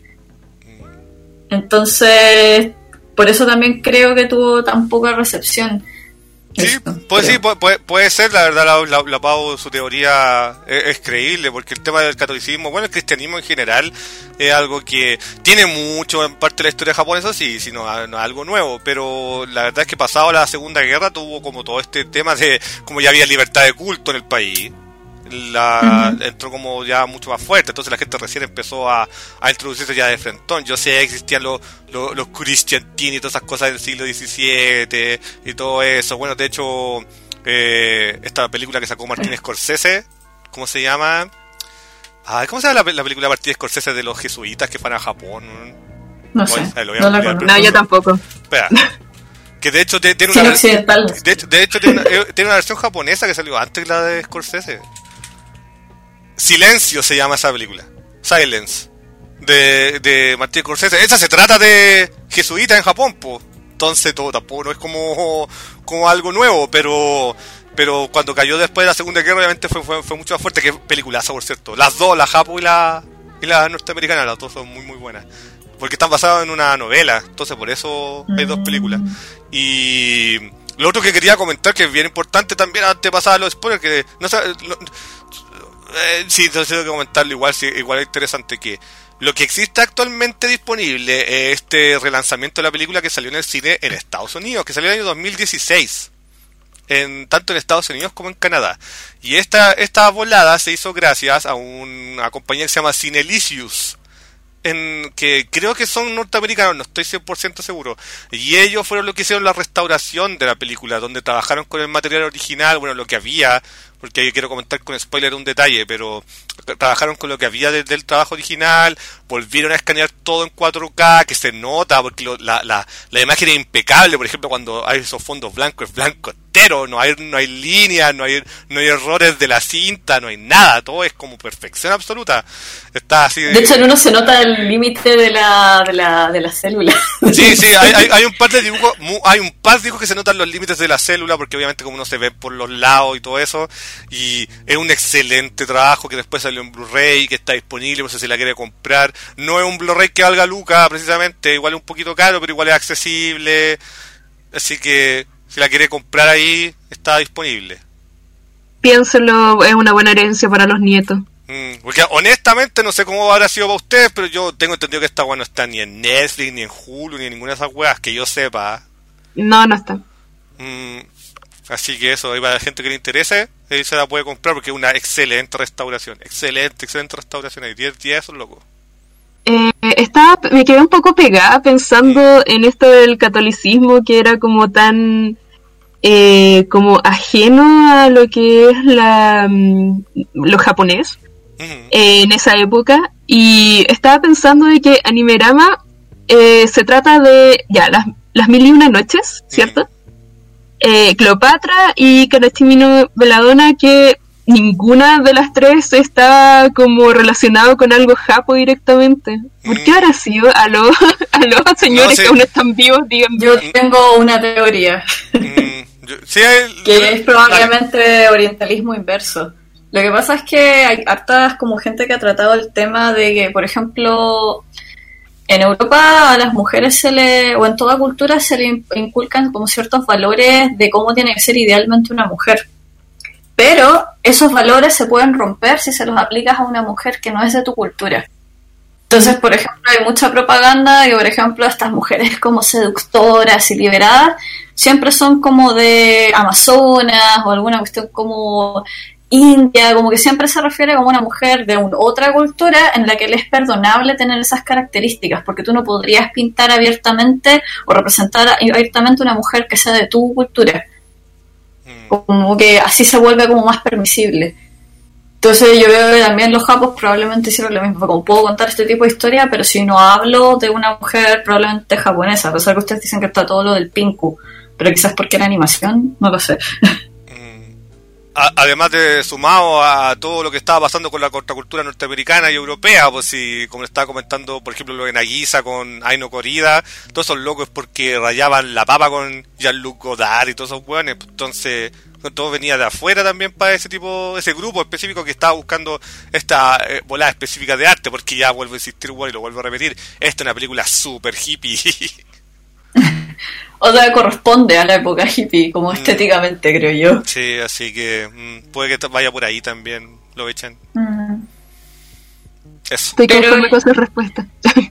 Speaker 2: Entonces, por eso también creo que tuvo tan poca recepción.
Speaker 1: Sí,
Speaker 2: Esto,
Speaker 1: pues
Speaker 2: creo.
Speaker 1: sí, puede, puede ser, la verdad, la, la, la Pau, su teoría es, es creíble, porque el tema del catolicismo, bueno, el cristianismo en general es algo que tiene mucho en parte de la historia japonesa, sí, sino no, algo nuevo, pero la verdad es que pasado la Segunda Guerra tuvo como todo este tema de como ya había libertad de culto en el país. La, uh-huh. Entró como ya mucho más fuerte, entonces la gente recién empezó a, a introducirse ya de frentón. Yo sé que existían los los, los cristiantini y todas esas cosas del siglo diecisiete y todo eso. Bueno, de hecho, eh, esta película que sacó Martin Scorsese, ¿cómo se llama? Ah, ¿cómo se llama la, la película de Martin Scorsese de los jesuitas que fueron a Japón?
Speaker 2: No sé, Oye, no la conozco.
Speaker 3: No, yo tampoco.
Speaker 1: Espera. Que de hecho tiene una, de hecho, de hecho tiene, una, tiene una versión japonesa que salió antes que la de Scorsese. Silencio se llama esa película. Silence. De, de Martin Scorsese. Esa se trata de jesuitas en Japón, po. Entonces todo tampoco no es como, como algo nuevo, pero pero cuando cayó después de la Segunda Guerra obviamente fue, fue, fue mucho más fuerte. Que peliculaza, por cierto. Las dos, la japo y la, y la norteamericana, las dos son muy muy buenas. Porque están basadas en una novela, entonces por eso hay dos películas. Y lo otro que quería comentar, que es bien importante también, antes de pasar a los spoilers, que no sé, no, eh, sí, entonces tengo que comentarlo igual, sí, igual es interesante que lo que existe actualmente disponible es este relanzamiento de la película que salió en el cine en Estados Unidos, que salió en el año dos mil dieciséis, en, tanto en Estados Unidos como en Canadá. Y esta, esta volada se hizo gracias a una compañía que se llama Cinelicious, en que creo que son norteamericanos, no estoy cien por ciento seguro, y ellos fueron los que hicieron la restauración de la película, donde trabajaron con el material original, bueno, lo que había, porque ahí quiero comentar con spoiler un detalle, pero trabajaron con lo que había desde el trabajo original, volvieron a escanear todo en cuatro K, que se nota, porque lo, la, la, la imagen es impecable, por ejemplo, cuando hay esos fondos blancos, es blanco entero, no hay, no hay líneas, no hay, no hay errores de la cinta, no hay nada, todo es como perfección absoluta. Está así de...
Speaker 2: de hecho en uno se nota el límite de la, de la, de la célula.
Speaker 1: Sí, sí, hay, hay, hay un par de dibujos, hay un par de dibujos que se notan los límites de la célula, porque obviamente como uno se ve por los lados y todo eso, y es un excelente trabajo que después salió en Blu-ray, que está disponible por si se la quiere comprar. No es un Blu-ray que valga lucas precisamente, igual es un poquito caro, pero igual es accesible, así que si la quiere comprar ahí, está disponible.
Speaker 3: Piénselo, es una buena herencia para los nietos.
Speaker 1: Mm, porque honestamente no sé cómo habrá sido para ustedes, pero yo tengo entendido que esta weá no está ni en Netflix, ni en Hulu, ni en ninguna de esas weas, que yo sepa.
Speaker 3: No, no está.
Speaker 1: Mm, así que eso, ahí para la gente que le interese, ahí se la puede comprar porque es una excelente restauración. Excelente, excelente restauración. Hay diez días, eso loco.
Speaker 3: Eh, estaba, me quedé un poco pegada pensando en esto del catolicismo, que era como tan eh, como ajeno a lo que es la lo japonés uh-huh. eh, en esa época, y estaba pensando de que Animerama eh, se trata de ya las, las mil y una noches, ¿cierto? Uh-huh. eh, Cleopatra y Kanashimi no Belladonna, que ninguna de las tres está como relacionado con algo japo directamente. ¿Por qué habrá sido? Aló, aló, señores, no, sí. que aún están vivos, díganme.
Speaker 2: Yo tengo una teoría.
Speaker 1: Mm, yo, sí, hay,
Speaker 2: que yo, es probablemente vale. orientalismo inverso. Lo que pasa es que hay hartas como gente que ha tratado el tema de que, por ejemplo, en Europa a las mujeres se le, o en toda cultura se le inculcan como ciertos valores de cómo tiene que ser idealmente una mujer. Pero esos valores se pueden romper si se los aplicas a una mujer que no es de tu cultura. Entonces, por ejemplo, hay mucha propaganda que, por ejemplo, estas mujeres como seductoras y liberadas siempre son como de Amazonas o alguna cuestión como India, como que siempre se refiere como una mujer de una otra cultura en la que le es perdonable tener esas características, porque tú no podrías pintar abiertamente o representar abiertamente una mujer que sea de tu cultura. Como que así se vuelve como más permisible. Entonces yo veo que también los japos probablemente hicieron lo mismo. Como puedo contar este tipo de historia, pero si no hablo de una mujer probablemente japonesa, a pesar que ustedes dicen que está todo lo del pinku, pero quizás porque era animación, no lo sé.
Speaker 1: a, además de sumado a todo lo que estaba pasando con la contracultura norteamericana y europea, pues si, como le estaba comentando, por ejemplo, lo de Nagisa con Aino Corrida, todos esos locos porque rayaban la papa con Jean-Luc Godard y todos esos hueones, entonces todo venía de afuera también para ese tipo, ese grupo específico que estaba buscando esta eh, volada específica de arte, porque ya vuelvo a insistir, bueno, y lo vuelvo a repetir, esta es una película super hippie.
Speaker 2: O sea, corresponde a la época hippie, como mm. estéticamente, creo yo.
Speaker 1: Sí, así que mm, puede que vaya por ahí también, lo echen.
Speaker 2: Mm.
Speaker 1: Eso.
Speaker 3: Estoy conforme con su respuesta.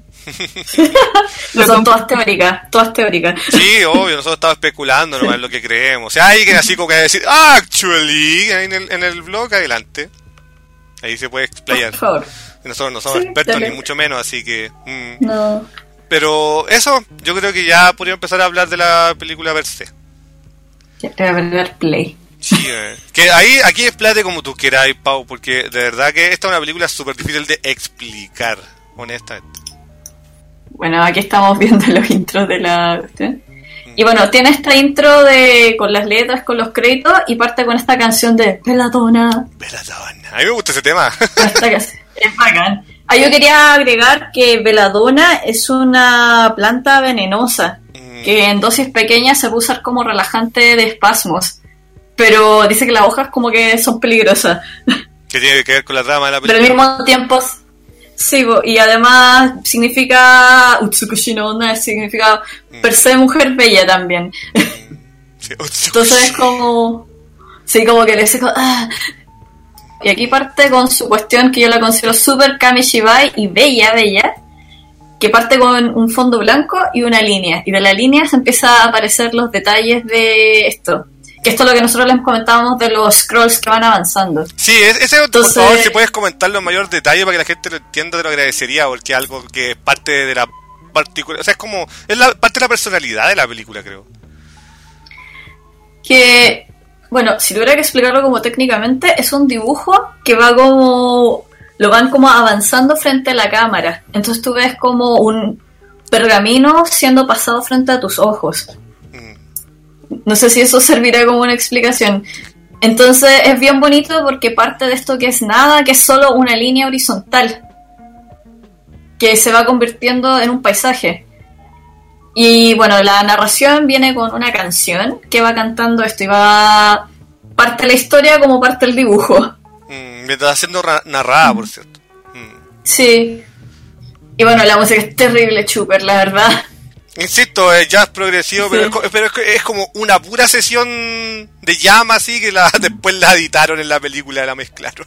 Speaker 2: No son todas teóricas, todas teóricas.
Speaker 1: Sí, obvio, nosotros estamos especulando nomás en lo que creemos. O sea, hay que así como que decir, actually, en el, en el blog, adelante. Ahí se puede explayar.
Speaker 2: Por favor.
Speaker 1: Nosotros no somos sí, expertos dale. Ni mucho menos, así que... Mm.
Speaker 2: No.
Speaker 1: Pero eso, yo creo que ya podríamos empezar a hablar de la película per se.
Speaker 2: Ya te voy a ver play.
Speaker 1: Sí, eh. que ahí, aquí explate como tú quieras, Pau, porque de verdad que esta es una película súper difícil de explicar, honestamente.
Speaker 2: Bueno, aquí estamos viendo los intros de la... ¿sí? Mm. Y bueno, tiene esta intro de con las letras, con los créditos, y parte con esta canción de Belladonna.
Speaker 1: Belladonna. A mí me gusta ese tema.
Speaker 2: Esta es bacán. Ah, yo quería agregar que Belladonna es una planta venenosa mm. que en dosis pequeñas se puede usar como relajante de espasmos, pero dice que las hojas como que son peligrosas.
Speaker 1: ¿Qué tiene que ver con la trama de la película?
Speaker 2: Pero al mismo tiempo, sí, y además significa Utsukushi no Onna, significa mm. per se mujer bella también. Sí, entonces es como, sí, como que le dice ah. Y aquí parte con su cuestión que yo la considero super Kamishibai y bella, bella, que parte con un fondo blanco y una línea. Y de la línea se empieza a aparecer los detalles de esto. Que esto es lo que nosotros les comentábamos de los scrolls que van avanzando.
Speaker 1: Sí, ese, Entonces, por favor, si puedes comentarlo en mayor detalle para que la gente lo entienda, te lo agradecería, porque es algo que es parte de la particular... O sea, es como... Es la parte de la personalidad de la película, creo.
Speaker 2: Que... Bueno, si tuviera que explicarlo como técnicamente, es un dibujo que va como... Lo van como avanzando frente a la cámara. Entonces tú ves como un pergamino siendo pasado frente a tus ojos. Mm. No sé si eso servirá como una explicación. Entonces es bien bonito porque parte de esto que es nada, que es solo una línea horizontal. Que se va convirtiendo en un paisaje. Y bueno, la narración viene con una canción que va cantando esto y va parte la historia como parte el dibujo.
Speaker 1: Mm, me está siendo ra- narrada, por cierto. Mm.
Speaker 2: Sí. Y bueno, la música es terrible, Chuper, la verdad.
Speaker 1: Insisto, es jazz progresivo, sí. pero, es, pero es, es como una pura sesión de llama así que la, después la editaron en la película, la mezclaron.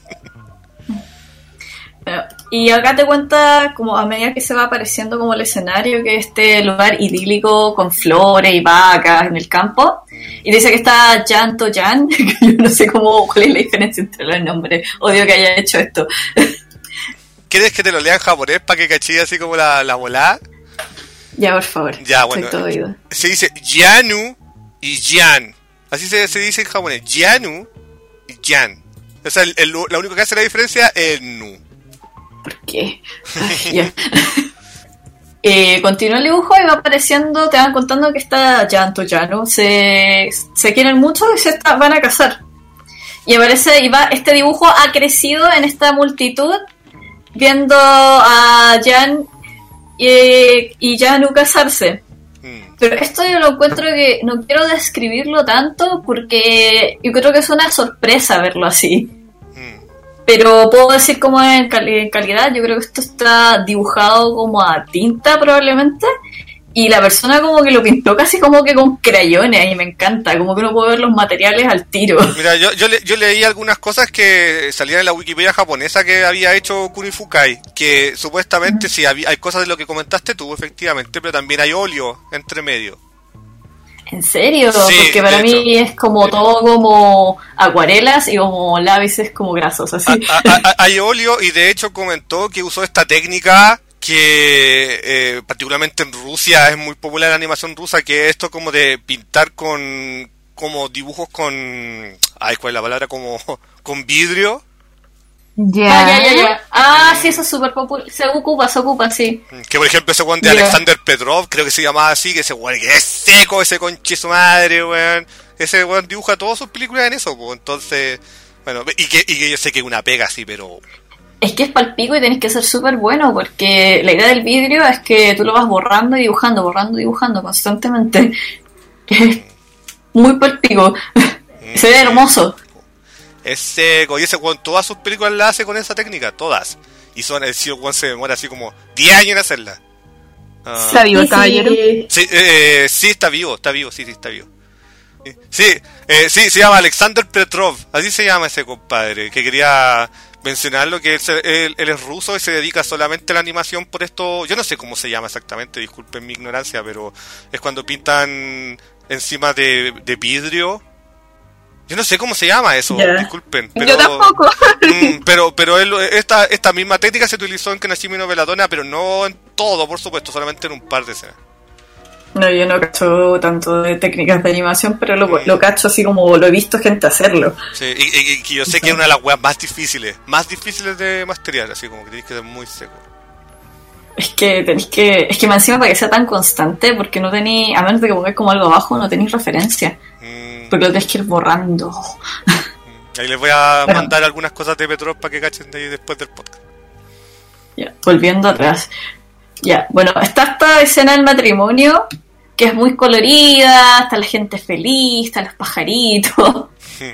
Speaker 2: Bueno, y acá te cuenta como a medida que se va apareciendo como el escenario, que es este lugar idílico con flores y vacas en el campo, y dice que está Jan To Jan, que yo no sé cómo, cuál es la diferencia entre los nombres, odio que haya hecho esto.
Speaker 1: ¿Quieres que te lo lea en japonés para que cachille así como la, la volada?
Speaker 2: Ya, por favor.
Speaker 1: Ya, bueno. Todo oído. Se dice Yanu y Jan. Así se, se dice en japonés. Yanu y Jan. O sea, el, el, la única que hace la diferencia es el nu.
Speaker 2: ¿Por qué? Ya. eh, continúa el dibujo y va apareciendo, te van contando que está Jan To Jan, se, se quieren mucho y se está, van a casar. Y aparece, y va, este dibujo ha crecido en esta multitud, viendo a Jan y, y Janu casarse. Mm. Pero esto yo lo encuentro que no quiero describirlo tanto porque yo creo que es una sorpresa verlo así. Pero puedo decir como en, cal- en calidad, yo creo que esto está dibujado como a tinta probablemente, y la persona como que lo pintó casi como que con crayones, y me encanta, como que uno puede ver los materiales al tiro.
Speaker 1: Mira, yo yo, le, yo leí algunas cosas que salían en la Wikipedia japonesa que había hecho Kunifukai, que supuestamente mm. sí, había, hay cosas de lo que comentaste tú, efectivamente, pero también hay óleo entre medio.
Speaker 2: ¿En serio?
Speaker 1: Sí,
Speaker 2: porque para mí es como todo como acuarelas y como lápices como grasos, así.
Speaker 1: A, a, a, hay óleo, y de hecho comentó que usó esta técnica que eh, particularmente en Rusia es muy popular, la animación rusa, que es esto como de pintar con como dibujos con ay, ¿cuál es la palabra? Como con vidrio.
Speaker 3: Ya.
Speaker 2: Ah, ya, ya, ya. Ah, sí, eso es súper popular. Se ocupa, se ocupa, sí.
Speaker 1: Que por ejemplo ese weón de
Speaker 2: Yeah.
Speaker 1: Alexander Petrov, creo que se llamaba así, que ese weón que es seco, ese conche su madre, weón. Ese weón dibuja todas sus películas en eso, pues. Entonces, bueno, y que, y que yo sé que es una pega así, pero...
Speaker 2: Es que es palpico y tenés que ser súper bueno, porque la idea del vidrio es que tú lo vas borrando y dibujando, borrando y dibujando constantemente. Es muy palpico. Se ve hermoso.
Speaker 1: Es seco, y ese weón todas sus películas las hace con esa técnica, todas. Y son, el weón se demora así como diez años en hacerlas. Ah,
Speaker 3: Está vivo el
Speaker 2: Sí,
Speaker 3: caballero.
Speaker 2: sí.
Speaker 1: sí, eh, sí, está vivo, está vivo, sí, sí, está vivo. Sí, eh, sí, se llama Alexander Petrov, así se llama ese compadre, que quería mencionarlo, que él, se- él, él es ruso y se dedica solamente a la animación por esto, yo no sé cómo se llama exactamente, disculpen mi ignorancia, pero es cuando pintan encima de, de vidrio. Yo no sé cómo se llama eso,
Speaker 2: Ya.
Speaker 1: disculpen. Pero,
Speaker 3: Yo tampoco.
Speaker 1: Mm, pero pero él, esta, esta misma técnica se utilizó en Kanashimi no Belladonna, pero no en todo, por supuesto, solamente en un par de escenas.
Speaker 2: No, yo no cacho tanto de técnicas de animación, pero lo, lo cacho así como lo he visto gente hacerlo.
Speaker 1: Sí, y, y- y que yo sé que es una de las weas más difíciles, más difíciles de masterear, así como que tienes que ser muy seco.
Speaker 2: Es que tenéis que. Es que más encima para que sea tan constante, porque no tenéis. A menos de que pongáis como algo abajo, no tenéis referencia.
Speaker 1: Mm,
Speaker 2: Porque lo tenéis que ir borrando.
Speaker 1: mm. Ahí les voy a
Speaker 2: Bueno.
Speaker 1: mandar algunas cosas de Petrov para que cachen de ahí después del podcast.
Speaker 2: Ya, volviendo atrás. Ya, bueno, está esta escena del matrimonio, que es muy colorida, está la gente feliz, están los pajaritos.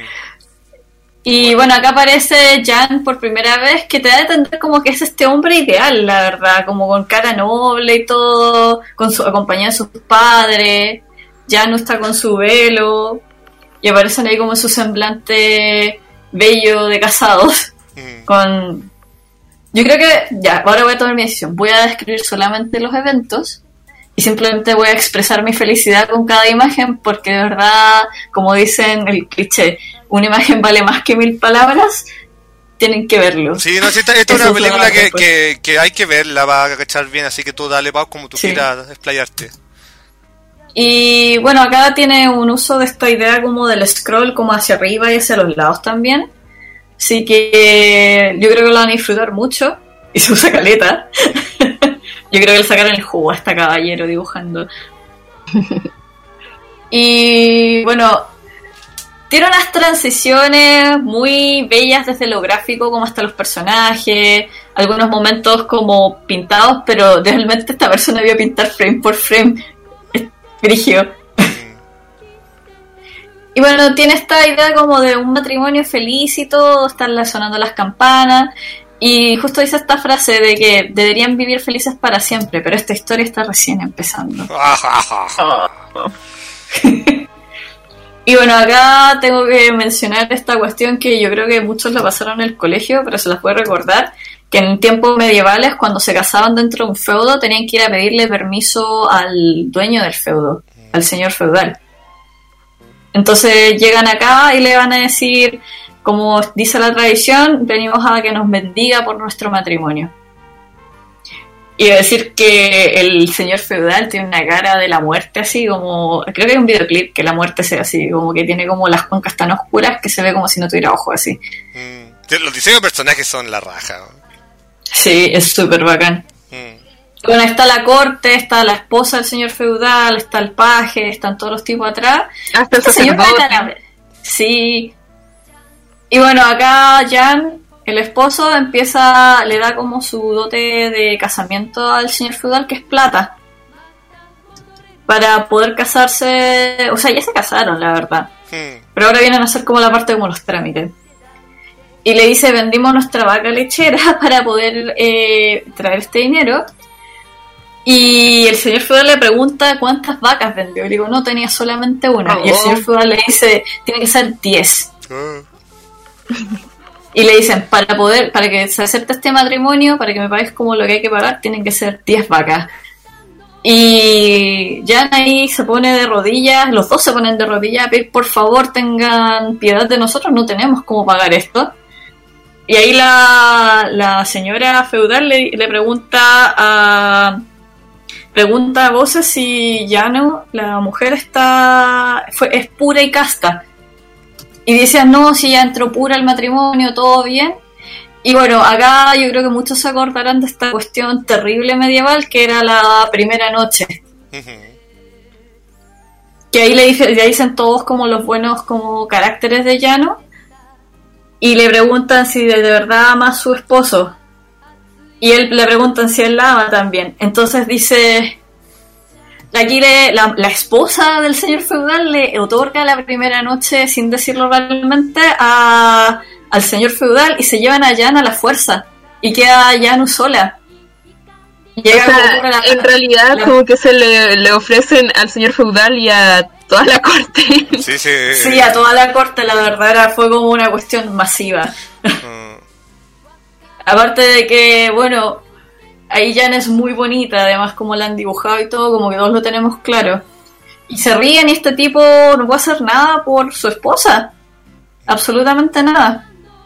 Speaker 2: Y bueno, acá aparece Jan por primera vez, que te da a entender como que es este hombre ideal, la verdad, como con cara noble y todo, con su, acompañado de sus padres. Jan no está con su velo, y aparecen ahí como su semblante bello de casados.
Speaker 1: Mm.
Speaker 2: Con... Yo creo que, ya, ahora voy a tomar mi decisión. Voy a describir solamente los eventos y simplemente voy a expresar mi felicidad con cada imagen, porque de verdad, como dicen el cliché, una imagen vale más que mil palabras. Tienen que verlo.
Speaker 1: Sí, no, sí, esta, esta es
Speaker 2: Eso
Speaker 1: una
Speaker 2: es lo
Speaker 1: película que,
Speaker 2: después.
Speaker 1: que, que hay que verla, va a cachar bien, así que tú dale pause como tú
Speaker 2: Sí.
Speaker 1: quieras explayarte.
Speaker 2: Y bueno, acá tiene un uso de esta idea como del scroll como hacia arriba y hacia los lados también. Así que yo creo que lo van a disfrutar mucho. Y se usa caleta. Yo creo que le sacaron el jugo a este caballero dibujando. Y bueno, tiene unas transiciones muy bellas desde lo gráfico como hasta los personajes. Algunos momentos como pintados, pero realmente esta persona debió pintar frame por frame. Es brígido. Y bueno, tiene esta idea como de un matrimonio feliz y todo, están sonando las campanas. Y justo dice esta frase de que deberían vivir felices para siempre, pero esta historia está recién empezando. Y bueno, acá tengo que mencionar esta cuestión que yo creo que muchos la pasaron en el colegio, pero se las puede recordar, que en tiempos medievales, cuando se casaban dentro de un feudo, tenían que ir a pedirle permiso al dueño del feudo, al señor feudal. Entonces llegan acá y le van a decir, como dice la tradición, venimos a que nos bendiga por nuestro matrimonio. Y decir que el señor feudal tiene una cara de la muerte así como... Creo que hay un videoclip que la muerte sea así, como que tiene como las cuencas tan oscuras que se ve como si no tuviera ojos así.
Speaker 1: Mm. Los diseños de personajes son la raja, ¿no?
Speaker 2: Sí, es súper bacán.
Speaker 1: Mm.
Speaker 2: Bueno, está la corte, está la esposa del señor feudal, está el paje, están todos los tipos atrás.
Speaker 3: Hasta el
Speaker 2: Este señor
Speaker 3: sacerdote.
Speaker 2: bacán. Sí. Y bueno, acá Jan, el esposo, empieza, le da como su dote de casamiento al señor feudal, que es plata. Para poder casarse, o sea, ya se casaron, la verdad.
Speaker 1: Mm.
Speaker 2: Pero ahora vienen a hacer como la parte como los trámites. Y le dice, vendimos nuestra vaca lechera para poder eh, traer este dinero. Y el señor feudal le pregunta cuántas vacas vendió. Y le digo, no, tenía solamente una.
Speaker 3: Oh.
Speaker 2: Y el señor feudal le dice, tiene que ser diez.
Speaker 1: Ah.
Speaker 2: Y le dicen, para poder, para que se acepte este matrimonio, para que me pagues como lo que hay que pagar, tienen que ser diez vacas. Y Jan ahí se pone de rodillas, los dos se ponen de rodillas a pedir, por favor, tengan piedad de nosotros, no tenemos cómo pagar esto. Y ahí la, la señora feudal le, le pregunta a pregunta a voces si Llano, la mujer, está fue, es pura y casta. Y dice, no, si ya entró pura al matrimonio, todo bien. Y bueno, acá yo creo que muchos se acordarán de esta cuestión terrible medieval que era la primera noche. Uh-huh. Que ahí le, le dicen todos como los buenos como caracteres de Llano. Y le preguntan si de verdad ama a su esposo. Y él le preguntan si él la ama también. Entonces dice... Aquí le, la, la esposa del señor feudal le otorga la primera noche, sin decirlo realmente, a, al señor feudal y se llevan a Jan a la fuerza. Y queda Jan sola.
Speaker 3: Llega o sea, la, en realidad la, como que se le, le ofrecen al señor feudal y a toda la corte.
Speaker 1: Sí, sí.
Speaker 2: Sí, a toda la corte, la verdad era, fue como una cuestión masiva. Uh. Aparte de que, bueno... Ahí Jan es muy bonita, además como la han dibujado y todo, como que todos lo tenemos claro. Y se ríen y este tipo no puede hacer nada por su esposa. Absolutamente nada.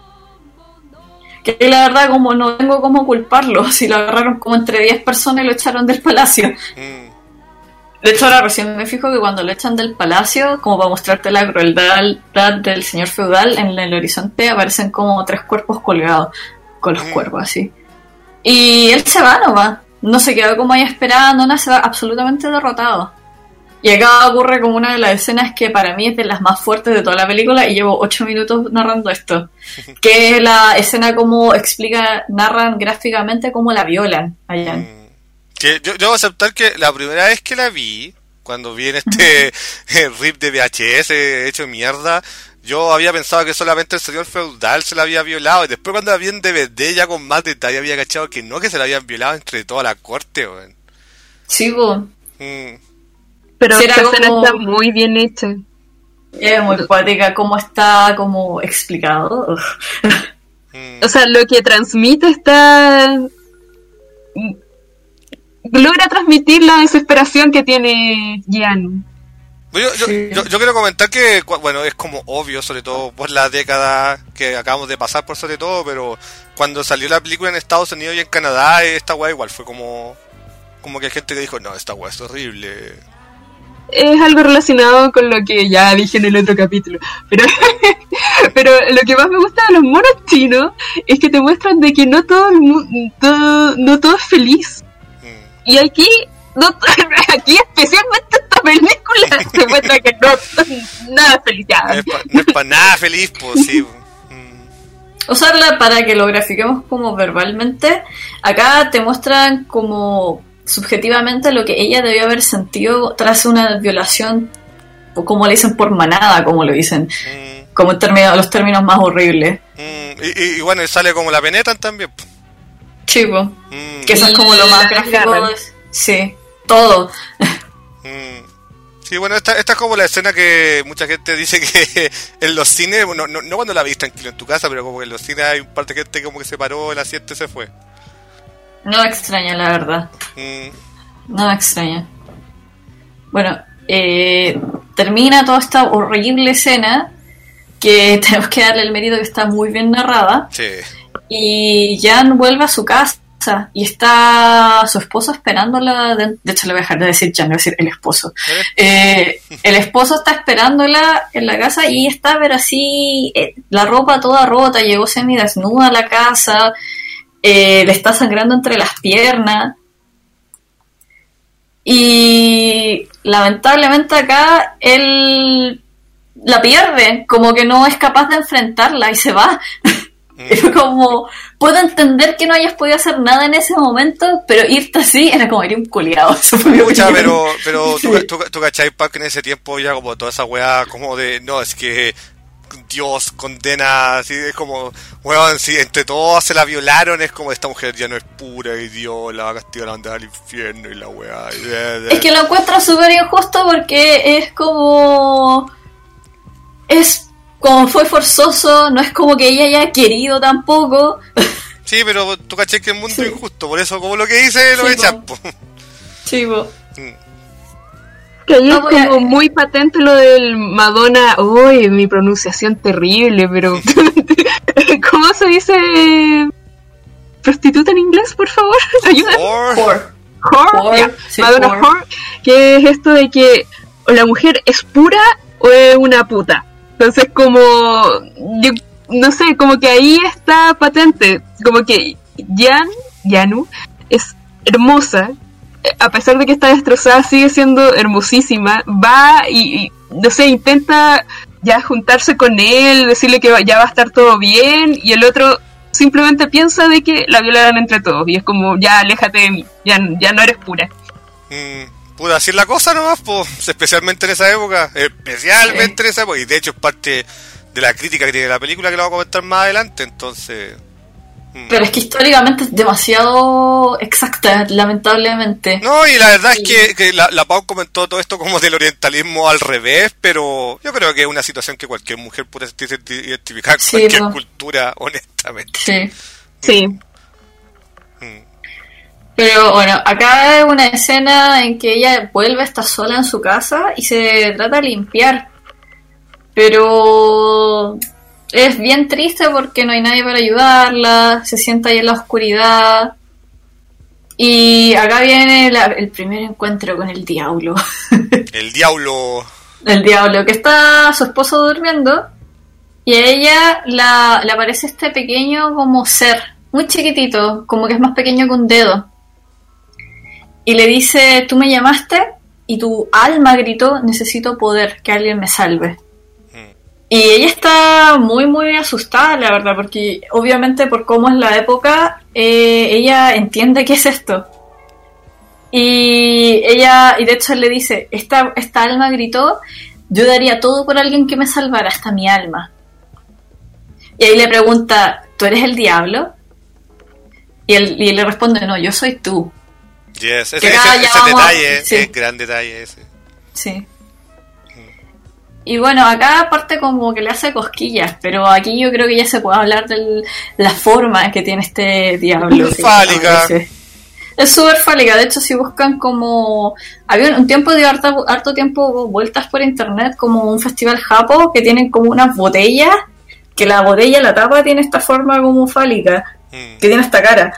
Speaker 2: Que la verdad como no tengo cómo culparlo, si lo agarraron como entre diez personas y lo echaron del palacio. Mm. De hecho ahora recién me fijo que cuando lo echan del palacio, como para mostrarte la crueldad del señor feudal, en el horizonte aparecen como tres cuerpos colgados, con los mm. cuerpos así. Y él se va nomás, no se quedó como ahí esperando, nada, se va absolutamente derrotado. Y acá ocurre como una de las escenas que para mí es de las más fuertes de toda la película y llevo ocho minutos narrando esto. Que es la escena como explica, narran gráficamente cómo la violan allá.
Speaker 1: Mm. Que yo, yo voy a aceptar que la primera vez que la vi, cuando vi en este rip de V H S hecho mierda... Yo había pensado que solamente el señor feudal se la había violado y después cuando la vi en D V D ya con más detalle había cachado que no, que se la habían violado entre toda la corte, weón.
Speaker 2: Sí, pues.
Speaker 3: Mm. Pero esta como... escena está muy bien hecha.
Speaker 2: Es muy poética, como está como explicado.
Speaker 3: Mm. O sea, lo que transmite está... logra transmitir la desesperación que tiene Jan.
Speaker 1: Yo, yo, sí. yo, yo quiero comentar que, bueno, es como obvio, sobre todo por la década que acabamos de pasar, por sobre todo, pero cuando salió la película en Estados Unidos y en Canadá, esta weá igual fue como como que hay gente que dijo, no, esta weá es horrible.
Speaker 3: Es algo relacionado con lo que ya dije en el otro capítulo, pero pero lo que más me gusta de los monos chinos es que te muestran de que no todo el mundo, todo, no todo es feliz. Mm. Y aquí... No, aquí especialmente esta película se muestra que no nada feliz.
Speaker 1: No es para no pa nada feliz, pues sí.
Speaker 2: O sea, para que lo grafiquemos como verbalmente, acá te muestran como subjetivamente lo que ella debió haber sentido tras una violación, o como le dicen, por manada, como lo dicen, mm. como en términos, los términos más horribles.
Speaker 1: Mm. Y, y, y bueno, sale como la penetran también.
Speaker 2: Sí, pues. Mm. Que eso es como lo más gráfico. Es, sí. Todo.
Speaker 1: Mm. Sí, bueno, esta, esta es como la escena que mucha gente dice que en los cines, no, no, no cuando la viste tranquilo en tu casa, pero como que en los cines hay un par de gente como que se paró el asiento y se fue.
Speaker 2: No me extraña, la verdad. Mm. No me extraña. Bueno, eh, termina toda esta horrible escena, que tenemos que darle el mérito que está muy bien narrada.
Speaker 1: Sí.
Speaker 2: Y Jan vuelve a su casa. Y está su esposo esperándola. De, de hecho, le voy a dejar de decir Jan, le voy a decir el esposo. Eh, el esposo está esperándola en la casa y está, pero así, eh, la ropa toda rota. Llegó semidesnuda a la casa, eh, le está sangrando entre las piernas. Y lamentablemente acá él la pierde, como que no es capaz de enfrentarla y se va. Es como, puedo entender que no hayas podido hacer nada en ese momento, pero irte así era como ir un culiado.
Speaker 1: Escucha, pero, pero tú, tú, tú cachai, Pac, que en ese tiempo ya como toda esa weá como de, no, es que Dios condena, así es como, weón, si entre todos se la violaron, es como esta mujer ya no es pura y Dios la va a castigar, la va a mandar al infierno y la weá. Y de, de.
Speaker 2: Es que lo encuentro súper injusto porque es como, es como fue forzoso, no es como que ella haya querido tampoco.
Speaker 1: Sí, pero tú caché que el mundo sí. es injusto, por eso como lo que dice lo sí, echan. Po.
Speaker 2: Sí, po.
Speaker 3: Que ahí no, es como a... muy patente lo del Madonna. Uy, mi pronunciación terrible, pero ¿cómo se dice prostituta en inglés, por favor? Ayuda.
Speaker 2: Whore.
Speaker 3: Whore. Yeah. Sí, Madonna whore. Whore, que es esto de que o la mujer es pura o es una puta. Entonces, como yo no sé, como que ahí está patente, como que Jan, Yanu, es hermosa, a pesar de que está destrozada, sigue siendo hermosísima, va y, y no sé, intenta ya juntarse con él, decirle que ya va a estar todo bien, y el otro simplemente piensa de que la violarán entre todos, y es como, ya aléjate de mí, ya, ya no eres pura.
Speaker 1: Mm, pude decir la cosa nomás, pues, especialmente en esa época, especialmente sí. en esa época, y de hecho es parte de la crítica que tiene la película, que lo vamos a comentar más adelante, entonces...
Speaker 2: Pero es que históricamente es demasiado exacta, lamentablemente.
Speaker 1: No, y la verdad sí. es que, que la, la Pau comentó todo esto como del orientalismo al revés, pero yo creo que es una situación que cualquier mujer puede identificar con sí, cualquier no. cultura, honestamente.
Speaker 2: Sí.
Speaker 3: Sí.
Speaker 2: Mm. Pero bueno, acá hay una escena en que ella vuelve a estar sola en su casa y se trata de limpiar. Pero... es bien triste porque no hay nadie para ayudarla, se sienta ahí en la oscuridad. Y acá viene la, el primer encuentro con el diablo.
Speaker 1: El diablo.
Speaker 2: El diablo, que está su esposo durmiendo. Y a ella la, le aparece este pequeño como ser, muy chiquitito, como que es más pequeño que un dedo. Y le dice, tú me llamaste y tu alma gritó, necesito poder, que alguien me salve. Y ella está muy muy asustada, la verdad, porque obviamente por cómo es la época, eh, ella entiende qué es esto. Y ella, y de hecho él le dice, esta, esta alma gritó, yo daría todo por alguien que me salvara, hasta mi alma. Y ahí le pregunta, ¿tú eres el diablo? Y él, y él le responde, no, yo soy tú.
Speaker 1: Yes, ese, ese, ese detalle, sí. es gran detalle ese.
Speaker 2: Sí. Y bueno, acá aparte como que le hace cosquillas, pero aquí yo creo que ya se puede hablar de la forma que tiene este diablo.
Speaker 1: Es fálica.
Speaker 2: Es súper fálica, de hecho si buscan como... Había un tiempo de harto, harto tiempo vueltas por internet como un festival japo que tienen como unas botellas, que la botella, la tapa tiene esta forma como fálica, mm. que tiene esta cara.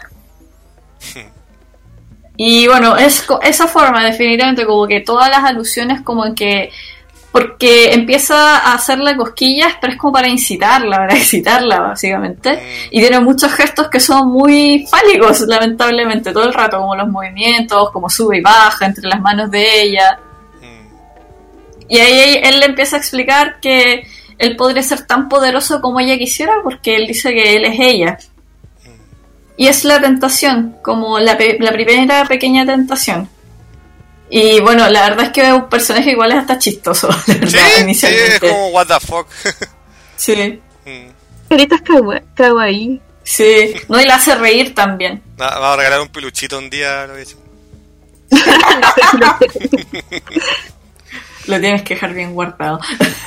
Speaker 2: Y bueno, es esa forma definitivamente como que todas las alusiones como en que... Porque empieza a hacerle cosquillas, pero es como para incitarla, para excitarla, básicamente. Mm. Y tiene muchos gestos que son muy fálicos, lamentablemente, todo el rato, como los movimientos, como sube y baja entre las manos de ella. Mm. Y ahí él le empieza a explicar que él podría ser tan poderoso como ella quisiera, porque él dice que él es ella. Mm. Y es la tentación, como la, pe- la primera pequeña tentación. Y bueno, la verdad es que un personaje igual es hasta chistoso, la verdad,
Speaker 1: sí,
Speaker 2: inicialmente.
Speaker 1: Sí, es como what the fuck.
Speaker 2: Sí.
Speaker 3: Caritas kawa- kawaii.
Speaker 2: Sí, no, y la hace reír también.
Speaker 1: Va, vamos a regalar un peluchito un día, lo he hecho.
Speaker 2: Lo tienes que dejar bien guardado.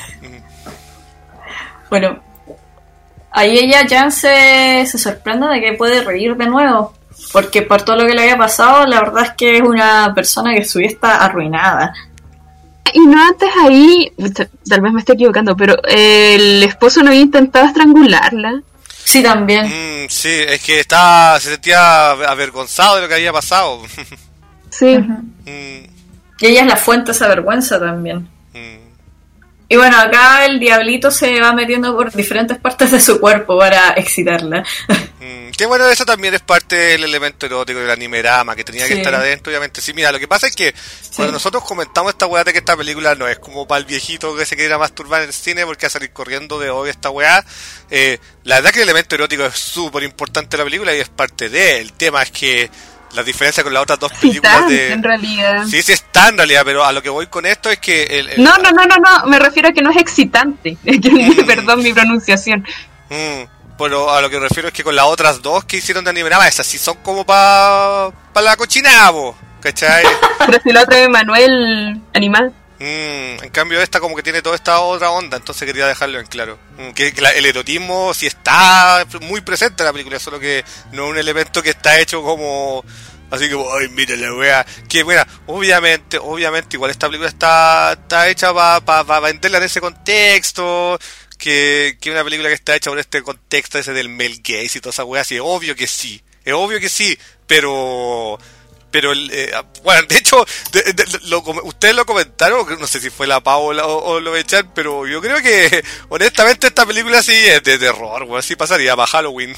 Speaker 2: Bueno, ahí ella ya se, se sorprende de que puede reír de nuevo. Porque por todo lo que le había pasado, la verdad es que es una persona que su vida está arruinada.
Speaker 3: Y no antes ahí, tal vez me esté equivocando, pero el esposo no había intentado estrangularla.
Speaker 2: Sí, también.
Speaker 1: Mm, sí, es que estaba, se sentía avergonzado de lo que había pasado.
Speaker 3: Sí.
Speaker 2: Uh-huh. Mm. Y ella es la fuente de esa vergüenza también.
Speaker 1: Mm.
Speaker 2: Y bueno, acá el diablito se va metiendo por diferentes partes de su cuerpo para excitarla.
Speaker 1: Mm, qué bueno, eso también es parte del elemento erótico del animerama, que tenía sí. que estar adentro, obviamente. Sí, mira, lo que pasa es que sí. cuando nosotros comentamos esta weá de que esta película no es como para el viejito que se quiera masturbar en el cine porque va a salir corriendo de hoy esta weá, eh, la verdad que el elemento erótico es súper importante en la película y es parte de. El tema es que la diferencia con las otras dos películas
Speaker 3: sí,
Speaker 1: de...
Speaker 3: en realidad.
Speaker 1: Sí, sí está en realidad, pero a lo que voy con esto es que... El, el...
Speaker 3: No, no, no, no, no, me refiero a que no es excitante. Mm. Perdón mi pronunciación.
Speaker 1: Mm. Pero a lo que refiero es que con las otras dos que hicieron de Animerama, esas sí son como para pa la cochinada, ¿cachai?
Speaker 3: Pero si la otra de Manuel animal.
Speaker 1: Mm, en cambio esta como que tiene toda esta otra onda, entonces quería dejarlo en claro. Mm, que, que la, el erotismo sí está muy presente en la película, solo que no es un elemento que está hecho como... Así que, ay, mira la wea. Que, bueno, obviamente, obviamente, igual esta película está, está hecha para pa, pa venderla en ese contexto. Que, que una película que está hecha por este contexto ese del Mel Gates y toda esa wea, sí, es obvio que sí. Es obvio que sí, pero... pero eh, bueno, de hecho, de, de, lo, ustedes lo comentaron, no sé si fue la Paola o, o lo echan, pero yo creo que honestamente esta película sí es de terror, bueno, así pasaría para Halloween.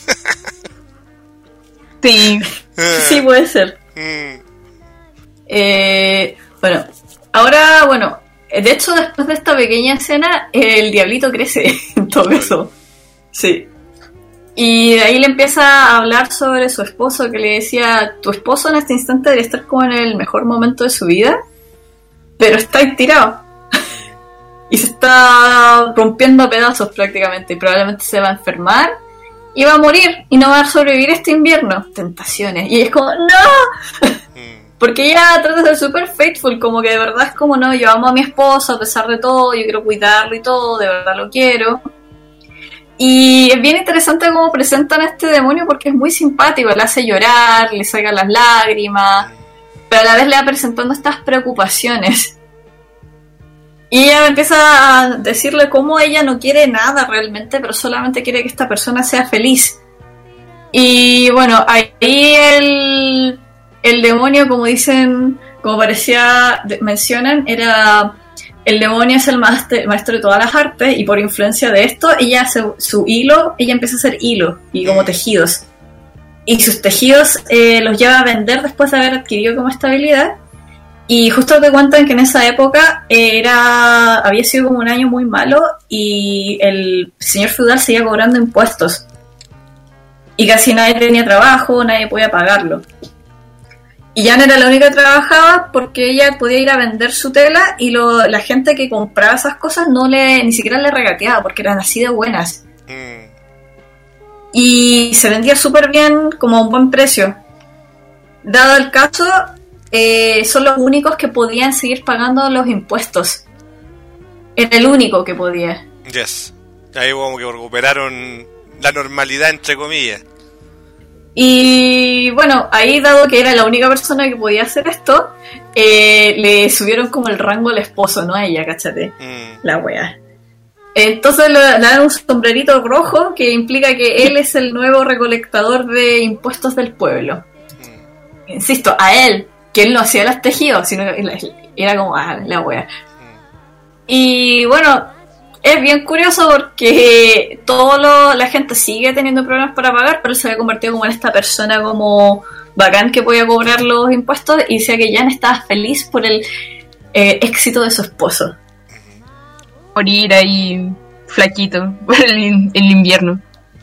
Speaker 3: Sí,
Speaker 2: sí puede ser.
Speaker 1: Mm.
Speaker 2: Eh, bueno, ahora, bueno, de hecho después de esta pequeña escena, el diablito crece, en todo caso. Sí. Y de ahí le empieza a hablar sobre su esposo, que le decía, tu esposo en este instante debería estar como en el mejor momento de su vida, pero está ahí tirado. Y se está rompiendo a pedazos prácticamente, y probablemente se va a enfermar, y va a morir, y no va a sobrevivir este invierno. Tentaciones. Y es como, ¡no! Porque ella trata de ser súper faithful, como que de verdad es como, no, yo amo a mi esposo a pesar de todo, yo quiero cuidarlo y todo, de verdad lo quiero. Y es bien interesante cómo presentan a este demonio porque es muy simpático, le hace llorar, le saca las lágrimas, pero a la vez le va presentando estas preocupaciones. Y ella empieza a decirle cómo ella no quiere nada realmente, pero solamente quiere que esta persona sea feliz. Y bueno, ahí el, el demonio, como dicen, como parecía, mencionan, era... El demonio es el maestro, maestro de todas las artes y por influencia de esto, ella hace su hilo, ella empieza a hacer hilo y como tejidos. Y sus tejidos eh, los lleva a vender después de haber adquirido como esta habilidad. Y justo te cuentan que en esa época era había sido como un año muy malo y el señor feudal seguía cobrando impuestos. Y casi nadie tenía trabajo, nadie podía pagarlo. Y Jan era la única que trabajaba porque ella podía ir a vender su tela y lo, la gente que compraba esas cosas no le ni siquiera le regateaba porque eran así de buenas. Mm. Y se vendía súper bien, como a un buen precio. Dado el caso, eh, son los únicos que podían seguir pagando los impuestos. Era el único que podía.
Speaker 1: Yes. Ahí como que recuperaron la normalidad, entre comillas.
Speaker 2: Y bueno, ahí dado que era la única persona que podía hacer esto, eh, le subieron como el rango al esposo, no a ella, cáchate, mm. la wea. Entonces le, le dan un sombrerito rojo que implica que él es el nuevo recolectador de impuestos del pueblo. Mm. Insisto, a él, que él no hacía los tejidos, sino que era como, ah, la wea. Mm. Y bueno... Es bien curioso porque todo la gente sigue teniendo problemas para pagar, pero él se había convertido como en esta persona como bacán que podía cobrar los impuestos y decía que Jan estaba feliz por el eh, éxito de su esposo.
Speaker 3: Morir ahí flaquito por el, el invierno.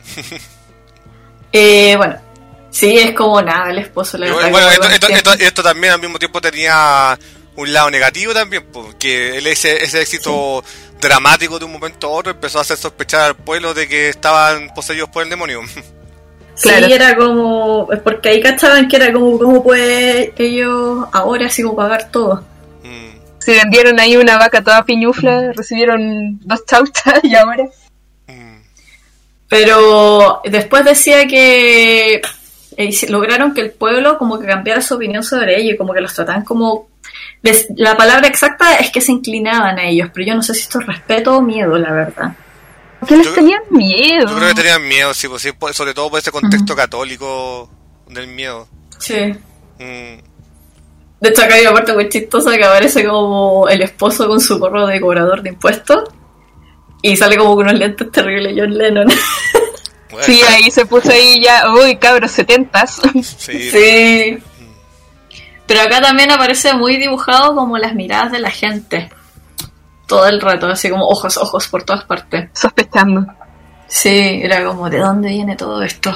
Speaker 2: eh, bueno, sí, es como nada, el esposo la
Speaker 1: verdad. Bueno, esto, esto, esto, esto también al mismo tiempo tenía un lado negativo también, porque él ese, ese éxito... Sí. dramático de un momento a otro empezó a hacer sospechar al pueblo de que estaban poseídos por el demonio.
Speaker 2: Sí, claro. Era como... porque ahí cachaban que era como cómo puede ellos ahora así como pagar todo.
Speaker 3: Mm. Se vendieron ahí una vaca toda piñufla, recibieron dos chautas y ahora...
Speaker 2: Mm. Pero después decía que eh, lograron que el pueblo como que cambiara su opinión sobre ellos y como que los trataban como... La palabra exacta es que se inclinaban a ellos, pero yo no sé si esto es respeto o miedo, la verdad.
Speaker 3: ¿Por qué les yo, tenían miedo?
Speaker 1: Yo creo que tenían miedo, sí, pues, sí, sobre todo por ese contexto uh-huh. católico del miedo.
Speaker 2: Sí. Mm. De hecho, acá hay una parte muy chistosa que aparece como el esposo con su gorro de cobrador de impuestos y sale como con unos lentes terribles John Lennon.
Speaker 3: Bueno, sí, ahí se puso ahí ya, uy, cabros, setentas.
Speaker 2: Sí. Sí. Pero acá también aparece muy dibujado como las miradas de la gente. Todo el rato, así como ojos, ojos por todas partes.
Speaker 3: Sospechando.
Speaker 2: Sí, era como, ¿de dónde viene todo esto?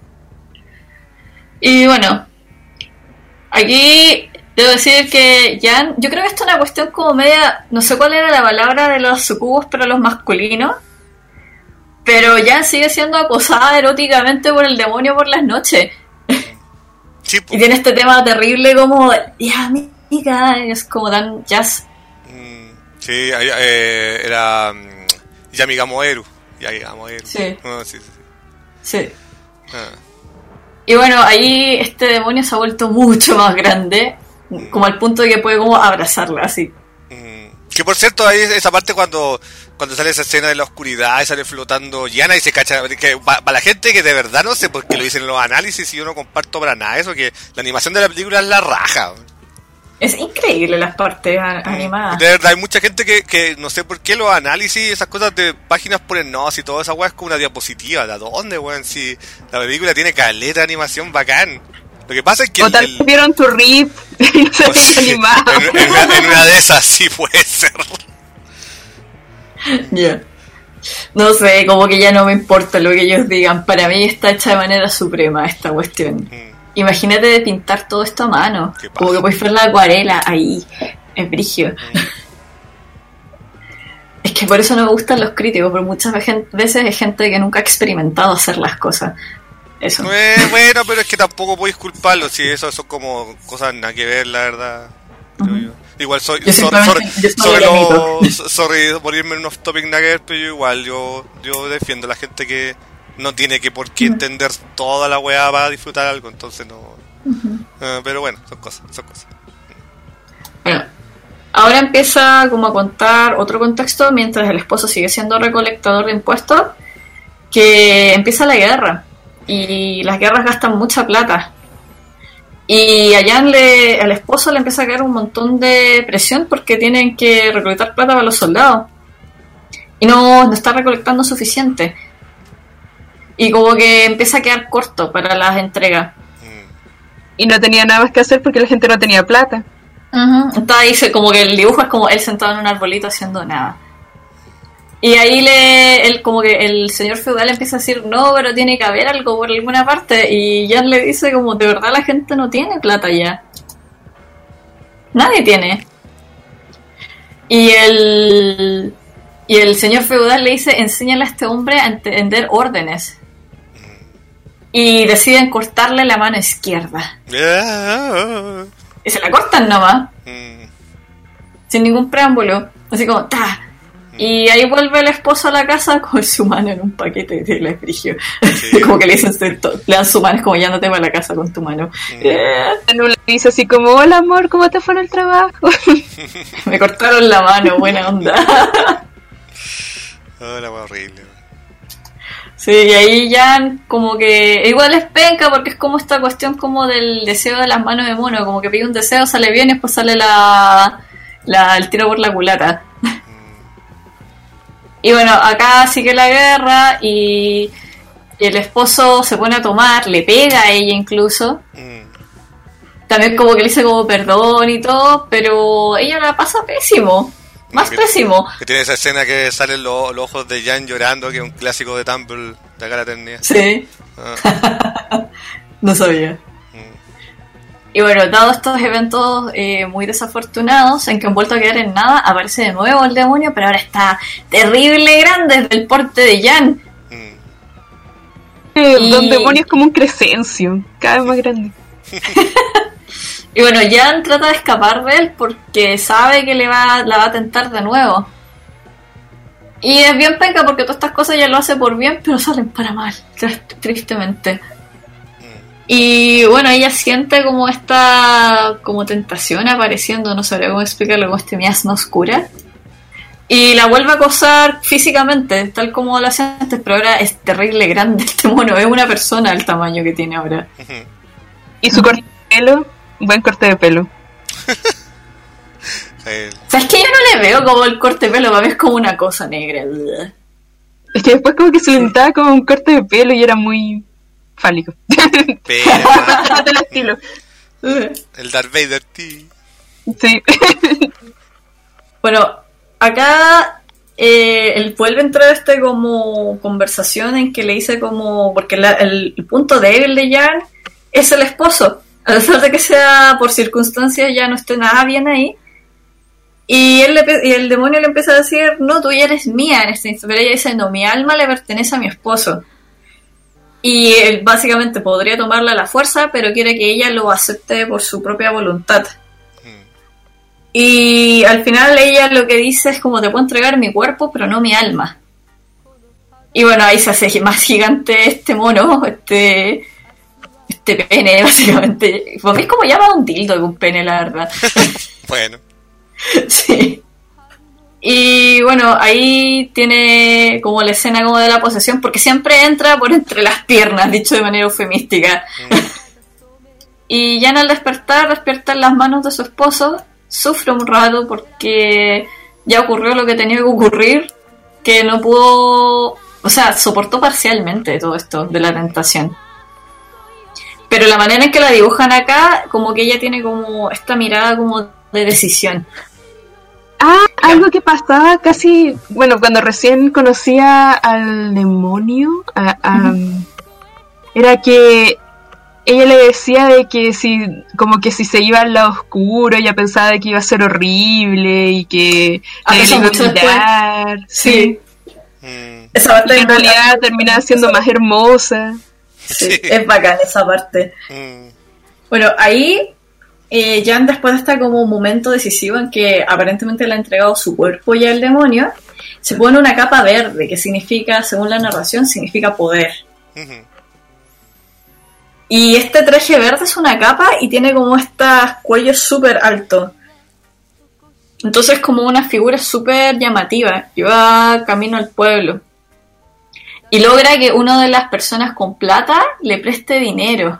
Speaker 2: Y bueno, aquí debo decir que Jan, yo creo que esto es una cuestión como media, no sé cuál era la palabra de los sucubos para los masculinos, pero Jan sigue siendo acosada eróticamente por el demonio por las noches. Sí, y tiene este tema terrible como ya amiga, es como tan jazz.
Speaker 1: Mm, sí, eh, era um, Yamiga Moeru. Yamiga Moeru.
Speaker 2: Sí.
Speaker 1: Oh, sí, sí,
Speaker 2: sí. sí. Ah. Y bueno, ahí este demonio se ha vuelto mucho más grande, mm. como al punto de que puede como abrazarla así.
Speaker 1: Mm. Que por cierto, ahí esa parte cuando cuando sale esa escena de la oscuridad y sale flotando Yana y se cacha, que para la gente que de verdad no sé por qué lo dicen en los análisis y yo no comparto para nada eso, que la animación de la película es la raja.
Speaker 2: Es increíble las partes animadas.
Speaker 1: De verdad, hay mucha gente que, que no sé por qué los análisis, esas cosas de páginas por el no, si toda esa weá es como una diapositiva. ¿De dónde, weón? Si la película tiene caleta de animación bacán. Lo que pasa es que...
Speaker 3: O tal vez vieron tu rip y no se
Speaker 1: sí,
Speaker 3: animado.
Speaker 1: En, en, una, en una de esas sí puede ser.
Speaker 2: Ya. Yeah. No sé, como que ya no me importa lo que ellos digan. Para mí está hecha de manera suprema esta cuestión. Mm. Imagínate de pintar todo esto a mano. Como que puedes ver la acuarela ahí. Es brigio. Mm. Es que por eso no me gustan los críticos, porque muchas veces hay gente que nunca ha experimentado hacer las cosas. Eso.
Speaker 1: Eh, bueno, pero es que tampoco podéis culparlo. Si eso son como cosas nada que ver, la verdad. Uh-huh. Yo. Igual soy... Yo sorry, sorry, yo soy lo, sorry por irme en un off-topic nada que ver, pero yo igual yo, yo defiendo a la gente que no tiene que por qué entender toda la weá para disfrutar algo, entonces no... Uh-huh. Uh, pero bueno, son cosas, son cosas.
Speaker 2: Bueno, ahora empieza como a contar otro contexto mientras el esposo sigue siendo recolectador de impuestos, que empieza la guerra, y las guerras gastan mucha plata. Y allá le, al esposo le empieza a caer un montón de presión porque tienen que recolectar plata para los soldados. Y no, no está recolectando suficiente. Y como que empieza a quedar corto para las entregas.
Speaker 3: Y no tenía nada más que hacer porque la gente no tenía plata.
Speaker 2: Uh-huh. Entonces ahí como que el dibujo es como él sentado en un arbolito haciendo nada. Y ahí le, él, como que el señor feudal empieza a decir, no, pero tiene que haber algo por alguna parte. Y Jan le dice como, de verdad la gente no tiene plata ya. Nadie tiene. Y el, y el señor feudal le dice, enséñale a este hombre a entender órdenes. Y deciden cortarle la mano izquierda. Y se la cortan nomás. Sin ningún preámbulo. Así como, ta. Y ahí vuelve el esposo a la casa con su mano en un paquete de la frigio. Sí. Como que le dicen, le dan su mano, es como ya no te va a la casa con tu mano.
Speaker 3: Mm. No le dice así como, hola amor, ¿cómo te fue en el trabajo?
Speaker 2: Me cortaron la mano, buena onda.
Speaker 1: Hola, oh, horrible.
Speaker 2: Sí, y ahí ya como que igual es penca porque es como esta cuestión como del deseo de las manos de mono, como que pide un deseo, sale bien y después sale la, la el tiro por la culata. Y bueno, acá sigue la guerra y, y el esposo se pone a tomar, le pega a ella incluso. Mm. También como que le dice como perdón y todo, pero ella la pasa pésimo, más
Speaker 1: que,
Speaker 2: pésimo.
Speaker 1: Que tiene esa escena que salen los, los ojos de Jan llorando, que es un clásico de Tumble de acá a la eternidad.
Speaker 2: Sí. Ah. No sabía. Y bueno, dados estos eventos eh, muy desafortunados, en que han vuelto a quedar en nada, aparece de nuevo el demonio, pero ahora está terrible grande, desde el porte de Jan.
Speaker 3: Mm. Eh, y... Don Demonio es como un Crescencio, cada vez más grande.
Speaker 2: Y bueno, Jan trata de escapar de él porque sabe que le va, la va a tentar de nuevo. Y es bien penca porque todas estas cosas ya lo hace por bien, pero salen para mal, tristemente. Y bueno, ella siente como esta como tentación apareciendo, no sabría cómo explicarlo, como este miasma oscura. Y la vuelve a acosar físicamente, tal como lo hacía antes, pero ahora es terrible grande este mono, es una persona el tamaño que tiene ahora.
Speaker 3: Y su corte de pelo, un buen corte de pelo.
Speaker 2: ¿Sabes que yo no le veo como el corte de pelo? Para mí es como una cosa negra.
Speaker 3: Es que después como que se le notaba como un corte de pelo y era muy... fálico.
Speaker 1: Pero...
Speaker 3: el estilo.
Speaker 1: El Darth Vader, tí.
Speaker 3: Sí.
Speaker 2: Bueno, acá eh, él vuelve a entrar a esta como conversación en que le dice como... Porque la, el, el punto débil de Jan es el esposo. A pesar de que sea por circunstancias ya no esté nada bien ahí. Y, él le, y el demonio le empieza a decir, no, tú ya eres mía en este instante. Pero ella dice, no, mi alma le pertenece a mi esposo. Y él básicamente podría tomarla a la fuerza, pero quiere que ella lo acepte por su propia voluntad. Mm. Y al final ella lo que dice es como, te puedo entregar mi cuerpo, pero no mi alma. Y bueno, ahí se hace más gigante este mono, este este pene, básicamente. Es como llama un dildo de un pene, la verdad.
Speaker 1: Bueno.
Speaker 2: Sí. Y bueno, ahí tiene como la escena como de la posesión, porque siempre entra por entre las piernas, dicho de manera eufemística. Mm. Y ya al despertar, despierta en las manos de su esposo, sufre un rato porque ya ocurrió lo que tenía que ocurrir, que no pudo, o sea, soportó parcialmente todo esto de la tentación. Pero la manera en que la dibujan acá, como que ella tiene como esta mirada como de decisión.
Speaker 3: Ah, algo que pasaba casi, bueno, cuando recién conocía al demonio, a, a, uh-huh. era que ella le decía de que si, como que si se iba al lado oscuro, ella pensaba de que iba a ser horrible y que
Speaker 2: ah,
Speaker 3: le iba a mirar, sí.
Speaker 2: Mm.
Speaker 3: Esa parte y en realidad terminaba siendo más hermosa.
Speaker 2: Sí, sí, es bacán esa parte. Mm. Bueno, ahí eh, Jan después de este como momento decisivo en que aparentemente le ha entregado su cuerpo ya al demonio, se pone una capa verde, que significa, según la narración, significa poder. Uh-huh. Y este traje verde es una capa y tiene como estos cuellos súper altos. Entonces como una figura súper llamativa. Lleva camino al pueblo. Y logra que una de las personas con plata le preste dinero.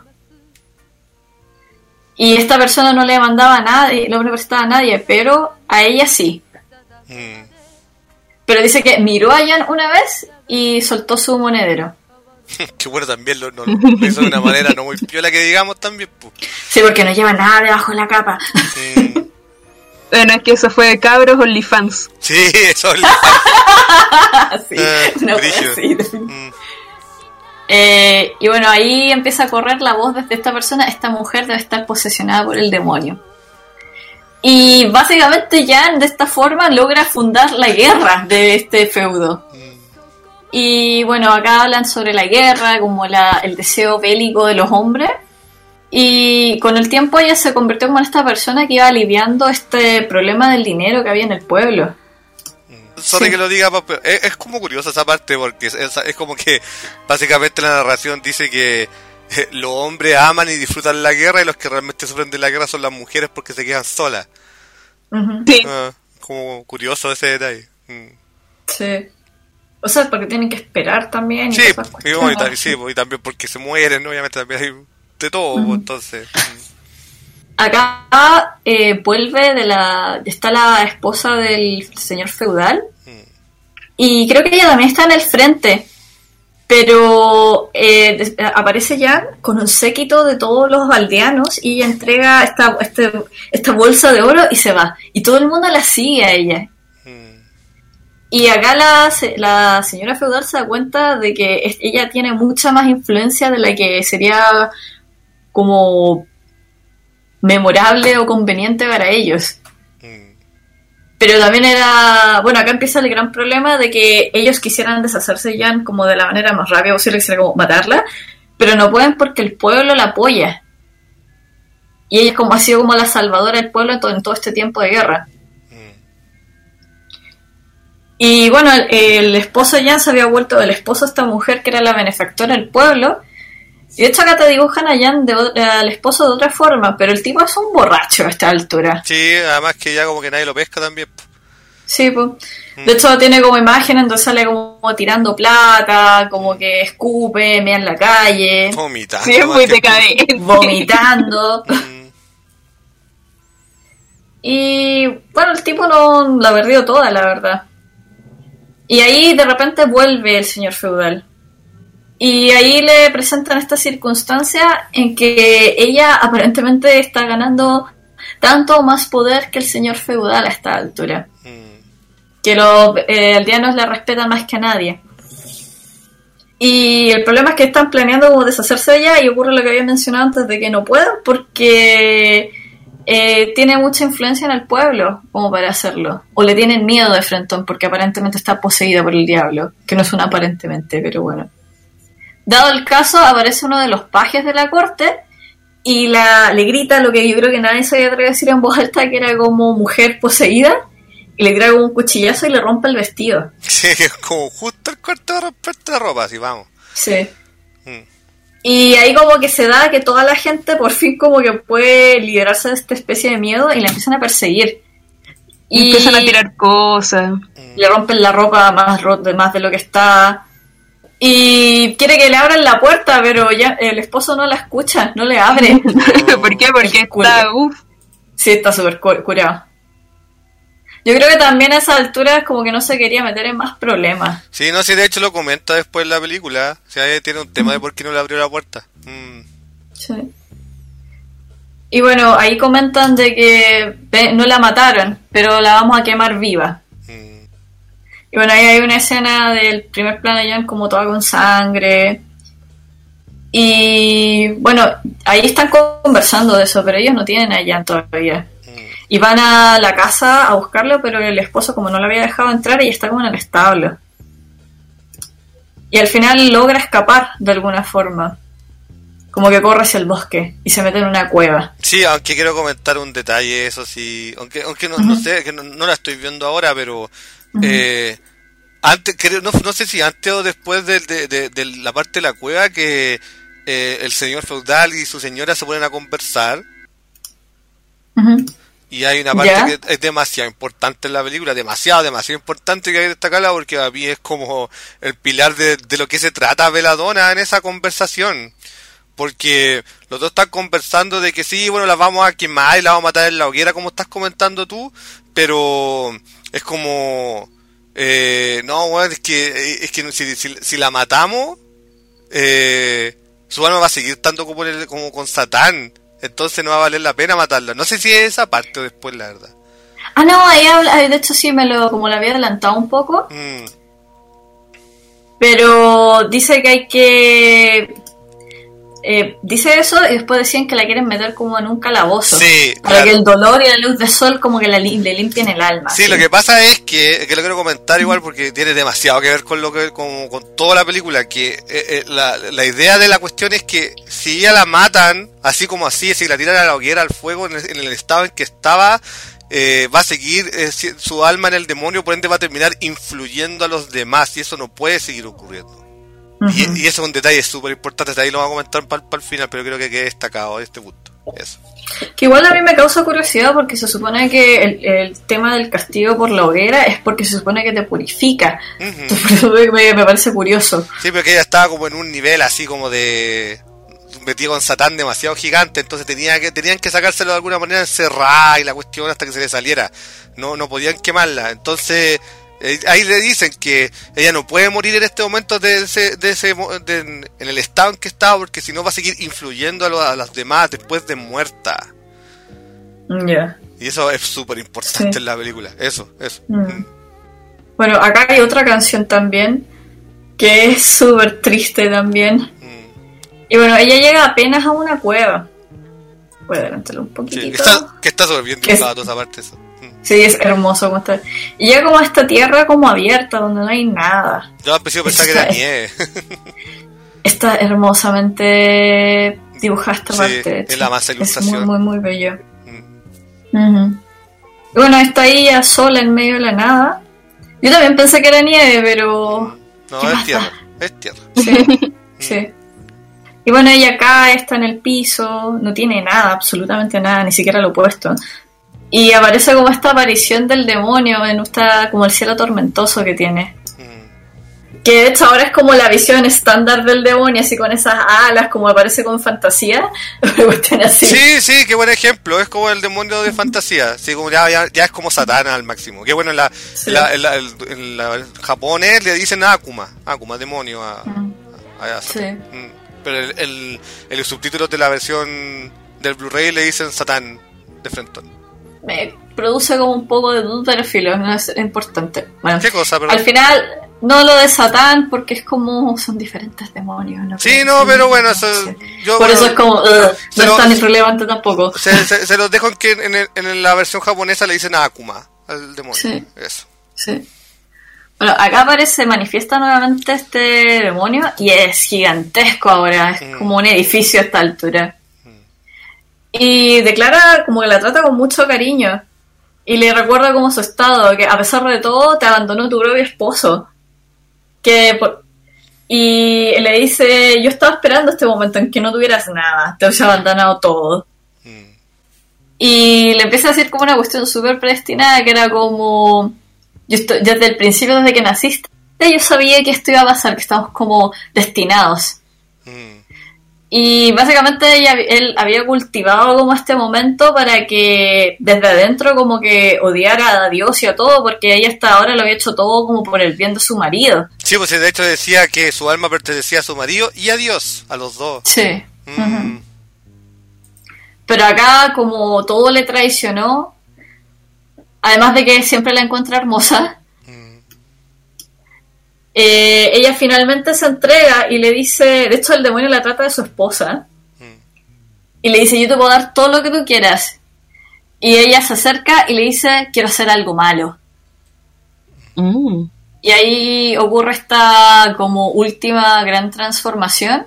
Speaker 2: Y esta persona no le mandaba a nadie, no le prestaba a nadie, pero a ella sí. Mm. Pero dice que miró a Jan una vez y soltó su monedero.
Speaker 1: Que bueno, también lo, no, lo hizo de una manera no muy piola que digamos también. Pues.
Speaker 2: Sí, porque no lleva nada debajo de la capa. Sí.
Speaker 3: Bueno, es que eso fue de cabros OnlyFans.
Speaker 1: Sí, eso OnlyFans.
Speaker 2: Sí, uh, no puede ser. Mm. Eh, y bueno, ahí empieza a correr la voz de esta persona. Esta mujer debe estar posesionada por el demonio. Y básicamente Jan de esta forma logra fundar la guerra de este feudo. Mm. Y bueno, acá hablan sobre la guerra, como la, el deseo bélico de los hombres. Y con el tiempo ella se convirtió como en esta persona que iba aliviando este problema del dinero que había en el pueblo.
Speaker 1: Sorry sí. que lo diga, pero es, es como curiosa esa parte, porque es, es como que básicamente la narración dice que eh, los hombres aman y disfrutan la guerra y los que realmente sufren de la guerra son las mujeres porque se quedan solas.
Speaker 2: Uh-huh. Sí.
Speaker 1: Uh, como curioso ese detalle. Mm.
Speaker 2: Sí. O sea, porque tienen que esperar también.
Speaker 1: Sí, y, esas y, y, y, sí, y también porque se mueren, ¿no? Obviamente también hay de todo, uh-huh. entonces.
Speaker 2: Acá eh, vuelve de la. Está la esposa del señor feudal. Uh-huh. Y creo que ella también está en el frente. Pero eh, aparece ya con un séquito de todos los aldeanos y ella entrega esta, este, esta bolsa de oro y se va. Y todo el mundo la sigue a ella. Y acá la, la señora feudal se da cuenta de que ella tiene mucha más influencia de la que sería como memorable o conveniente para ellos. Mm. Pero también era... Bueno, acá empieza el gran problema de que ellos quisieran deshacerse de Jan como de la manera más rápida posible, quisieran como matarla, pero no pueden porque el pueblo la apoya. Y ella como ha sido como la salvadora del pueblo en todo, en todo este tiempo de guerra. Y bueno, el, el esposo Jan se había vuelto el esposo de esta mujer que era la benefactora del pueblo. Y de hecho acá te dibujan a Jan de, al esposo de otra forma, pero el tipo es un borracho a esta altura.
Speaker 1: Sí, además que ya como que nadie lo pesca también.
Speaker 2: Sí, pues. Mm. De hecho tiene como imagen, entonces sale como tirando plata, como que escupe, mea en la calle.
Speaker 1: Vomitando.
Speaker 3: Sí, es muy decadente.
Speaker 2: Vomitando. Mm. Y bueno, el tipo no la ha perdido toda, la verdad. Y ahí de repente vuelve el señor feudal. Y ahí le presentan esta circunstancia en que ella aparentemente está ganando tanto más poder que el señor feudal a esta altura. Mm. Que los eh, aldeanos la respetan más que a nadie. Y el problema es que están planeando como deshacerse de ella y ocurre lo que había mencionado antes de que no pueden porque... Eh, tiene mucha influencia en el pueblo como para hacerlo, o le tienen miedo de frentón porque aparentemente está poseída por el diablo, que no es un aparentemente, pero bueno. Dado el caso, aparece uno de los pajes de la corte y la, le grita lo que yo creo que nadie se había atrevido a decir en voz alta, que era como mujer poseída, y le trae un cuchillazo y le rompe el vestido.
Speaker 1: Sí, como justo el corte de romperte la ropa, así vamos.
Speaker 2: Sí. Mm. Y ahí como que se da que toda la gente por fin como que puede liberarse de esta especie de miedo y la empiezan a perseguir. Y
Speaker 3: empiezan a tirar cosas.
Speaker 2: Le rompen la ropa más, ro- más de lo que está. Y quiere que le abran la puerta, pero ya el esposo no la escucha, no le abre.
Speaker 3: ¿Por qué? Porque está, uff.
Speaker 2: Sí, está súper cu- curado. Yo creo que también a esa altura es como que no se quería meter en más problemas.
Speaker 1: Sí, no, sí, de hecho lo comenta después en la película. O sea, tiene un tema de por qué no le abrió la puerta. Mm.
Speaker 2: Sí. Y bueno, ahí comentan de que ve, no la mataron, pero la vamos a quemar viva.
Speaker 1: Mm.
Speaker 2: Y bueno, ahí hay una escena del primer plano de Jan como toda con sangre. Y bueno, ahí están conversando de eso, pero ellos no tienen a Jan todavía. Y van a la casa a buscarlo, pero el esposo, como no lo había dejado entrar, ella está como en el establo. Y al final logra escapar de alguna forma. Como que corre hacia el bosque y se mete en una cueva.
Speaker 1: Sí, aunque quiero comentar un detalle, eso sí. Aunque aunque no, uh-huh. no sé, que no, no la estoy viendo ahora, pero... Uh-huh. eh, antes creo, no, no sé si antes o después de, de, de, de la parte de la cueva que eh, el señor feudal y su señora se ponen a conversar.
Speaker 2: Uh-huh.
Speaker 1: Y hay una parte
Speaker 2: ¿Ya?
Speaker 1: que es demasiado importante en la película, demasiado, demasiado importante que hay que destacarla porque a mí es como el pilar de, de lo que se trata Belladonna en esa conversación. Porque los dos están conversando de que sí, bueno, las vamos a quemar y las vamos a matar en la hoguera como estás comentando tú, pero es como... Eh, no, bueno, es que, es que si, si, si la matamos, eh, su alma va a seguir estando como, el, como con Satán. Entonces no va a valer la pena matarla. No sé si es esa parte o después, la verdad.
Speaker 2: Ah, no, ahí habla, de hecho sí, me lo como lo había adelantado un poco.
Speaker 1: Mm.
Speaker 2: Pero dice que hay que... Eh, dice eso y después decían que la quieren meter como en un calabozo.
Speaker 1: Sí,
Speaker 2: para
Speaker 1: claro.
Speaker 2: que el dolor y la luz del sol como que la, le limpien el alma.
Speaker 1: Sí, ¿sí? Lo que pasa es que, que lo quiero comentar igual porque tiene demasiado que ver con lo que con, con toda la película, que eh, eh, la, la idea de la cuestión es que si ella la matan, así como así, si la tiran a la hoguera, al fuego, en el, en el estado en que estaba, eh, va a seguir eh, su alma en el demonio, por ende va a terminar influyendo a los demás y eso no puede seguir ocurriendo. Uh-huh. Y, y eso es un detalle súper importante, de ahí lo vamos a comentar para el final, pero creo que quede destacado este punto. Eso.
Speaker 2: Que igual a mí me causa curiosidad porque se supone que el, el tema del castigo por la hoguera es porque se supone que te purifica. Uh-huh. Entonces, por eso me, me parece curioso.
Speaker 1: Sí, porque ella estaba como en un nivel así como de... metido con Satán demasiado gigante, entonces tenía que, tenían que sacárselo de alguna manera encerrada y la cuestión hasta que se le saliera. No, no podían quemarla. Entonces... ahí le dicen que ella no puede morir en este momento de ese, de ese de, en el estado en que está, porque si no va a seguir influyendo a, lo, a las demás después de muerta.
Speaker 2: Ya. Yeah.
Speaker 1: Y eso es súper importante sí. en la película. Eso, eso. Mm. Mm.
Speaker 2: Bueno, acá hay otra canción también que es súper triste también. Mm. Y bueno, ella llega apenas a una cueva. Voy a adelantarlo un poquitito.
Speaker 1: Sí, que está, que está súper bien dibujado toda esa parte. Eso.
Speaker 2: Sí, es hermoso como está. Y llega como a esta tierra como abierta, donde no hay nada.
Speaker 1: Yo al principio pensaba que era nieve.
Speaker 2: Está hermosamente dibujada esta
Speaker 1: sí,
Speaker 2: parte.
Speaker 1: Es la más ilustración.
Speaker 2: Es muy, muy, muy bello. Mm. Uh-huh. Y bueno, está ahí a sola en medio de la nada. Yo también pensé que era nieve, pero...
Speaker 1: No, es tierra. Es tierra.
Speaker 2: Sí, sí. Y bueno, ella cae, está en el piso, no tiene nada, absolutamente nada, ni siquiera lo opuesto. Y aparece como esta aparición del demonio en esta, como el cielo tormentoso que tiene. Mm. Que de hecho ahora es como la visión estándar del demonio, así con esas alas, como aparece con fantasía. Así.
Speaker 1: Sí, sí, qué buen ejemplo. Es como el demonio de fantasía. Sí, como ya, ya, ya es como Satán al máximo. Qué bueno, en la, sí. la, en la, en la, en la en japonés le dicen Akuma. Akuma, demonio. A, mm. a, a
Speaker 2: sí.
Speaker 1: mm. Pero el, el, el subtítulo de la versión del Blu-ray le dicen Satán de frente.
Speaker 2: Me produce como un poco de duda, pero filo, no es importante. Bueno,
Speaker 1: ¿qué cosa? Pero...
Speaker 2: al final, no lo de Satán, porque es como son diferentes demonios. ¿No?
Speaker 1: Sí, no, pero bueno, eso,
Speaker 2: sí.
Speaker 1: yo,
Speaker 2: por
Speaker 1: bueno,
Speaker 2: eso es como, uh, no
Speaker 1: lo,
Speaker 2: es tan irrelevante tampoco.
Speaker 1: Se, se, se los dejo en que en, el, en la versión japonesa le dicen a Akuma, al demonio.
Speaker 2: Sí.
Speaker 1: Eso.
Speaker 2: Sí. Bueno, acá aparece, manifiesta nuevamente este demonio y es gigantesco ahora, es mm. como un edificio a esta altura. Y declara como que la trata con mucho cariño. Y le recuerda como su estado, que a pesar de todo te abandonó tu propio esposo. Que por... Y le dice, yo estaba esperando este momento en que no tuvieras nada, te había abandonado todo. Mm. y le empieza a decir como una cuestión súper predestinada, que era como, yo estoy, desde el principio, desde que naciste, yo sabía que esto iba a pasar, que estamos como destinados. Mm. Y básicamente ella, él había cultivado como este momento para que desde adentro como que odiara a Dios y a todo, porque ella hasta ahora lo había hecho todo como por el bien de su marido.
Speaker 1: Sí, pues de hecho decía que su alma pertenecía a su marido y a Dios, a los dos.
Speaker 2: Sí. Mm. Uh-huh. Pero acá como todo le traicionó, además de que siempre la encuentra hermosa, mm. eh, ella finalmente se entrega y le dice, de hecho el demonio la trata de su esposa, mm. y le dice, yo te puedo dar todo lo que tú quieras. Y ella se acerca y le dice, quiero hacer algo malo. Mm. Y ahí ocurre esta como última gran transformación.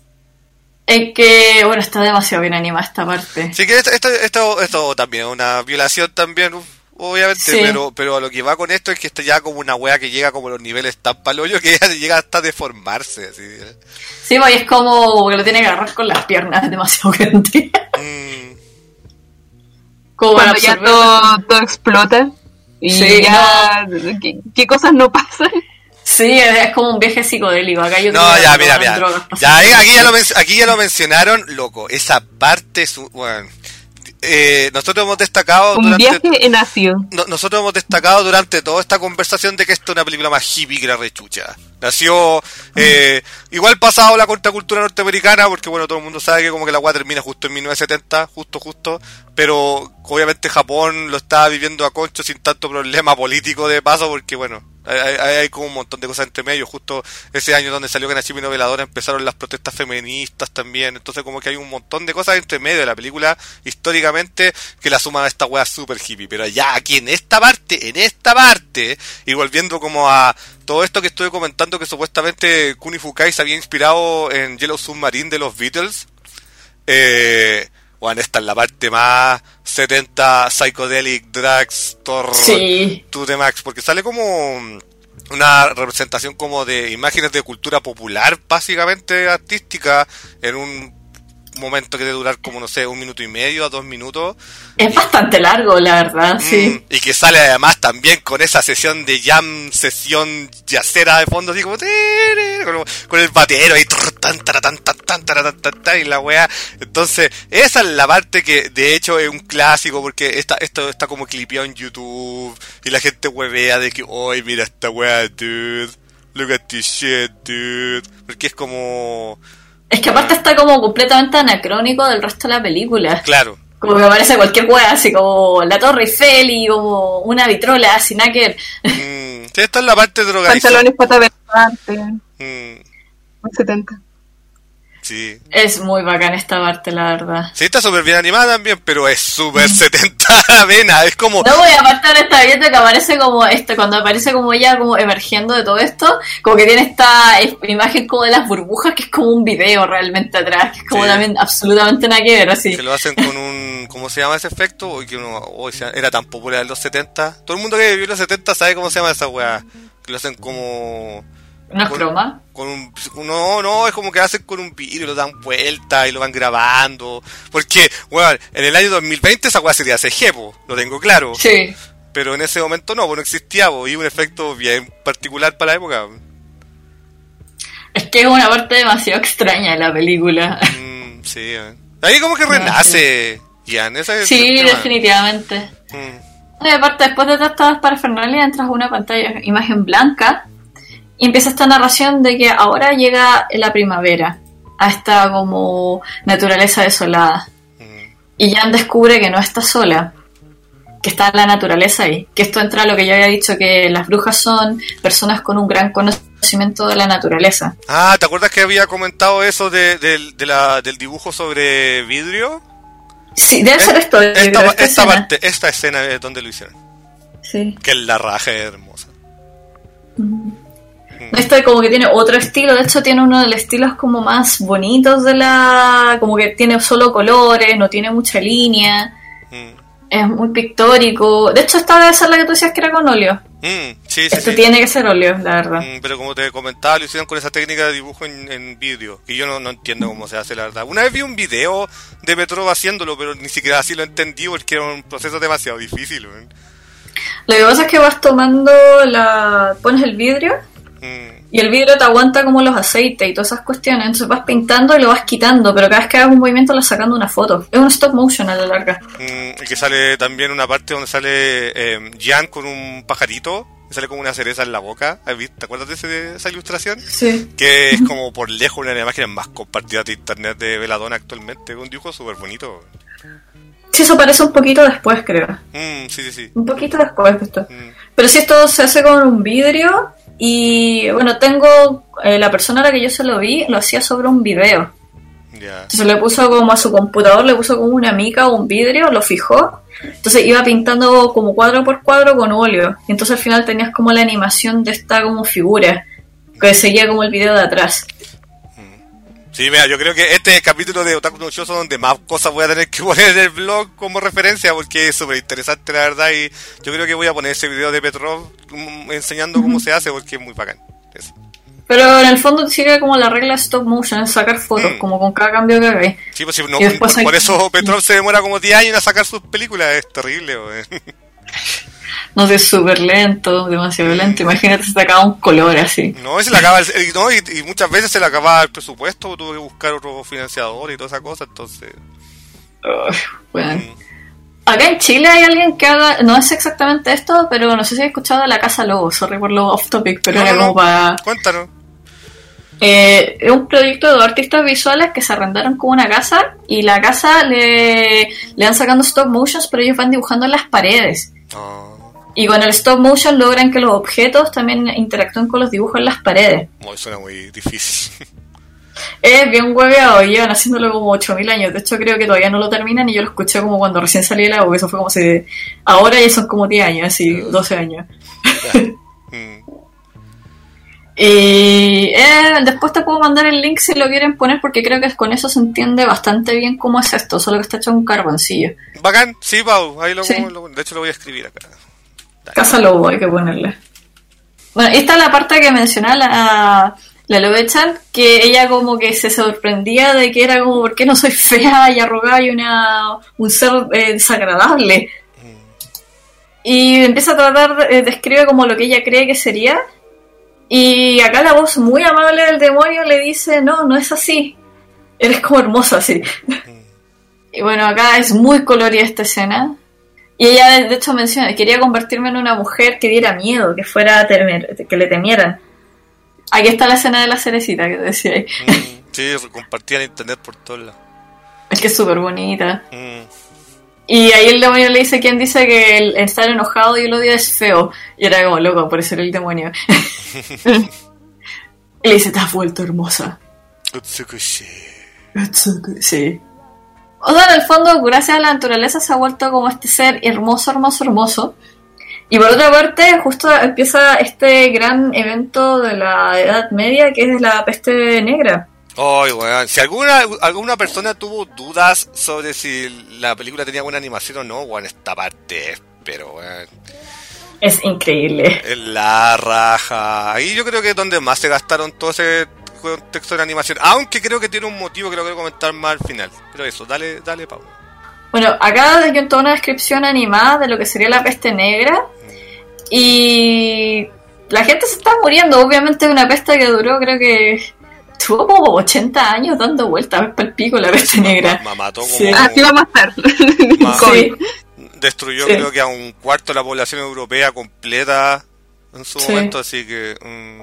Speaker 2: Es que, bueno, está demasiado bien animada esta parte.
Speaker 1: Sí, que esto, esto, esto, esto también es una violación también, obviamente, sí. pero pero a lo que va con esto es que esto ya como una wea que llega como a los niveles tan palollos que ya llega hasta deformarse. Así.
Speaker 2: Sí, pues es como que lo tiene que agarrar con las piernas, es demasiado grande. Mm.
Speaker 3: Como cuando ya todo, todo explota y sí, ya no. ¿qué, ¿qué cosas no pasan?
Speaker 2: Sí, es como un viaje psicodélico. Acá yo
Speaker 1: no, ya, mira, mira. Ya, aquí, ya lo men- aquí ya lo mencionaron, loco. Esa parte es un... Bueno, eh, nosotros hemos destacado...
Speaker 3: Un durante, viaje en ácido.
Speaker 1: No, nosotros hemos destacado durante toda esta conversación de que esto es una película más hippie que la rechucha. Nació... Eh, mm. Igual pasado la contracultura norteamericana, porque bueno, todo el mundo sabe que como que la weá termina justo en mil novecientos setenta, justo, justo. Pero obviamente Japón lo estaba viviendo a concho sin tanto problema político de paso, porque bueno... Hay, hay, hay como un montón de cosas entre medio. Justo ese año donde salió Kanashimi no Veladora empezaron las protestas feministas también. Entonces como que hay un montón de cosas entre medio de la película históricamente que la suman a esta wea super hippie. Pero ya aquí en esta parte, en esta parte, y volviendo como a todo esto que estuve comentando que supuestamente Kuni Fukai se había inspirado en Yellow Submarine de los Beatles. Eh... Bueno, esta es la parte más setenta psychedelic drugs tor
Speaker 2: sí.
Speaker 1: to the max, porque sale como una representación como de imágenes de cultura popular, básicamente artística, en un momento que debe durar como, no sé, un minuto y medio a dos minutos.
Speaker 2: Es y, bastante largo, la verdad, sí.
Speaker 1: Y que sale además también con esa sesión de jam, sesión yacera de fondo, así como... con el batero ahí, tan, tan, tan, tan, tan, tan, tan, tan, y la weá. Entonces, esa es la parte que de hecho es un clásico, porque esta, esto está como clipeado en YouTube, y la gente huevea de que, oye, mira esta weá, dude, look at this shit, dude, porque es como...
Speaker 2: Es que aparte está como completamente anacrónico del resto de la película.
Speaker 1: Claro.
Speaker 2: Como que aparece cualquier weá, así como la Torre Eiffel y como una vitrola, así nada que ver.
Speaker 1: Mm, esta es la parte drogadicta.
Speaker 3: Pantalones pata verde. Mm. setenta.
Speaker 1: Sí.
Speaker 2: Es muy bacán esta parte, la verdad.
Speaker 1: Sí, está súper bien animada también, pero es súper setenta la vena, es como...
Speaker 2: No voy a apartar esta viendo que aparece como esto, cuando aparece como ella como emergiendo de todo esto, como que tiene esta imagen como de las burbujas, que es como un video realmente atrás, que es como sí. también absolutamente nada que ver, así.
Speaker 1: Que lo hacen con un... ¿Cómo se llama ese efecto? Hoy que uno, hoy era tan popular en los setenta. Todo el mundo que vivió en los setenta sabe cómo se llama esa weá. Que lo hacen como...
Speaker 2: ¿No es croma?
Speaker 1: Con un, no, no, es como que hacen con un vidrio, lo dan vuelta y lo van grabando. Porque, bueno, en el año dos mil veinte esa weá sería C G, po, lo tengo claro.
Speaker 2: Sí.
Speaker 1: Pero en ese momento no, pues no existía, po, y un efecto bien particular para la época.
Speaker 2: Es que es una parte demasiado extraña de la película.
Speaker 1: Mm, sí, eh. Ahí como que renace, Ian. Esa es
Speaker 2: sí, definitivamente. Mm. Y aparte, después de todas estas parafernalias, entras a una pantalla, imagen blanca. Y empieza esta narración de que ahora llega la primavera, a esta como naturaleza desolada. Mm. Y Jan descubre que no está sola, que está la naturaleza ahí. Que esto entra a lo que yo había dicho, que las brujas son personas con un gran conocimiento de la naturaleza.
Speaker 1: Ah, ¿te acuerdas que había comentado eso de, de, de la, del dibujo sobre vidrio?
Speaker 2: Sí, debe ser esto.
Speaker 1: Esta, esta, esta, esta parte, esta escena es donde lo hicieron.
Speaker 2: Sí.
Speaker 1: Que es la raja hermosa.
Speaker 2: Mm. Esto como que tiene otro estilo, de hecho tiene uno de los estilos como más bonitos de la... como que tiene solo colores, no tiene mucha línea. Mm. Es muy pictórico. De hecho, esta debe ser la que tú decías que era con óleo.
Speaker 1: Mm, sí, sí,
Speaker 2: Esto
Speaker 1: sí.
Speaker 2: tiene que ser óleo, la verdad.
Speaker 1: Mm, pero como te comentaba, lo hicieron con esa técnica de dibujo en, en vídeo. Y yo no, no entiendo cómo se hace, la verdad. Una vez vi un video de Petrov haciéndolo, pero ni siquiera así lo entendí porque era un proceso demasiado difícil. ¿eh?
Speaker 2: Lo que pasa es que vas tomando la... pones el vidrio
Speaker 1: Mm.
Speaker 2: y el vidrio te aguanta como los aceites y todas esas cuestiones. Entonces vas pintando y lo vas quitando, pero cada vez que hagas un movimiento le vas sacando una foto. Es un stop motion a la larga.
Speaker 1: Mm, y que sale también una parte donde sale eh, Jan con un pajarito. Y sale como una cereza en la boca. ¿Has visto? ¿Te acuerdas de, ese, de esa ilustración?
Speaker 2: Sí.
Speaker 1: Que es como por lejos una de las imágenes más compartidas de internet de Veladona actualmente. Es un dibujo súper bonito.
Speaker 2: Sí, eso parece un poquito después, creo.
Speaker 1: Mm, sí, sí, sí.
Speaker 2: Un poquito después de esto.
Speaker 1: Mm.
Speaker 2: Pero sí, esto se hace con un vidrio. Y bueno, tengo eh, la persona a la que yo se lo vi lo hacía sobre un video.
Speaker 1: Ya.
Speaker 2: Entonces le puso como a su computador, le puso como una mica o un vidrio, lo fijó. Entonces iba pintando como cuadro por cuadro con óleo. Y entonces al final tenías como la animación de esta como figura que seguía como el video de atrás.
Speaker 1: Sí, mira, yo creo que este es el capítulo de Otaku no Shoujo donde más cosas voy a tener que poner en el blog como referencia porque es súper interesante la verdad y yo creo que voy a poner ese video de Petrov um, enseñando cómo se hace porque es muy bacán. Eso.
Speaker 2: Pero en el fondo sigue como la regla stop motion, es sacar fotos, mm. como con cada cambio que hagáis.
Speaker 1: Sí, pues sí, no, por, hay... por eso Petrov se demora como diez años en sacar sus películas, es terrible. Wey.
Speaker 2: No sé, es súper lento, demasiado lento. Imagínate se te acaba un color así.
Speaker 1: No, se le acaba el, no, y, y muchas veces se le acaba el presupuesto, tuve que buscar otro financiador y toda esa cosa, entonces...
Speaker 2: Uf, bueno. mm. Acá en Chile hay alguien que haga, no es exactamente esto, pero no sé si has escuchado de La Casa Lobo, sorry por lo off topic, pero no, era como no, para...
Speaker 1: Cuéntanos.
Speaker 2: Eh, es un proyecto de dos artistas visuales que se arrendaron como una casa y la casa le, le van sacando stop motions, pero ellos van dibujando en las paredes. Oh. Y con el stop motion logran que los objetos también interactúen con los dibujos en las paredes.
Speaker 1: Oh, suena muy difícil.
Speaker 2: Es bien hueveado, llevan haciéndolo como ocho mil años. De hecho creo que todavía no lo terminan y yo lo escuché como cuando recién salí del agua, eso fue como si... Ahora ya son como diez años, así, doce años. mm. Y eh, después te puedo mandar el link si lo quieren poner porque creo que con eso se entiende bastante bien cómo es esto, solo que está hecho en un carboncillo.
Speaker 1: Bacán, sí, Pau, ahí lo,
Speaker 2: sí.
Speaker 1: lo de hecho lo voy a escribir acá.
Speaker 2: Dale. Casa Lobo hay que ponerle. Bueno, esta es la parte que mencionaba la, la Lobe-chan, que ella como que se sorprendía de que era como, ¿por qué no soy fea y arrugada y una, un ser eh, desagradable? Mm. Y empieza a tratar, eh, describe como lo que ella cree que sería. Y acá la voz muy amable del demonio le dice, no, no es así, eres como hermosa así. Mm. Y bueno, acá es muy colorida esta escena. Y ella de hecho menciona, quería convertirme en una mujer que diera miedo, que fuera temer, que le temieran. Aquí está la escena de la cerecita que te decía ahí.
Speaker 1: Mm, sí, compartía en internet por todos lados.
Speaker 2: Es que es súper bonita.
Speaker 1: Mm.
Speaker 2: Y ahí el demonio le dice, ¿quién dice que el estar enojado y el odio es feo? Y era como loco por ser el demonio. Y le dice, te has vuelto hermosa.
Speaker 1: Utsukushi.
Speaker 2: Utsukushi. O sea, en el fondo, gracias a la naturaleza se ha vuelto como este ser hermoso, hermoso, hermoso. Y por otra parte, justo empieza este gran evento de la Edad Media, que es la peste negra.
Speaker 1: Ay, oh, weón. Si alguna alguna persona tuvo dudas sobre si la película tenía buena animación o no, weón, esta parte es, pero weón.
Speaker 2: Es increíble.
Speaker 1: Es la raja. Ahí yo creo que es donde más se gastaron todo ese contexto de animación. Aunque creo que tiene un motivo que lo quiero comentar más al final. Pero eso, dale, dale, Pablo.
Speaker 2: Bueno, acá hay toda una descripción animada de lo que sería la peste negra. Mm. Y la gente se está muriendo. Obviamente es una peste que duró, creo que... Tuvo como ochenta años dando vueltas para el pico la peste negra.
Speaker 1: Ma, ma, mató como...
Speaker 3: Sí. Así va a matar.
Speaker 1: Ma,
Speaker 2: sí.
Speaker 1: Destruyó,
Speaker 2: sí.
Speaker 1: creo que a un cuarto de la población europea completa en su
Speaker 2: sí.
Speaker 1: momento, así que... Mm.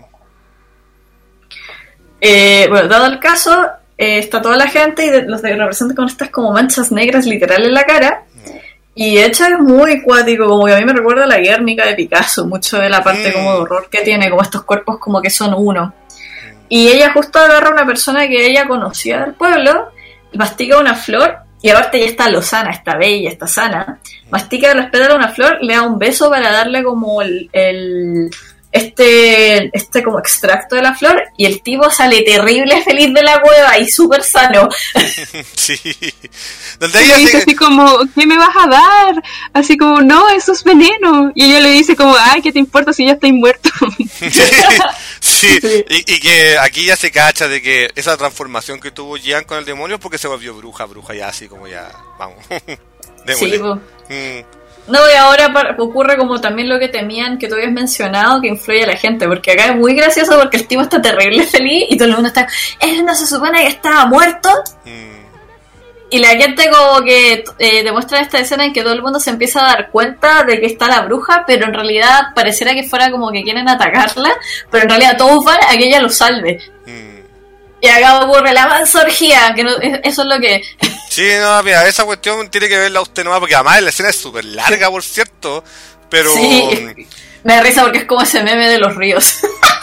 Speaker 2: Eh, bueno, dado el caso, eh, está toda la gente y de, los de, representan con estas como manchas negras literal en la cara. Mm. Y de hecho es muy cuático, como que a mí me recuerda a la Guernica de Picasso, mucho de la parte mm. como de horror que tiene, como estos cuerpos como que son uno. Y ella justo agarra a una persona que ella conocía del pueblo, mastica una flor, y aparte ya está lozana, está bella, está sana, mastica los pétalos de una flor, le da un beso para darle como el, el este, este como extracto de la flor y el tipo sale terrible feliz de la cueva y súper sano.
Speaker 1: Sí. Donde
Speaker 3: ella dice se... así como, ¿qué me vas a dar? Así como, no, eso es veneno. Y ella le dice como, ay, ¿qué te importa si ya estáis muerto?
Speaker 1: Sí, sí. sí. Y, y que aquí ya se cacha de que esa transformación que tuvo Jean con el demonio porque se volvió bruja, bruja ya así como ya, vamos.
Speaker 2: Sí, pues. Mm. No, y ahora ocurre como también lo que temían, que tú habías mencionado, que influye a la gente, porque acá es muy gracioso porque el tipo está terrible feliz y todo el mundo está, él no se supone que estaba muerto. Mm. Y la gente como que eh, demuestra esta escena en que todo el mundo se empieza a dar cuenta de que está la bruja, pero en realidad pareciera que fuera como que quieren atacarla, pero en realidad todos van a que ella lo salve. Mm. Y acá ocurre la mansa orgía, que no, eso es lo que...
Speaker 1: Sí, no, mira, esa cuestión tiene que verla usted nomás, porque además la escena es súper larga, por cierto, pero...
Speaker 2: Sí, me da risa porque es como ese meme de los ríos.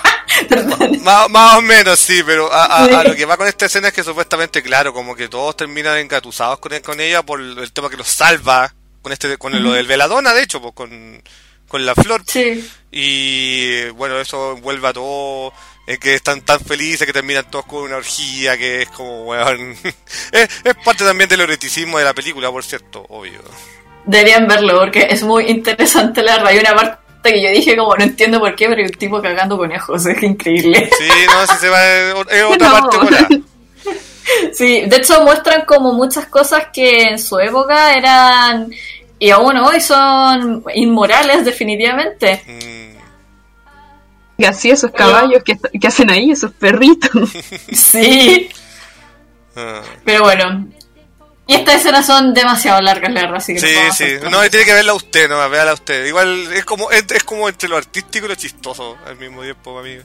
Speaker 1: más, más o menos, sí, pero a, a, a lo que va con esta escena es que supuestamente, claro, como que todos terminan engatusados con, con ella por el tema que los salva, con este con el, lo del veladona, de hecho, pues con, con la flor.
Speaker 2: Sí.
Speaker 1: Y bueno, eso vuelve a todo... Es que están tan felices que terminan todos con una orgía que es como, weón... es, es parte también del eroticismo de la película, por cierto, obvio.
Speaker 2: Deberían verlo porque es muy interesante la verdad. Hay una parte que yo dije como, no entiendo por qué, pero hay un tipo cagando conejos, es increíble.
Speaker 1: Sí, no, si se va... Es otra no. parte buena.
Speaker 2: Sí, de hecho muestran como muchas cosas que en su época eran... Y aún hoy son inmorales, definitivamente. Mm.
Speaker 3: Y así esos caballos que, que hacen ahí, esos perritos.
Speaker 2: Sí. Pero bueno. Y estas escenas son demasiado largas, la verdad. Así que
Speaker 1: sí,
Speaker 2: no
Speaker 1: sí. No, tiene que verla usted, no, véala usted. Igual es como, es, es como entre lo artístico y lo chistoso al mismo tiempo, amigo.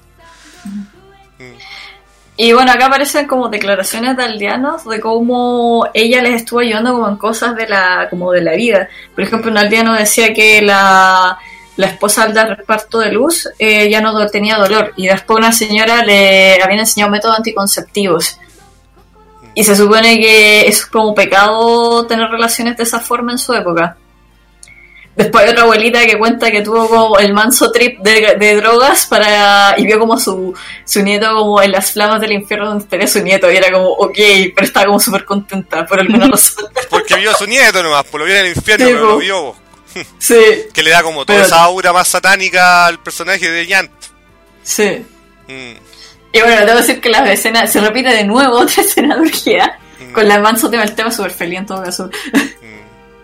Speaker 2: Mm. Y bueno, acá aparecen como declaraciones de aldeanos de cómo ella les estuvo ayudando como en cosas de la, como de la vida. Por ejemplo, un aldeano decía que la... la esposa al dar parto de luz eh, ya no tenía dolor y después una señora le habían enseñado métodos anticonceptivos y se supone que es como pecado tener relaciones de esa forma en su época. Después hay otra abuelita que cuenta que tuvo como el manso trip de, de drogas para y vio como su, su nieto como en las flamas del infierno donde estaría su nieto y era como ok, pero estaba como súper contenta por alguna razón.
Speaker 1: Porque vio a su nieto nomás, pues lo vio en el infierno, sí, pero lo vio.
Speaker 2: Sí.
Speaker 1: Que le da como toda pero... esa aura más satánica al personaje de Yant.
Speaker 2: Sí. Mm. Y bueno, debo decir que la escena se repite de nuevo, otra escena de orgía, mm. con la manso tema, el tema súper feliz en todo caso. Mm.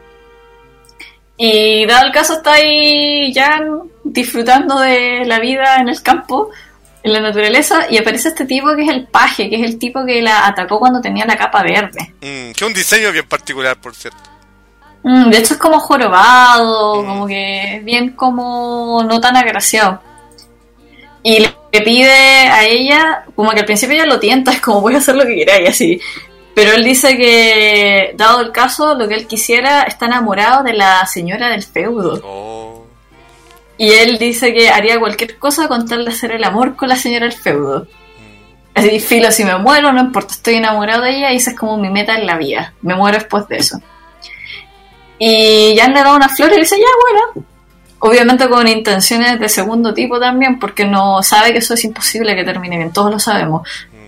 Speaker 2: Y dado el caso está ahí Jan disfrutando de la vida en el campo, en la naturaleza, y aparece este tipo que es el paje, que es el tipo que la atacó cuando tenía la capa verde.
Speaker 1: Mm, que es un diseño bien particular, por cierto.
Speaker 2: Mm, de hecho es como jorobado, mm. como que bien como no tan agraciado. Y le pide a ella, como que al principio ella lo tienta, es como voy a hacer lo que queráis, así. Pero él dice que, dado el caso, lo que él quisiera, está enamorado de la señora del feudo.
Speaker 1: Oh.
Speaker 2: Y él dice que haría cualquier cosa con tal de hacer el amor con la señora del feudo. Mm. Así, filo, si me muero, no importa, estoy enamorado de ella y esa es como mi meta en la vida. Me muero después de eso. Y Jan le da una flor y dice, ya, bueno. Obviamente con intenciones de segundo tipo también, porque no sabe que eso es imposible que termine bien, todos lo sabemos.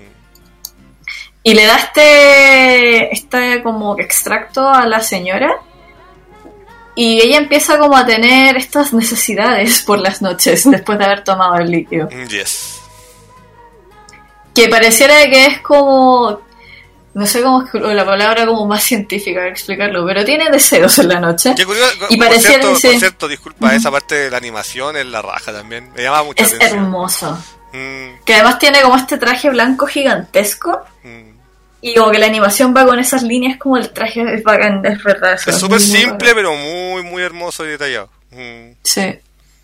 Speaker 2: Y le da este, este como extracto a la señora y ella empieza como a tener estas necesidades por las noches después de haber tomado el líquido.
Speaker 1: Yes.
Speaker 2: Que pareciera que es como, no sé cómo es la palabra como más científica de explicarlo, pero tiene deseos en la noche.
Speaker 1: Qué curioso, y por, pareciera cierto, ese... por cierto, disculpa, uh-huh. esa parte de la animación es la raja también, me llama mucho
Speaker 2: es
Speaker 1: atención.
Speaker 2: Es hermoso.
Speaker 1: Mm.
Speaker 2: Que además tiene como este traje blanco gigantesco.
Speaker 1: Mm.
Speaker 2: Y como que la animación va con esas líneas como el traje es bacán, es verdad.
Speaker 1: Es súper simple, pero muy, muy hermoso y detallado. Mm.
Speaker 2: Sí.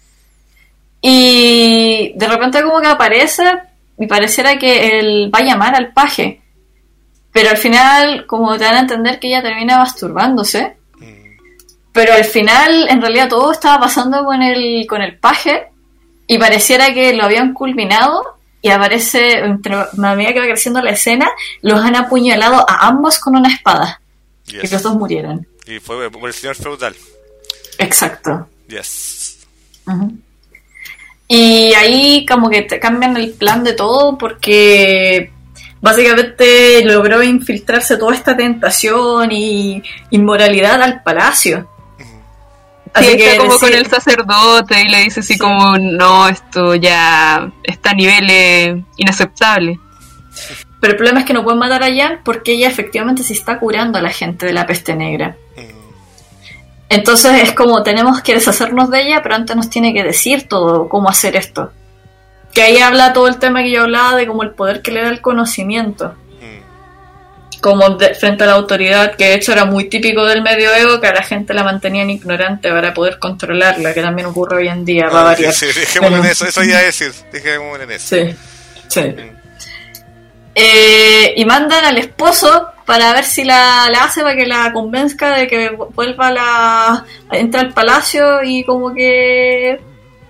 Speaker 2: Y de repente como que aparece y pareciera que él va a llamar al paje. Pero al final, como te dan a entender que ella termina masturbándose. Mm. Pero al final, en realidad, todo estaba pasando con el, con el paje. Y pareciera que lo habían culminado. Y aparece, entre, a medida que va creciendo la escena, los han apuñalado a ambos con una espada. Yes. Y los dos murieron.
Speaker 1: Y fue por el señor feudal.
Speaker 2: Exacto.
Speaker 1: Yes.
Speaker 2: Uh-huh. Y ahí como que te cambian el plan de todo porque básicamente logró infiltrarse toda esta tentación y inmoralidad al palacio.
Speaker 3: Así sí, que está como decir, con el sacerdote y le dice así sí. como, no, esto ya está a niveles inaceptables.
Speaker 2: Pero el problema es que no pueden matar a Jan porque ella efectivamente se está curando a la gente de la peste negra. Entonces es como, tenemos que deshacernos de ella, pero antes nos tiene que decir todo, cómo hacer esto. Que ahí habla todo el tema que yo hablaba de como el poder que le da el conocimiento. Como de, frente a la autoridad, que de hecho era muy típico del medioevo, que a la gente la mantenían ignorante para poder controlarla, que también ocurre hoy en día, va a variar.
Speaker 1: Sí, sí, dejémoslo en eso, eso iba a decir, dejémoslo en eso.
Speaker 2: Sí, sí. Mm. Eh, y mandan al esposo para ver si la, la hace, para que la convenzca de que vuelva a, la, a entrar al palacio y como que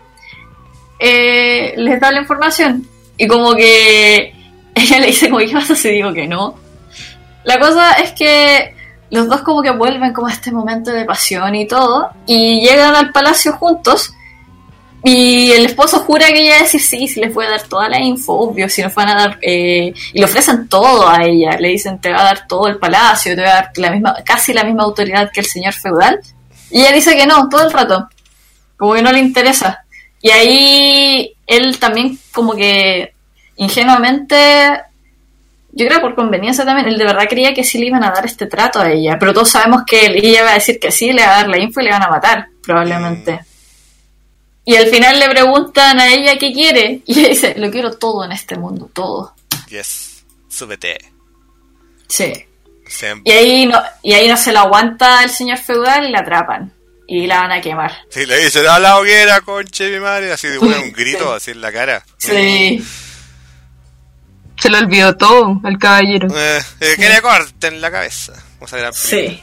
Speaker 2: eh, les da la información. Y como que ella le dice como, ¿qué pasa si digo que no? La cosa es que los dos como que vuelven como a este momento de pasión y todo, y llegan al palacio juntos, y el esposo jura que ella va a decir sí, sí les voy a dar toda la info, obvio, si nos van a dar, eh, y le ofrecen todo a ella, le dicen te va a dar todo el palacio, te va a dar la misma, casi la misma autoridad que el señor feudal, y ella dice que no, todo el rato, como que no le interesa, y ahí él también como que ingenuamente, yo creo por conveniencia también, él de verdad creía que sí le iban a dar este trato a ella, pero todos sabemos que ella va a decir que sí, le va a dar la info y le van a matar, probablemente. Mm. Y al final le preguntan a ella qué quiere, y ella dice, lo quiero todo en este mundo, todo.
Speaker 1: Yes, súbete.
Speaker 2: Sí. Y ahí, no, y ahí no se lo aguanta el señor feudal y la atrapan, y la van a quemar.
Speaker 1: Sí, le dicen, a la hoguera, conche mi madre, así de un grito, sí. Así en la cara.
Speaker 2: Sí.
Speaker 3: Se le olvidó todo al caballero.
Speaker 1: Eh, eh, sí. Que le corten la cabeza. Vamos a ver.
Speaker 2: Sí.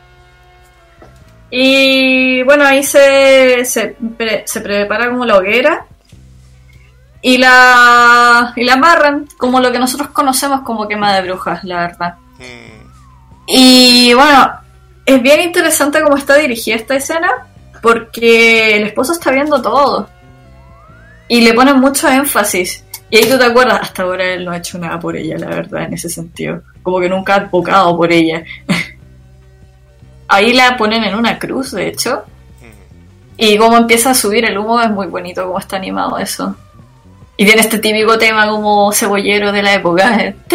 Speaker 2: Y bueno, ahí se, se, pre, se prepara como la hoguera. Y la, y la amarran como lo que nosotros conocemos como quema de brujas, la verdad. Mm. Y bueno, es bien interesante cómo está dirigida esta escena, porque el esposo está viendo todo. Y le ponen mucho énfasis. Y ahí tú te acuerdas, hasta ahora él no ha hecho nada por ella, la verdad, en ese sentido. Como que nunca ha advocado por ella. Ahí la ponen en una cruz, de hecho. Y cómo empieza a subir el humo es muy bonito, cómo está animado eso. Y tiene este típico tema como cebollero de la época.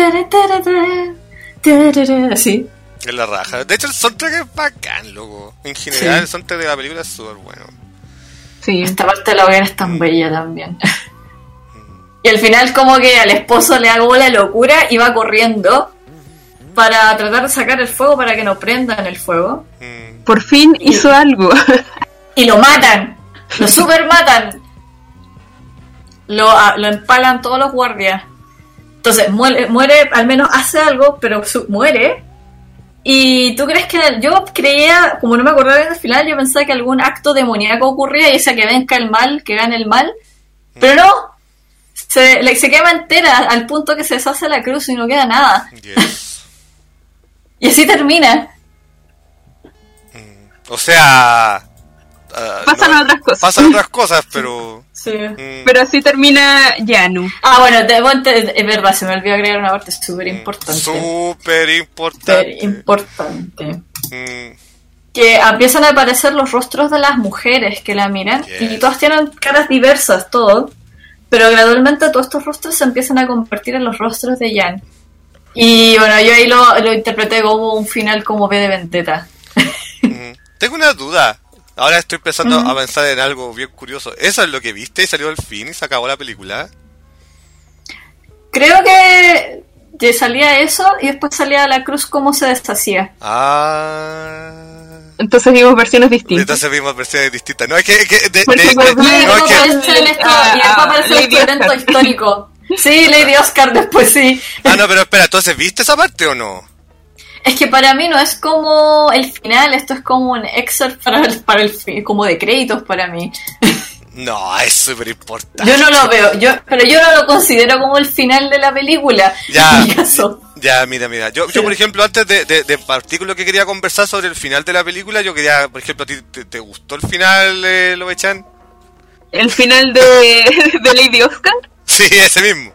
Speaker 2: Así.
Speaker 1: Es la raja. De hecho, el soundtrack es bacán, loco. En general, sí. El soundtrack de la película es súper bueno.
Speaker 2: Sí. Esta parte de la hoguera es tan bella también. Y al final como que al esposo le hago la locura y va corriendo para tratar de sacar el fuego para que no prendan el fuego.
Speaker 3: Por fin y, hizo algo.
Speaker 2: Y lo matan. Lo super matan. Lo, lo empalan todos los guardias. Entonces muere, muere, al menos hace algo, pero su, muere. Y tú crees que... Yo creía, como no me acordaba bien del final, yo pensaba que algún acto demoníaco ocurría y decía que venga el mal, que gane el mal. Pero no. Se, le, se quema entera al punto que se deshace la cruz y no queda nada. Yes. Y así termina.
Speaker 1: Mm, o sea... Uh,
Speaker 3: pasan no, otras cosas.
Speaker 1: Pasan otras cosas, pero...
Speaker 2: Sí.
Speaker 3: Mm. Pero así termina Yanu.
Speaker 2: Ah, bueno, te, te, es verdad, se me olvidó agregar una parte súper importante.
Speaker 1: Súper importante.
Speaker 2: Súper importante. Mm. Que empiezan a aparecer los rostros de las mujeres que la miran. Yes. Y todas tienen caras diversas, todo. Pero gradualmente todos estos rostros se empiezan a convertir en los rostros de Jan. Y bueno, yo ahí lo, lo interpreté como un final como V de Vendetta.
Speaker 1: Mm. Tengo una duda. Ahora estoy empezando mm. a pensar en algo bien curioso. ¿Eso es lo que viste y salió al fin y se acabó la película?
Speaker 2: Creo que salía eso y después salía la cruz cómo se deshacía.
Speaker 1: Ah...
Speaker 3: Entonces vimos versiones distintas.
Speaker 1: Entonces vimos versiones distintas. No, es que... que de,
Speaker 2: Porque
Speaker 1: de,
Speaker 2: de, de,
Speaker 1: no,
Speaker 2: no, es que... En esto, ah, y después aparece ah, este evento histórico. Sí, Lady Oscar después sí.
Speaker 1: Ah, no, pero espera, ¿entonces viste esa parte o no?
Speaker 2: Es que para mí no es como el final, esto es como un excerpt para el, para el como de créditos para mí.
Speaker 1: No, es súper importante.
Speaker 2: Yo no lo veo, yo, pero yo no lo considero como el final de la película.
Speaker 1: Ya, en mi caso. Ya, mira, mira. Yo, sí. yo por ejemplo, antes de, de, de partir con lo que quería conversar sobre el final de la película, yo quería, por ejemplo, ¿a ti te, te gustó el final, eh, Lobe-chan?
Speaker 3: el final de, de Lady Oscar.
Speaker 1: Sí, ese mismo.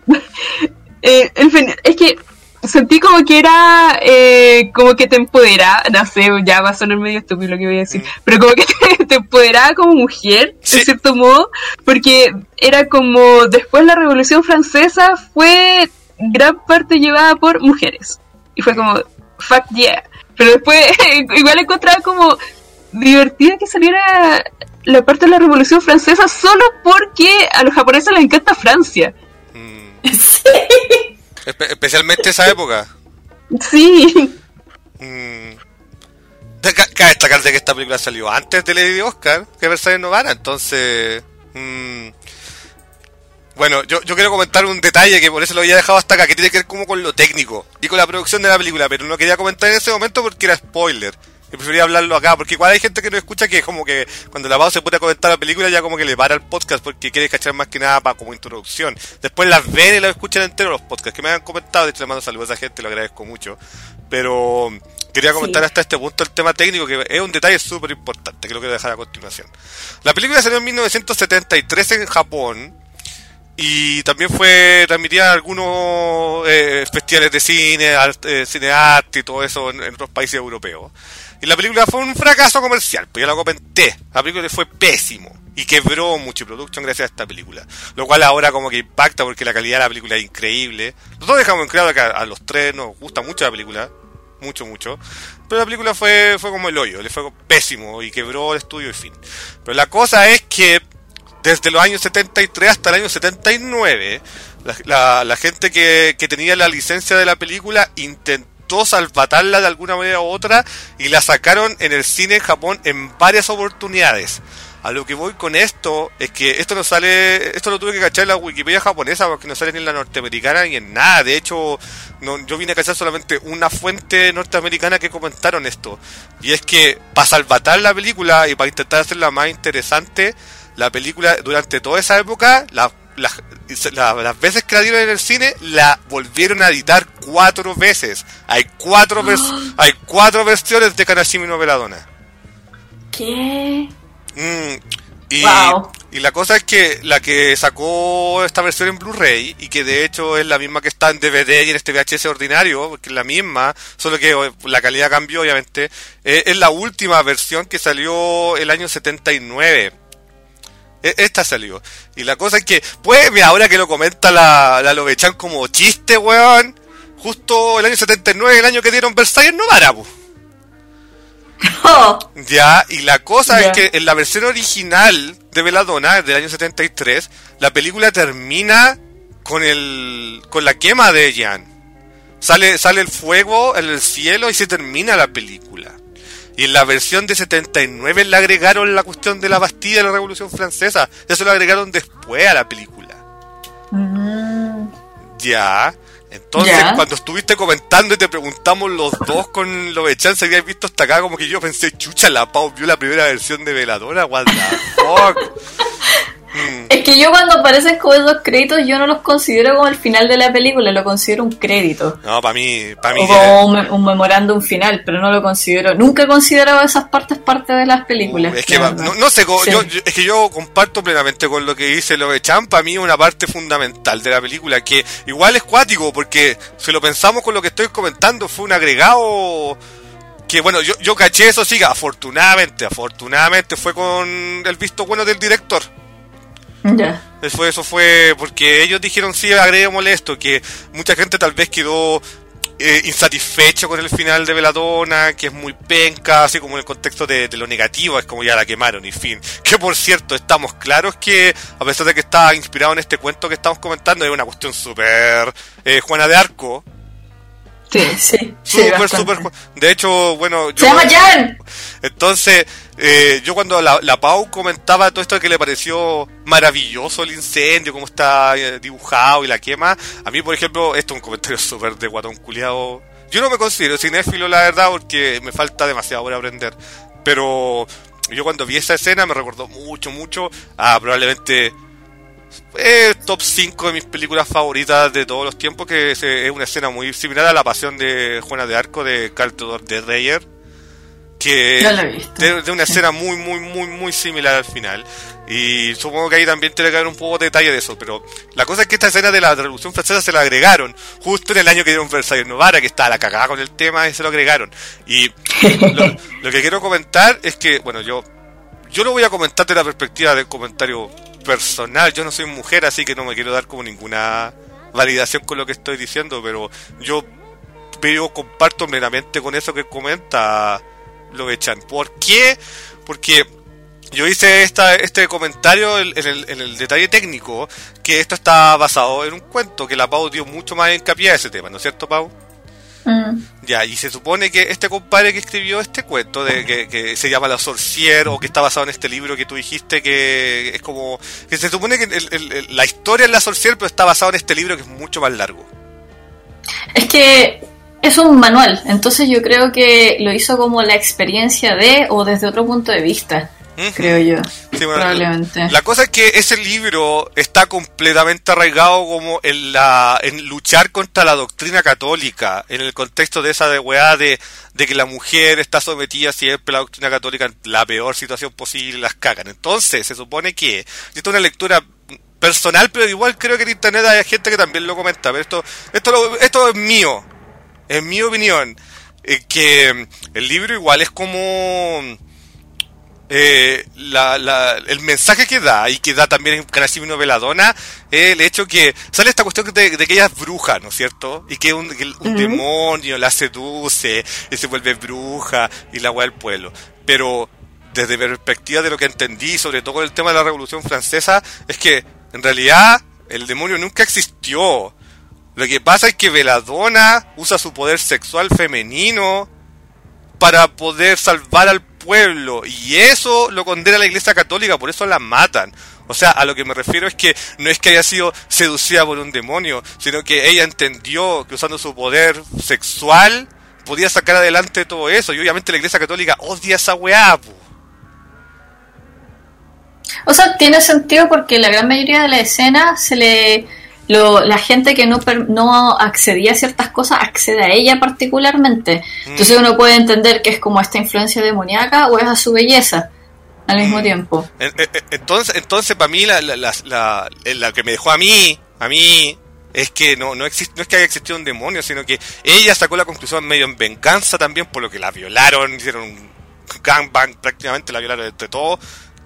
Speaker 3: eh, el fin, es que sentí como que era eh, como que te empoderaba, no sé, ya va a sonar medio estúpido lo que voy a decir, mm. pero como que te, te empoderaba como mujer, sí. de cierto modo, porque era como después la Revolución Francesa fue gran parte llevada por mujeres, y fue como, fuck yeah, pero después igual encontraba como divertida que saliera la parte de la Revolución Francesa solo porque a los japoneses les encanta Francia.
Speaker 1: Mm. Sí. Espe- especialmente esa época.
Speaker 3: Sí.
Speaker 1: Mm. Cabe destacar de que esta película salió antes de Lady Oscar que Versailles no gana, entonces... Mm. Bueno, yo, yo quiero comentar un detalle que por eso lo había dejado hasta acá, que tiene que ver como con lo técnico y con la producción de la película, pero no quería comentar en ese momento porque era spoiler. Y prefería hablarlo acá, porque igual hay gente que no escucha que como que cuando la Pau se pone a comentar la película ya como que le para el podcast porque quiere cachar más que nada para como introducción. Después las ven y las escuchan entero los podcasts que me han comentado, de hecho le mando saludos a esa gente, lo agradezco mucho. Pero quería comentar sí. hasta este punto el tema técnico, que es un detalle súper importante, que lo quiero dejar a continuación. La película salió en mil novecientos setenta y tres en Japón y también fue transmitida en algunos eh, festivales de cine, art, eh, cinearte y todo eso en, en otros países europeos. Y la película fue un fracaso comercial, pues ya lo comenté. La película fue pésimo y quebró mucho producción gracias a esta película. Lo cual ahora como que impacta porque la calidad de la película es increíble. Nosotros dejamos en claro que a, a los tres nos gusta mucho la película. Mucho, mucho. Pero la película fue, fue como el hoyo, le fue pésimo y quebró el estudio y fin. Pero la cosa es que desde los años setenta y tres hasta el año setenta y nueve, la, la, la gente que, que tenía la licencia de la película intentó salvatarla de alguna manera u otra y la sacaron en el cine en Japón en varias oportunidades. A lo que voy con esto es que esto no sale, esto lo tuve que cachar en la Wikipedia japonesa porque no sale ni en la norteamericana ni en nada. De hecho, no, yo vine a cachar solamente una fuente norteamericana que comentaron esto. Y es que para salvatar la película y para intentar hacerla más interesante, la película durante toda esa época, la La, la, las veces que la dieron en el cine la volvieron a editar cuatro veces. Hay cuatro vers- hay cuatro versiones de Kanashimi no Belladonna.
Speaker 2: ¿Qué?
Speaker 1: Mm, y,
Speaker 2: wow.
Speaker 1: y la cosa es que la que sacó esta versión en Blu-ray, y que de hecho es la misma que está en D V D y en este V H S ordinario, porque es la misma, solo que la calidad cambió obviamente, eh, es la última versión que salió el año setenta y nueve. Esta salió. Y la cosa es que, pues, mira, ahora que lo comenta la, la Lovechan como chiste, weón, justo el año setenta y nueve, el año que dieron Versailles, no para, pues. Oh. Ya, y la cosa yeah. es que en la versión original de Belladonna, del año setenta y tres, la película termina con el con la quema de Jean. Sale, sale el fuego en el cielo y se termina la película. Y en la versión de setenta y nueve le agregaron la cuestión de la Bastilla de la Revolución Francesa. Eso lo agregaron después a la película.
Speaker 2: Mm.
Speaker 1: Ya. Entonces, yeah. cuando estuviste comentando y te preguntamos los dos con lo de chance, habías visto hasta acá, como que yo pensé, chucha, la Pau vio la primera versión de Belladonna, what the fuck. mm.
Speaker 2: Es que yo cuando aparecen como esos créditos, yo no los considero como el final de la película, lo considero un crédito.
Speaker 1: No, para mí, para mí.
Speaker 2: O como un, un memorándum final, pero no lo considero. Nunca he considerado esas partes parte de las películas.
Speaker 1: Uh, es que va, no, no sé, sí. yo, yo, es que yo comparto plenamente con lo que dice lo de Chan. Para mí, una parte fundamental de la película, que igual es cuático, porque si lo pensamos con lo que estoy comentando, fue un agregado. Que bueno, yo, yo caché eso, sí, afortunadamente, afortunadamente fue con el visto bueno del director.
Speaker 2: Ya. Yeah.
Speaker 1: Eso, eso fue porque ellos dijeron, sí, agreguémosle esto, que mucha gente tal vez quedó eh, insatisfecho con el final de Belladonna, que es muy penca, así como en el contexto de, de lo negativo, es como ya la quemaron y fin. Que por cierto, estamos claros que, a pesar de que está inspirado en este cuento que estamos comentando, es una cuestión súper eh, Juana de Arco.
Speaker 2: Sí, sí.
Speaker 1: Súper, súper. De hecho, bueno. Yo,
Speaker 2: ¡se llama Jan!
Speaker 1: Entonces, eh, yo cuando la, la Pau comentaba todo esto que le pareció maravilloso el incendio, cómo está dibujado y la quema, a mí, por ejemplo, esto es un comentario súper de guatón culiado. Yo no me considero cinéfilo, la verdad, porque me falta demasiado por aprender. Pero yo cuando vi esa escena me recordó mucho, mucho a probablemente. Eh, top cinco de mis películas favoritas de todos los tiempos, que es, es una escena muy similar a La Pasión de Juana de Arco de Carl Theodor de Dreyer, que
Speaker 2: Ya lo he visto.
Speaker 1: de, de una
Speaker 2: Sí.
Speaker 1: escena muy, muy, muy, muy similar al final. Y supongo que ahí también tiene que haber un poco de detalle de eso, pero la cosa es que esta escena de la Revolución Francesa se la agregaron justo en el año que dieron Versailles Novara, que estaba la cagada con el tema, y se lo agregaron. Y lo, lo que quiero comentar es que, bueno, yo yo lo voy a comentar de la perspectiva del comentario personal. Yo no soy mujer, así que no me quiero dar como ninguna validación con lo que estoy diciendo, pero yo veo, comparto plenamente con eso que comenta Lovechan. ¿Por qué? Porque yo hice esta, este comentario en el, en el detalle técnico, que esto está basado en un cuento, que la Pau dio mucho más hincapié a ese tema, ¿no es cierto, Pau?
Speaker 2: Mm.
Speaker 1: Ya, y se supone que este compadre que escribió este cuento, de que, que se llama La Sorcière, o que está basado en este libro que tú dijiste, que es como... que se supone que el, el, el, la historia es La Sorcière, pero está basado en este libro que es mucho más largo.
Speaker 2: Es que es un manual, entonces yo creo que lo hizo como la experiencia de, o desde otro punto de vista.
Speaker 1: Uh-huh.
Speaker 2: Creo yo,
Speaker 1: sí, bueno,
Speaker 2: probablemente.
Speaker 1: La, la cosa es que ese libro está completamente arraigado como en la en luchar contra la doctrina católica, en el contexto de esa de weá de, de que la mujer está sometida siempre a la doctrina católica en la peor situación posible, las cagan. Entonces, se supone que, esto es una lectura personal, pero igual creo que en internet hay gente que también lo comenta, pero esto, esto, lo, esto es mío, es mi opinión, eh, que el libro igual es como... Eh, la, la, el mensaje que da, y que da también en Kanashimi Belladonna, es el hecho que sale esta cuestión de, de que ella es bruja, ¿no es cierto? Y que un, que un uh-huh. demonio la seduce y se vuelve bruja y la weá del pueblo. Pero desde perspectiva de lo que entendí, sobre todo el tema de la Revolución Francesa, es que en realidad el demonio nunca existió. Lo que pasa es que Belladonna usa su poder sexual femenino para poder salvar al pueblo, y eso lo condena la Iglesia Católica, por eso la matan. O sea, a lo que me refiero es que no es que haya sido seducida por un demonio, sino que ella entendió que usando su poder sexual podía sacar adelante todo eso, y obviamente la Iglesia Católica odia esa weá, po.
Speaker 2: O sea, tiene sentido porque la gran mayoría de la escena se le... Lo, la gente que no, no accedía a ciertas cosas accede a ella particularmente. Entonces uno puede entender que es como esta influencia demoníaca o es a su belleza al mismo tiempo.
Speaker 1: Entonces, entonces para mí la, la, la, la, la que me dejó a mí, a mí es que no, no, existe, no es que haya existido un demonio, sino que ella sacó la conclusión medio en venganza también por lo que la violaron, hicieron un gangbang, prácticamente la violaron entre todos.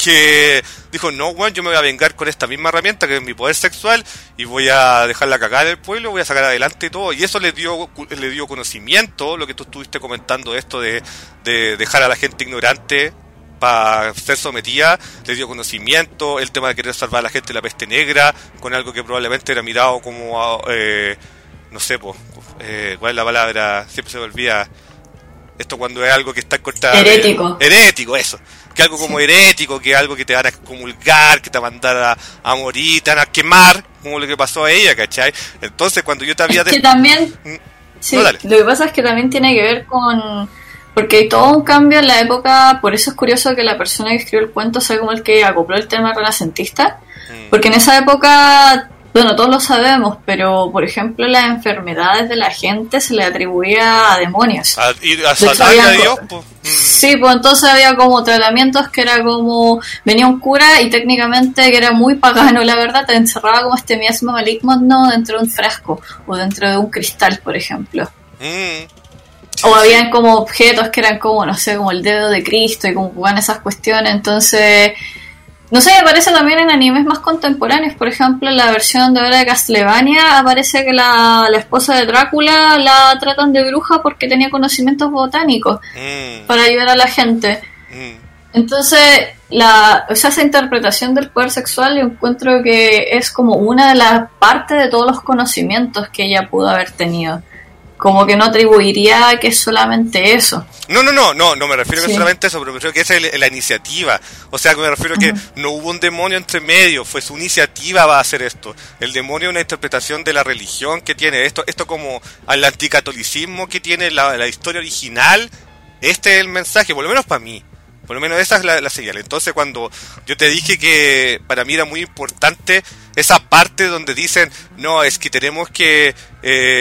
Speaker 1: Que dijo, no, bueno, yo me voy a vengar con esta misma herramienta que es mi poder sexual y voy a dejarla cagar en el pueblo, voy a sacar adelante todo. Y eso le dio le dio conocimiento, lo que tú estuviste comentando, esto de, de dejar a la gente ignorante para ser sometida, le dio conocimiento, el tema de querer salvar a la gente de la peste negra, con algo que probablemente era mirado como, eh, no sé, pues, eh, ¿cuál es la palabra? Siempre se me olvida. Esto cuando es algo que está en contra...
Speaker 2: Herético.
Speaker 1: De, herético, eso. Que algo como sí. herético, que algo que te van a excomulgar, que te van a mandar a, a morir, te van a quemar, como lo que pasó a ella, ¿cachai? Entonces, cuando yo te había...
Speaker 2: Es que también... Sí, no, lo que pasa es que también tiene que ver con... Porque hay todo un cambio en la época, por eso es curioso que la persona que escribió el cuento sea como el que acopló el tema renacentista, mm. porque en esa época... Bueno, todos lo sabemos, pero por ejemplo las enfermedades de la gente se le atribuía a demonios.
Speaker 1: A, y a Satán y a Dios, pues.
Speaker 2: Sí, pues entonces había como tratamientos que era como... Venía un cura y técnicamente que era muy pagano, la verdad, te encerraba como este miasma maligno dentro de un frasco o dentro de un cristal, por ejemplo.
Speaker 1: Mm. Sí,
Speaker 2: o habían como objetos que eran como, no sé, como el dedo de Cristo y como jugaban esas cuestiones, entonces... No sé, aparece también en animes más contemporáneos. Por ejemplo, en la versión de ahora de Castlevania aparece que la, la esposa de Drácula la tratan de bruja porque tenía conocimientos botánicos mm. para ayudar a la gente. Mm. Entonces, la, o sea, esa interpretación del poder sexual yo encuentro que es como una de las partes de todos los conocimientos que ella pudo haber tenido. Como que no atribuiría que es solamente eso.
Speaker 1: No, no, no, no, no me refiero sí. que solamente eso, pero me refiero que esa es la iniciativa. O sea, que me refiero a que uh-huh. no hubo un demonio entre medio, fue su iniciativa va a hacer esto. El demonio es una interpretación de la religión que tiene esto, esto como al anticatolicismo que tiene la, la historia original. Este es el mensaje, por lo menos para mí. Por lo menos esa es la, la señal. Entonces, cuando yo te dije que para mí era muy importante esa parte donde dicen, no, es que tenemos que eh,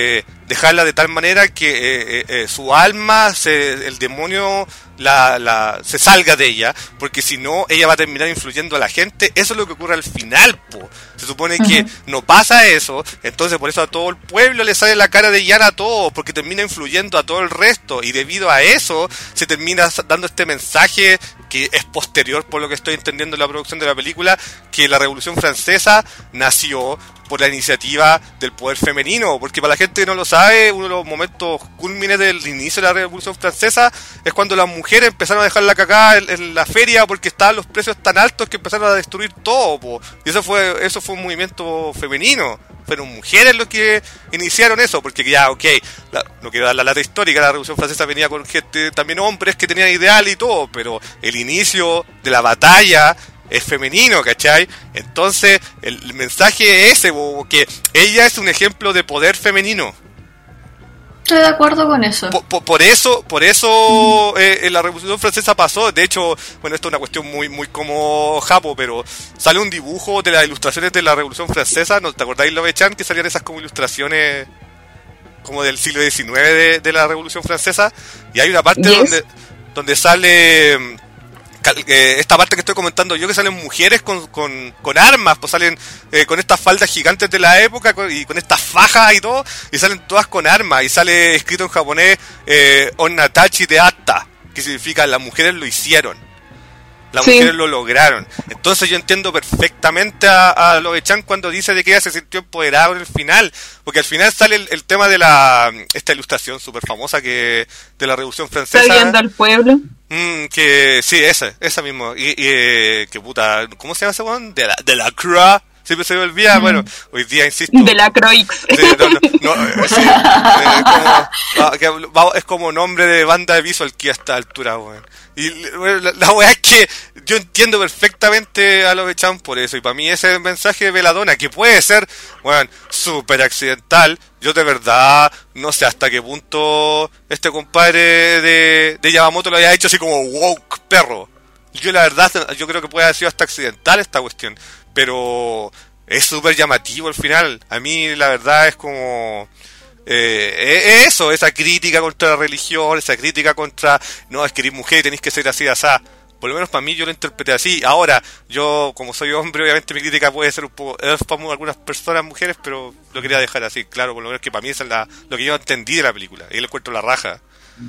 Speaker 1: dejarla de tal manera que eh, eh, su alma, se, el demonio la, la, se salga de ella, porque si no ella va a terminar influyendo a la gente. Eso es lo que ocurre al final, po. Se supone uh-huh. que no pasa eso, entonces por eso a todo el pueblo le sale la cara de llana a todos, porque termina influyendo a todo el resto, y debido a eso se termina dando este mensaje que es posterior, por lo que estoy entendiendo en la producción de la película, que la Revolución Francesa nació por la iniciativa del poder femenino, porque para la gente que no lo sabe, uno de los momentos cúlmines del inicio de la Revolución Francesa es cuando las mujeres empezaron a dejar la cagada en, en la feria porque estaban los precios tan altos que empezaron a destruir todo, po. Y eso fue eso fue un movimiento femenino. Fueron mujeres los que iniciaron eso, porque ya, ok, la, no quiero dar la lata histórica, la Revolución Francesa venía con gente, también hombres que tenían ideal y todo, pero el inicio de la batalla es femenino, ¿cachai? Entonces, el, el mensaje es ese, que ella es un ejemplo de poder femenino.
Speaker 2: Estoy de acuerdo con eso.
Speaker 1: Por, por, por eso, por eso eh, la Revolución Francesa pasó. De hecho, bueno, esto es una cuestión muy muy como japo, pero sale un dibujo de las ilustraciones de la Revolución Francesa. ¿No te acordáis, Love-chan, que salían esas como ilustraciones como del siglo diecinueve de, de la Revolución Francesa? Y hay una parte yes. donde donde sale esta parte que estoy comentando yo, que salen mujeres con, con, con armas, pues salen eh, con estas faldas gigantes de la época con, y con estas fajas y todo, y salen todas con armas, y sale escrito en japonés eh, Onnatachi de Atta, que significa las mujeres lo hicieron, las sí. mujeres lo lograron. Entonces yo entiendo perfectamente a, a Love-chan cuando dice de que ella se sintió empoderada en el final, porque al final sale el, el tema de la esta ilustración súper famosa que de la Revolución Francesa.
Speaker 3: ¿Está viendo al pueblo?
Speaker 1: Mm, que sí, esa, esa mismo. Y, y eh, que puta, ¿cómo se llama ese weón? De la, de la Croix. Siempre se me olvida, mm. bueno, hoy día insisto.
Speaker 3: De la Croix.
Speaker 1: Sí, no, no, no, sí, eh, como, ah, que, va, es como nombre de banda de visual que a esta altura, weón. Y bueno, la, la weá es que yo entiendo perfectamente a Love-chan por eso, y para mí ese mensaje de Belladonna, que puede ser, bueno, súper accidental, yo de verdad no sé hasta qué punto este compadre de, de Yamamoto lo haya hecho así como woke perro. Yo la verdad, yo creo que puede haber sido hasta accidental esta cuestión, pero es súper llamativo al final. A mí la verdad es como... Eh, eso, esa crítica contra la religión, esa crítica contra, no, es que eres mujer y tenés que ser así, así. Por lo menos para mí yo lo interpreté así. Ahora, yo como soy hombre, obviamente mi crítica puede ser un poco elf para algunas personas, mujeres, pero lo quería dejar así, claro, por lo menos que para mí eso es la, lo que yo entendí de la película, y le encuentro la raja.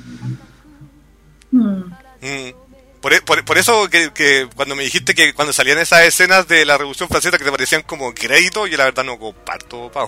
Speaker 1: Mm. Mm. Por, por, por eso que, que cuando me dijiste que cuando salían esas escenas de la Revolución Francesa que te parecían como crédito, yo la verdad no comparto, Pau.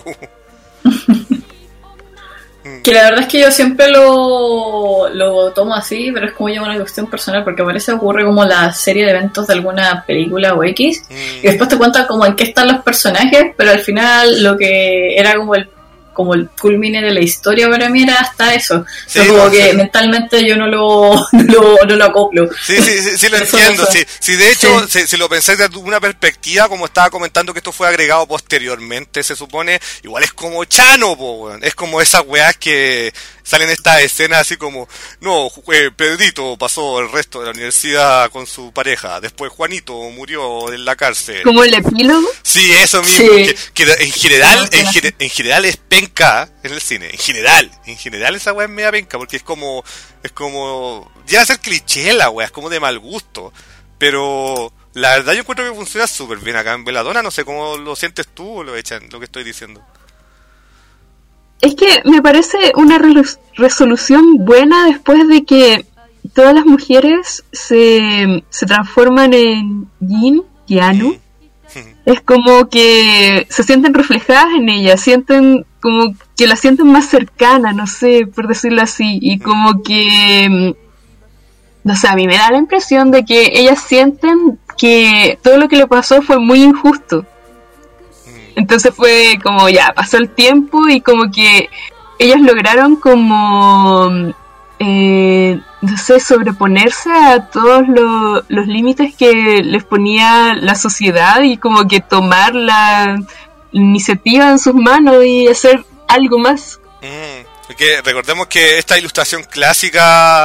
Speaker 2: Que la verdad es que yo siempre lo, lo tomo así, pero es como ya una cuestión personal, porque a veces ocurre como la serie de eventos de alguna película o X, mm. y después te cuentan como en qué están los personajes, pero al final lo que era como el como el culmine de la historia para mí era hasta eso. Sí, o sea, como no, que sí. mentalmente yo no lo, no lo, no lo acoplo.
Speaker 1: Sí, sí, sí, sí lo entiendo. Sí, sí, de hecho, sí. si, si lo pensé desde una perspectiva, como estaba comentando que esto fue agregado posteriormente, se supone, igual es como Chano, po, weón. Es como esas weas que salen estas escenas así como, no, eh, Pedrito pasó el resto de la universidad con su pareja, después Juanito murió en la cárcel.
Speaker 3: ¿Como el epílogo?
Speaker 1: Sí, eso mismo, sí. Que, que en general, en, en, en general es penca en el cine, en general, en general esa wea es media penca, porque es como, es como, llega a ser cliché la wea, es como de mal gusto, pero la verdad yo encuentro que funciona súper bien acá en Belladonna, no sé cómo lo sientes tú o lo echan, lo que estoy diciendo.
Speaker 3: Es que me parece una re- resolución buena después de que todas las mujeres se, se transforman en yin y anu. Es como que se sienten reflejadas en ella, sienten como que la sienten más cercana, no sé, por decirlo así, y como que, no sé, a mí me da la impresión de que ellas sienten que todo lo que le pasó fue muy injusto. Entonces fue como ya, pasó el tiempo y como que ellas lograron como, eh, no sé, sobreponerse a todos lo, los límites que les ponía la sociedad y como que tomar la iniciativa en sus manos y hacer algo más.
Speaker 1: Mm, porque recordemos que esta ilustración clásica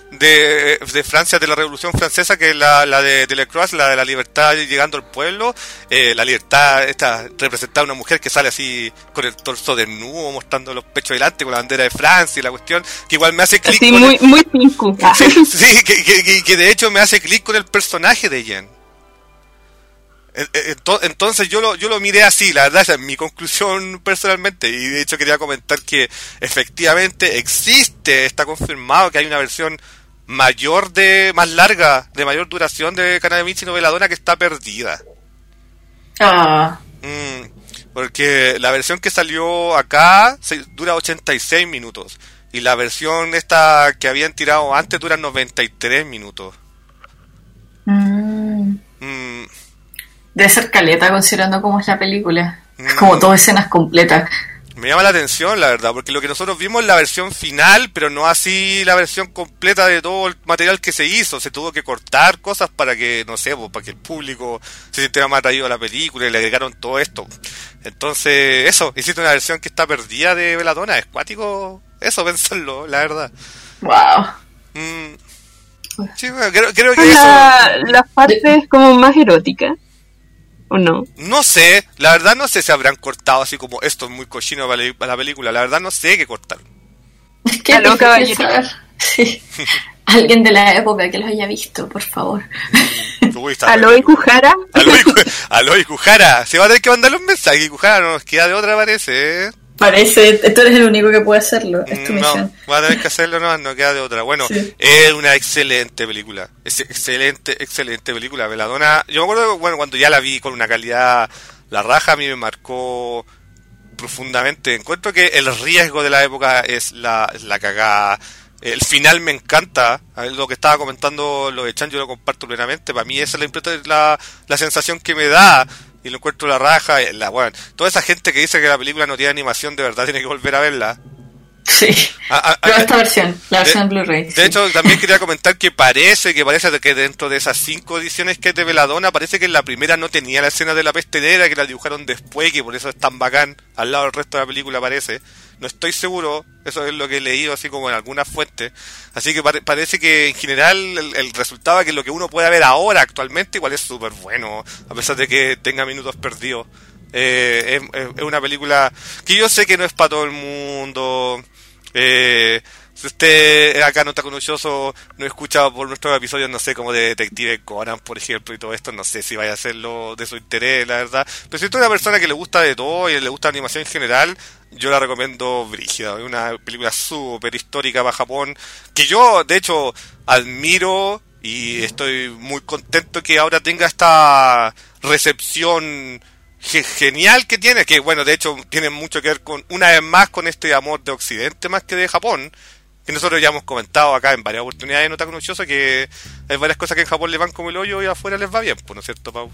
Speaker 1: de, de Francia, de la Revolución Francesa, que es la, la de Delacroix, la de la libertad llegando al pueblo. Eh, la libertad, esta representada una mujer que sale así con el torso desnudo, mostrando los pechos delante, con la bandera de Francia y la cuestión, que igual me hace clic.
Speaker 3: Sí, muy,
Speaker 1: el...
Speaker 3: muy pinku.
Speaker 1: Sí, sí que, que, que, que de hecho me hace clic con el personaje de Jen. Entonces yo lo, yo lo miré así, la verdad, esa es mi conclusión personalmente, y de hecho quería comentar que efectivamente existe, está confirmado que hay una versión mayor de, más larga, de mayor duración de Kanamichi no Veladona que está perdida.
Speaker 2: Ah.
Speaker 1: Mm, porque la versión que salió acá se, dura ochenta y seis minutos, y la versión esta que habían tirado antes dura noventa y tres minutos.
Speaker 2: Mm.
Speaker 1: Mm.
Speaker 2: Debe ser caleta considerando cómo es la película.
Speaker 1: Mm.
Speaker 2: Es como dos escenas completas.
Speaker 1: Me llama la atención, la verdad, porque lo que nosotros vimos es la versión final, pero no así la versión completa de todo el material que se hizo. Se tuvo que cortar cosas para que, no sé, pues, para que el público se sintiera más atraído a la película, y le agregaron todo esto. Entonces, eso, hiciste una versión que está perdida de Veladona. Es cuático eso, pensarlo, la verdad.
Speaker 2: Wow.
Speaker 1: Mm. Sí, bueno, creo, creo que
Speaker 3: la,
Speaker 1: eso...
Speaker 3: la parte es como más erótica. ¿O no?
Speaker 1: No sé, la verdad no sé si habrán cortado así como esto es muy cochino para la, para la película. La verdad no sé qué cortaron.
Speaker 2: Es que
Speaker 3: Aló, caballero.
Speaker 2: Sí. Alguien de la época que los haya visto, por favor.
Speaker 1: Uy, está
Speaker 3: Aló y Kujara.
Speaker 1: Aló y, aló y Kujara. Se va a tener que mandar un mensaje. Y Kujara no nos queda de otra, parece, ¿eh?
Speaker 2: Parece, tú eres el único que puede hacerlo. Es tu
Speaker 1: no,
Speaker 2: misión.
Speaker 1: va a tener que hacerlo, no, no queda de otra. Bueno, sí. Es una excelente película. Es excelente, excelente película. Veladona, yo me acuerdo, bueno, cuando ya la vi con una calidad, la raja, a mí me marcó profundamente. Encuentro que el riesgo de la época es la, es la cagada. El final me encanta. A ver, lo que estaba comentando lo de Chan, yo lo comparto plenamente. Para mí esa es la, la, la sensación que me da. Y lo encuentro la raja. La, bueno, toda esa gente que dice que la película no tiene animación, de verdad tiene que volver a verla.
Speaker 2: Sí. A, a, Pero esta a, versión, la versión de, Blu-ray.
Speaker 1: De
Speaker 2: sí.
Speaker 1: hecho, también quería comentar que parece que parece que dentro de esas cinco ediciones que es de Veladona, parece que en la primera no tenía la escena de la peste negra, que la dibujaron después, que por eso es tan bacán al lado del resto de la película, parece. No estoy seguro, eso es lo que he leído así como en algunas fuentes. Así que pare, parece que en general el, el resultado es que lo que uno puede ver ahora actualmente igual es súper bueno, a pesar de que tenga minutos perdidos. Eh, es, es una película que yo sé que no es para todo el mundo. Eh, si usted acá no está conocioso, no escucha por nuestros episodios, no sé, como de Detective Conan, por ejemplo, y todo esto, no sé si vaya a hacerlo de su interés, la verdad. Pero si usted es una persona que le gusta de todo y le gusta la animación en general, yo la recomiendo brígida. Es una película súper histórica para Japón, que yo, de hecho, admiro y estoy muy contento que ahora tenga esta recepción genial que tiene, que bueno, de hecho tiene mucho que ver con, una vez más, con este amor de Occidente más que de Japón, que nosotros ya hemos comentado acá en varias oportunidades en Otaku Nochioso, que hay varias cosas que en Japón le van como el hoyo y afuera les va bien, pues, ¿no es cierto, Pau?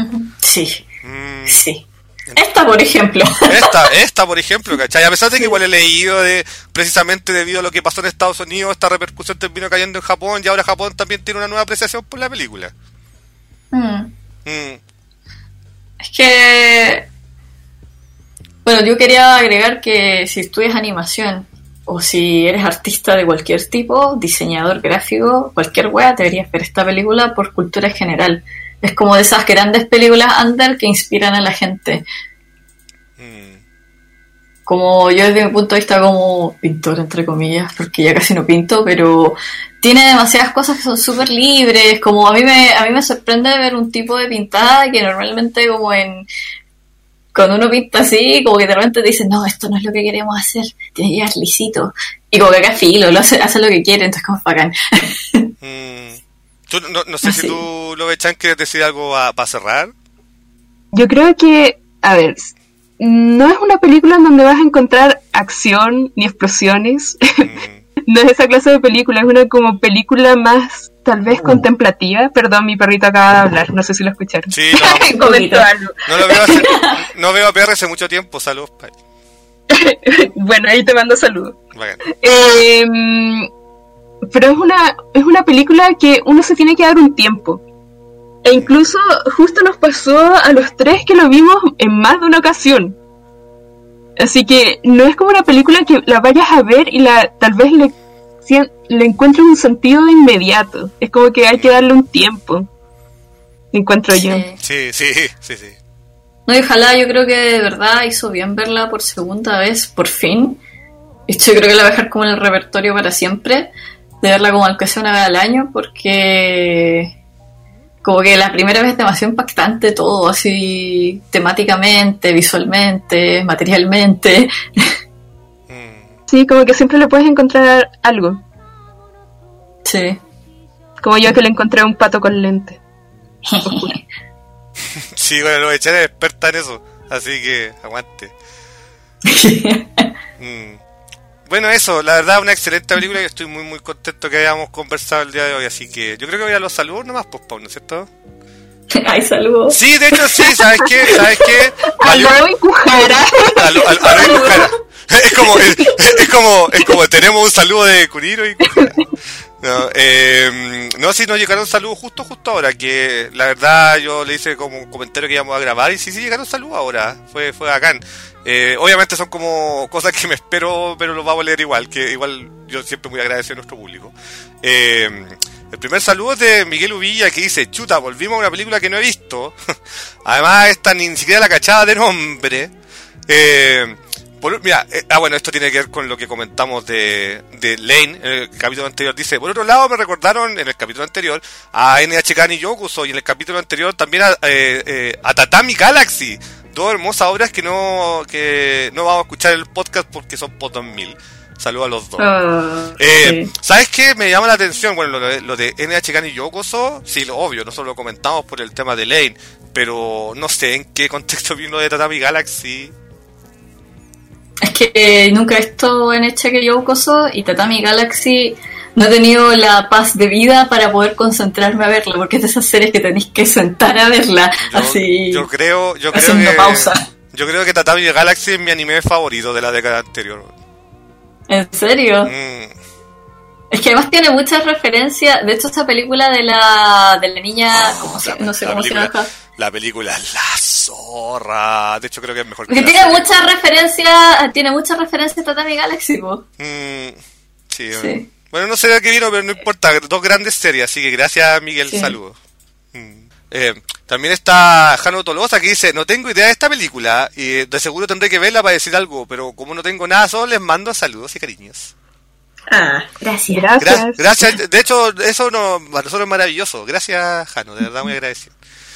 Speaker 2: Sí,
Speaker 1: mm.
Speaker 2: sí. Esta, por ejemplo.
Speaker 1: Esta, esta, por ejemplo, ¿cachai? A pesar de que igual he leído de, precisamente debido a lo que pasó en Estados Unidos, esta repercusión terminó cayendo en Japón, y ahora Japón también tiene una nueva apreciación por la película.
Speaker 2: Mm.
Speaker 1: Mm.
Speaker 2: Es que... Bueno, yo quería agregar que si estudias animación, o si eres artista de cualquier tipo, diseñador gráfico, cualquier wea, deberías ver esta película por cultura general. Es como de esas grandes películas under que inspiran a la gente. Mm. Como yo desde mi punto de vista como pintor, entre comillas, porque ya casi no pinto, pero tiene demasiadas cosas que son súper libres. Como a mí me a mí me sorprende ver un tipo de pintada que normalmente como en... Cuando uno pinta así, como que de repente te dicen, no, esto no es lo que queremos hacer, tiene que llegar lisito. Y como que acá filo, lo hace, hace lo que quiere, entonces como bacán.
Speaker 1: Mm. ¿Tú, no, no sé ah, si sí. tú, Lobe Chan, quieres decir algo para cerrar?
Speaker 3: Yo creo que, a ver, no es una película en donde vas a encontrar acción ni explosiones. Mm. No es esa clase de película, es una como película más, tal vez, mm. contemplativa. Perdón, mi perrito acaba de hablar, no sé si lo escucharon.
Speaker 1: Sí, no,
Speaker 3: comentó algo.
Speaker 1: No lo veo hace, no veo a P R hace mucho tiempo, saludos.
Speaker 3: Bueno, ahí te mando saludos.
Speaker 1: Bueno.
Speaker 3: Eh... Pero es una es una película que uno se tiene que dar un tiempo. E incluso justo nos pasó a los tres que lo vimos en más de una ocasión. Así que no es como una película que la vayas a ver y la tal vez le, le encuentran un sentido de inmediato. Es como que hay que darle un tiempo. Encuentro
Speaker 2: Sí.
Speaker 3: yo.
Speaker 1: Sí, sí, sí, sí.
Speaker 2: No, y ojalá, yo creo que de verdad hizo bien verla por segunda vez, por fin. Y yo creo que la voy a dejar como en el repertorio para siempre, de verla como aunque sea una vez al año, porque como que la primera vez es demasiado impactante todo, así temáticamente, visualmente, materialmente.
Speaker 1: Mm.
Speaker 3: Sí, como que siempre le puedes encontrar algo.
Speaker 2: Sí.
Speaker 3: Como yo que le encontré un pato con lente.
Speaker 1: Sí, bueno, los echaré experta en eso, así que aguante. Mm. Bueno, eso, la verdad, una excelente película y estoy muy, muy contento que hayamos conversado el día de hoy, así que yo creo que voy a los saludos nomás, pues, Pau, ¿no es cierto?
Speaker 2: Ay, saludos.
Speaker 1: Sí, de hecho, sí, ¿sabes qué? ¿Sabes qué? Valió-
Speaker 3: Aló y Cujara.
Speaker 1: a lo- a lo- a lo de Cujara. Es como, es, es como, es como tenemos un saludo de Kuniro y Cujara. No, eh, no, sí, nos llegaron saludos justo, justo ahora, que la verdad yo le hice como un comentario que íbamos a grabar y sí, sí, llegaron saludos ahora, fue, fue bacán. Eh, obviamente son como cosas que me espero, pero los vamos a leer igual, que igual yo siempre muy agradecido a nuestro público. Eh, el primer saludo es de Miguel Uvilla, que dice: chuta, volvimos a una película que no he visto. Además, esta ni siquiera la cachada de nombre. Eh, por, mira, eh, ah bueno, esto tiene que ver con lo que comentamos de, de Lane en el capítulo anterior. Dice: por otro lado, me recordaron en el capítulo anterior a N H K ni Yokuso, y en el capítulo anterior también a, eh, eh, a Tatami Galaxy. Dos hermosas obras que no que no vamos a escuchar en el podcast porque son post dos mil. Saludos a los dos.
Speaker 2: Ah,
Speaker 1: Eh,
Speaker 2: sí.
Speaker 1: ¿Sabes qué? Me llama la atención, bueno, lo de, lo de N H K ni Yokoso, sí, lo obvio, nosotros lo comentamos por el tema de Lane, pero no sé en qué contexto vino de Tatami Galaxy.
Speaker 2: Es que eh, nunca he visto en Echeke Youkoso y Tatami Galaxy no he tenido la paz de vida para poder concentrarme a verla, porque es de esas series que tenéis que sentar a verla,
Speaker 1: Yo,
Speaker 2: así
Speaker 1: yo creo, yo creo
Speaker 2: haciendo
Speaker 1: que
Speaker 2: pausa.
Speaker 1: yo creo que Tatami Galaxy es mi anime favorito de la década anterior.
Speaker 2: ¿En serio?
Speaker 1: Mm,
Speaker 2: Es que además tiene muchas referencias. De hecho, esta película de la, de la niña, ¿cómo se, no sé
Speaker 1: la
Speaker 2: cómo se
Speaker 1: película,
Speaker 2: llama.
Speaker 1: la película es la zorra. De hecho, creo que es mejor que
Speaker 2: Porque
Speaker 1: la
Speaker 2: tiene
Speaker 1: serie.
Speaker 2: muchas referencias, tiene muchas referencias a Tatami Galaxy, po.
Speaker 1: Mm, sí,
Speaker 2: Sí.
Speaker 1: Bueno, no sé de qué vino, pero no importa. Dos grandes series, así que gracias, Miguel.
Speaker 2: Sí.
Speaker 1: Saludos. Mm. Eh, también está Jano Tolosa, que dice: no tengo idea de esta película y de seguro tendré que verla para decir algo, pero como no tengo nada, solo les mando saludos y cariños.
Speaker 2: Ah, gracias.
Speaker 3: Gracias.
Speaker 1: Gra- gracias. De hecho, eso no, para nosotros es maravilloso. Gracias, Jano, de verdad muy agradecido.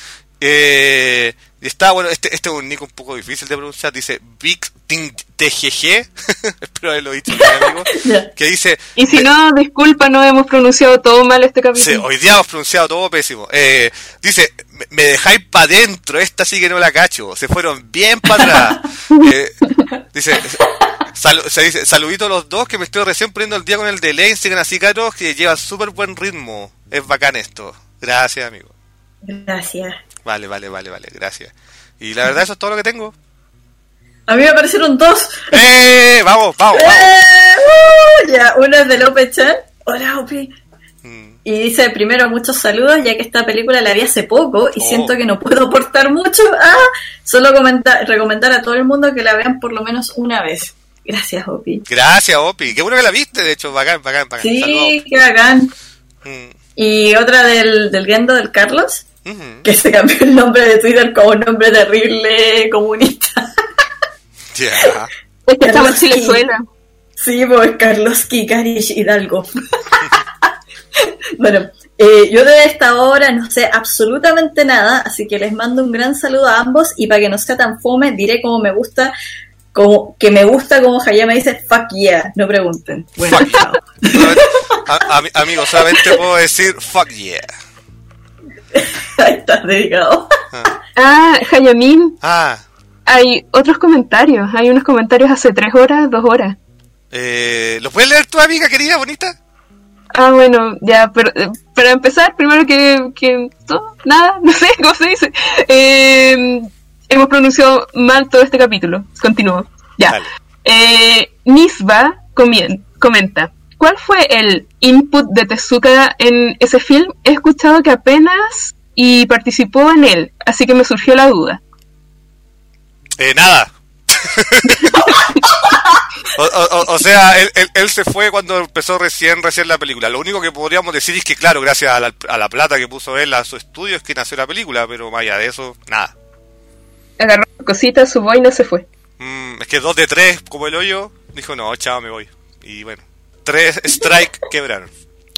Speaker 1: Eh, y está, bueno, este, este es un nick un poco difícil de pronunciar. Dice Big Ting T G G. Espero haberlo dicho bien, amigo.
Speaker 2: Ya.
Speaker 1: Que dice:
Speaker 3: Y si no, disculpa, no hemos pronunciado todo mal este
Speaker 1: sí,
Speaker 3: capítulo.
Speaker 1: hoy día hemos pronunciado todo pésimo. Eh, dice: me, me dejáis para adentro, esta sí que no la cacho. Se fueron bien para atrás. Eh, dice: sal- se dice, saludito a los dos, que me estoy recién poniendo el día con el de Lane. Sigan así, caros, que llevan súper buen ritmo. Es bacán esto. Gracias, amigo.
Speaker 2: Gracias.
Speaker 1: Vale, vale, vale, vale, gracias. Y la verdad, eso es todo lo que tengo.
Speaker 2: A mí me aparecieron dos.
Speaker 1: ¡Eh! Vamos, vamos, vamos.
Speaker 2: ¡Eh! Uh, ya, uno es de López Chan. Hola, Opi.
Speaker 1: Mm.
Speaker 2: Y dice: primero, muchos saludos, ya que esta película la vi hace poco y
Speaker 1: Oh.
Speaker 2: siento que no puedo aportar mucho. Ah, solo comentar, recomendar a todo el mundo que la vean por lo menos una vez. Gracias, Opi.
Speaker 1: Gracias, Opi. Qué bueno que la viste, de hecho. Bacán, bacán, bacán. Saludos.
Speaker 2: Sí, qué bacán.
Speaker 1: Mm.
Speaker 2: Y otra del, del Gendo del Carlos,
Speaker 1: Ujú.
Speaker 2: que se cambió el nombre de Twitter como un nombre terrible comunista.
Speaker 1: Ya.
Speaker 3: Es que estamos en
Speaker 2: Carlos,
Speaker 3: Chilezuela.
Speaker 2: Sí, pues Carlos Kikarich Hidalgo. Bueno, eh, yo de esta obra no sé absolutamente nada, así que les mando un gran saludo a ambos y para que no sea tan fome, diré como me gusta, como que me gusta como Hayama dice, fuck yeah, no pregunten. Bueno,
Speaker 1: Fuck
Speaker 2: chao.
Speaker 1: Solamente- a- a- amigo, solamente puedo decir fuck yeah.
Speaker 2: Ahí estás dedicado.
Speaker 1: Ah,
Speaker 3: Ah, Hayamin,
Speaker 1: ah,
Speaker 3: hay otros comentarios. Hay unos comentarios hace tres horas, dos horas.
Speaker 1: eh, ¿lo puedes leer tu amiga querida, bonita?
Speaker 3: Ah, bueno, ya, pero, eh, para empezar, primero que, que todo, nada, no sé cómo se dice. Eh, hemos pronunciado mal todo este capítulo. Continúo. Ya.
Speaker 1: Dale.
Speaker 3: Eh, Nisba comien- comenta: ¿cuál fue el input de Tezuka en ese film? He escuchado que apenas y participó en él, así que me surgió la duda.
Speaker 1: Eh, nada. O, o, o sea, él, él, él se fue cuando empezó recién recién la película. Lo único que podríamos decir es que, claro, gracias a la, a la plata que puso él a su estudio es que nació la película, pero más allá de eso, nada.
Speaker 3: Agarró cositas, su boina se fue.
Speaker 1: Mm, es que dos de tres, como el hoyo, dijo, no, chao, me voy. Y bueno, tres strike quebraron.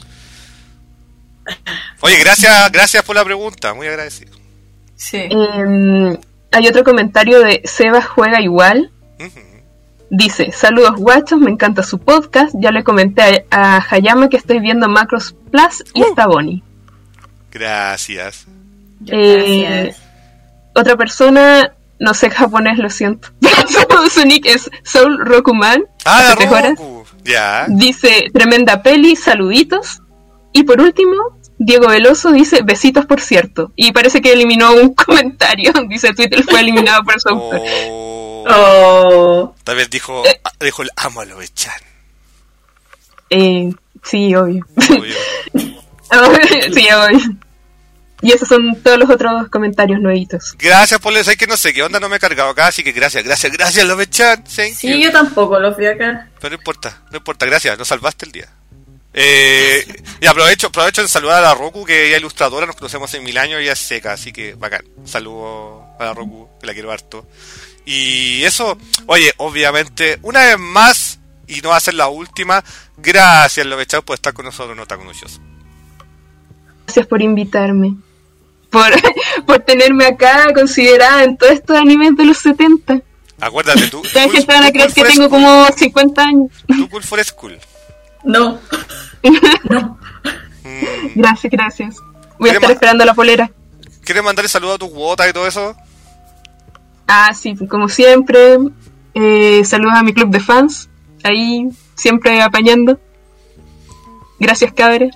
Speaker 1: Oye, gracias gracias por la pregunta, muy agradecido.
Speaker 2: Sí.
Speaker 3: Eh, hay otro comentario de Seba Juega Igual.
Speaker 1: Uh-huh.
Speaker 3: Dice, saludos guachos, me encanta su podcast. Ya le comenté a, a Hayama que estoy viendo Macros Plus y
Speaker 1: Uh.
Speaker 3: está Bonnie.
Speaker 1: Gracias.
Speaker 3: Eh,
Speaker 2: Gracias.
Speaker 3: otra persona, no sé japonés, lo siento. Su nick es Soul Rokuman.
Speaker 1: Ah, la
Speaker 3: hace tres horas.
Speaker 1: Roku. Ya.
Speaker 3: Dice, tremenda peli, saluditos. Y por último, Diego Veloso dice, besitos por cierto. Y parece que eliminó un comentario. Dice, Twitter fue eliminado por su autor.
Speaker 1: Oh.
Speaker 2: Oh.
Speaker 1: Tal vez dijo,
Speaker 3: Eh.
Speaker 1: dijo el amo a lo echan.
Speaker 3: Eh, sí, obvio.
Speaker 1: Obvio.
Speaker 3: Sí, obvio. Y esos son todos los otros comentarios nuevitos.
Speaker 1: Gracias por eso, hay que no sé qué onda, no me he cargado acá, así que gracias, gracias, gracias, lo echan.
Speaker 2: Sí, yo tampoco los vi acá.
Speaker 1: Pero no importa, no importa, gracias, nos salvaste el día. Eh, y aprovecho, aprovecho de saludar a la Roku, que ella es ilustradora, nos conocemos hace mil años y ella es seca, así que bacán. Saludo a la Roku, que la quiero harto. Y eso, oye, obviamente, una vez más, y no va a ser la última, gracias, Lovechao, por estar con nosotros, no tan conocioso.
Speaker 3: Gracias por invitarme. Por, por tenerme acá considerada en todos estos animes de los setenta.
Speaker 1: Acuérdate, tú.
Speaker 3: La gente van a creer que tengo como cincuenta años.
Speaker 1: Tú, Cool for School.
Speaker 2: No. No.
Speaker 1: Mm.
Speaker 3: Gracias, gracias. Voy a estar
Speaker 1: ma-
Speaker 3: esperando la polera.
Speaker 1: ¿Quieres mandarle saludos a tus cuotas y todo eso?
Speaker 3: Ah, sí, como siempre. Eh, saludos a mi club de fans. Ahí, siempre apañando. Gracias, cabres.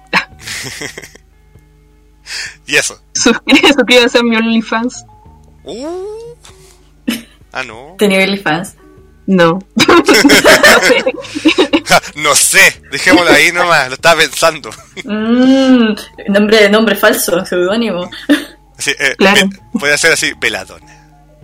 Speaker 1: Y eso.
Speaker 3: Suscríbanse, suscríbanse a mi OnlyFans.
Speaker 1: Uh. Ah, no.
Speaker 2: ¿Tenía OnlyFans?
Speaker 3: No. No sé.
Speaker 1: No sé, dejémoslo ahí nomás, lo estaba pensando.
Speaker 2: Mmm, nombre, nombre falso, seudónimo.
Speaker 1: Sí, eh,
Speaker 3: Claro.
Speaker 1: eh, puede ser así, Veladona.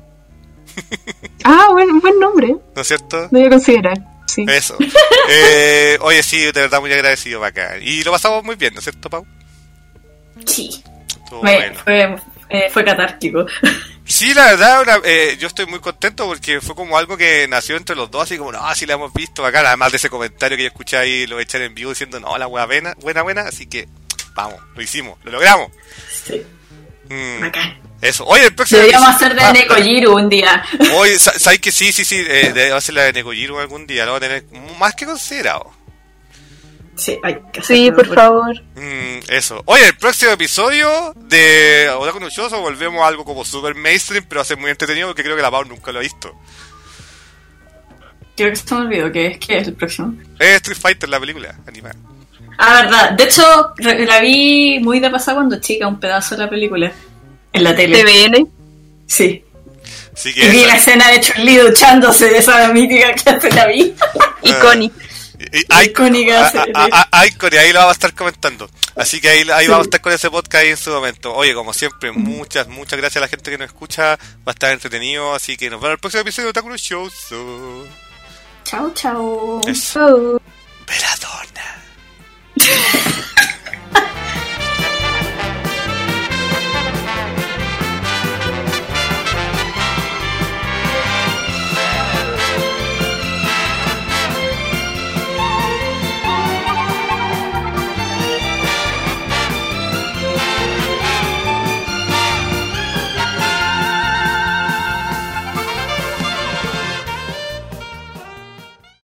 Speaker 3: Ah, buen, buen nombre.
Speaker 1: ¿No es cierto?
Speaker 3: Lo voy a considerar. Sí.
Speaker 1: Eso. Eh, oye, sí, de verdad muy agradecido, bacán. Y lo pasamos muy bien, ¿no es cierto, Pau?
Speaker 2: Sí.
Speaker 1: Estuvo
Speaker 2: Me-
Speaker 1: bueno.
Speaker 2: fue, eh, fue catártico.
Speaker 1: Sí, la verdad, una- eh, yo estoy muy contento porque fue como algo que nació entre los dos, así como, no, sí la hemos visto, bacán. Además de ese comentario que yo escuché ahí, lo echar en vivo diciendo, no, la wea buena, buena, buena. Así que, vamos, lo hicimos, lo logramos.
Speaker 2: Sí.
Speaker 1: Mm,
Speaker 2: Bacán.
Speaker 1: eso. Oye, el próximo.
Speaker 2: Deberíamos hacer de
Speaker 1: Ah,
Speaker 2: Nekojiru un día.
Speaker 1: Oye, sa- ¿sabes que sí, sí, sí? Eh, debemos hacer la de Nekojiru algún día, lo vamos a tener más que considerado.
Speaker 2: Sí, hay que
Speaker 3: Sí,
Speaker 2: hacerlo,
Speaker 3: por favor.
Speaker 1: Mm, eso. Oye, el próximo episodio de Otaku no Shoujo volvemos a algo como super mainstream, pero va a ser muy entretenido porque creo que la Pau nunca lo ha visto.
Speaker 2: Creo que se me olvidó. ¿Qué es, ¿Qué es el próximo?
Speaker 1: Es Street Fighter, la película animada.
Speaker 2: Ah, verdad. De hecho, re- la vi muy de pasada cuando chica, un pedazo de la película. En la tele.
Speaker 3: T V N.
Speaker 2: Sí.
Speaker 1: Así
Speaker 2: Y
Speaker 1: que
Speaker 2: vi
Speaker 1: esa-
Speaker 2: la escena de Chun-Li duchándose, esa mítica clase la vi.
Speaker 3: Iconic.
Speaker 1: y- y-
Speaker 2: Icónica
Speaker 1: a-
Speaker 2: serie.
Speaker 1: a- a- Icon, y ahí lo vamos a estar comentando. Así que ahí, ahí
Speaker 2: Sí.
Speaker 1: vamos a estar con ese podcast ahí en su momento. Oye, como siempre, muchas, muchas gracias a la gente que nos escucha. Va a estar entretenido. Así que nos vemos en el próximo episodio de Otaku no Shoujo.
Speaker 2: Chao, chao.
Speaker 1: Eso.
Speaker 3: Oh.
Speaker 1: Veladona.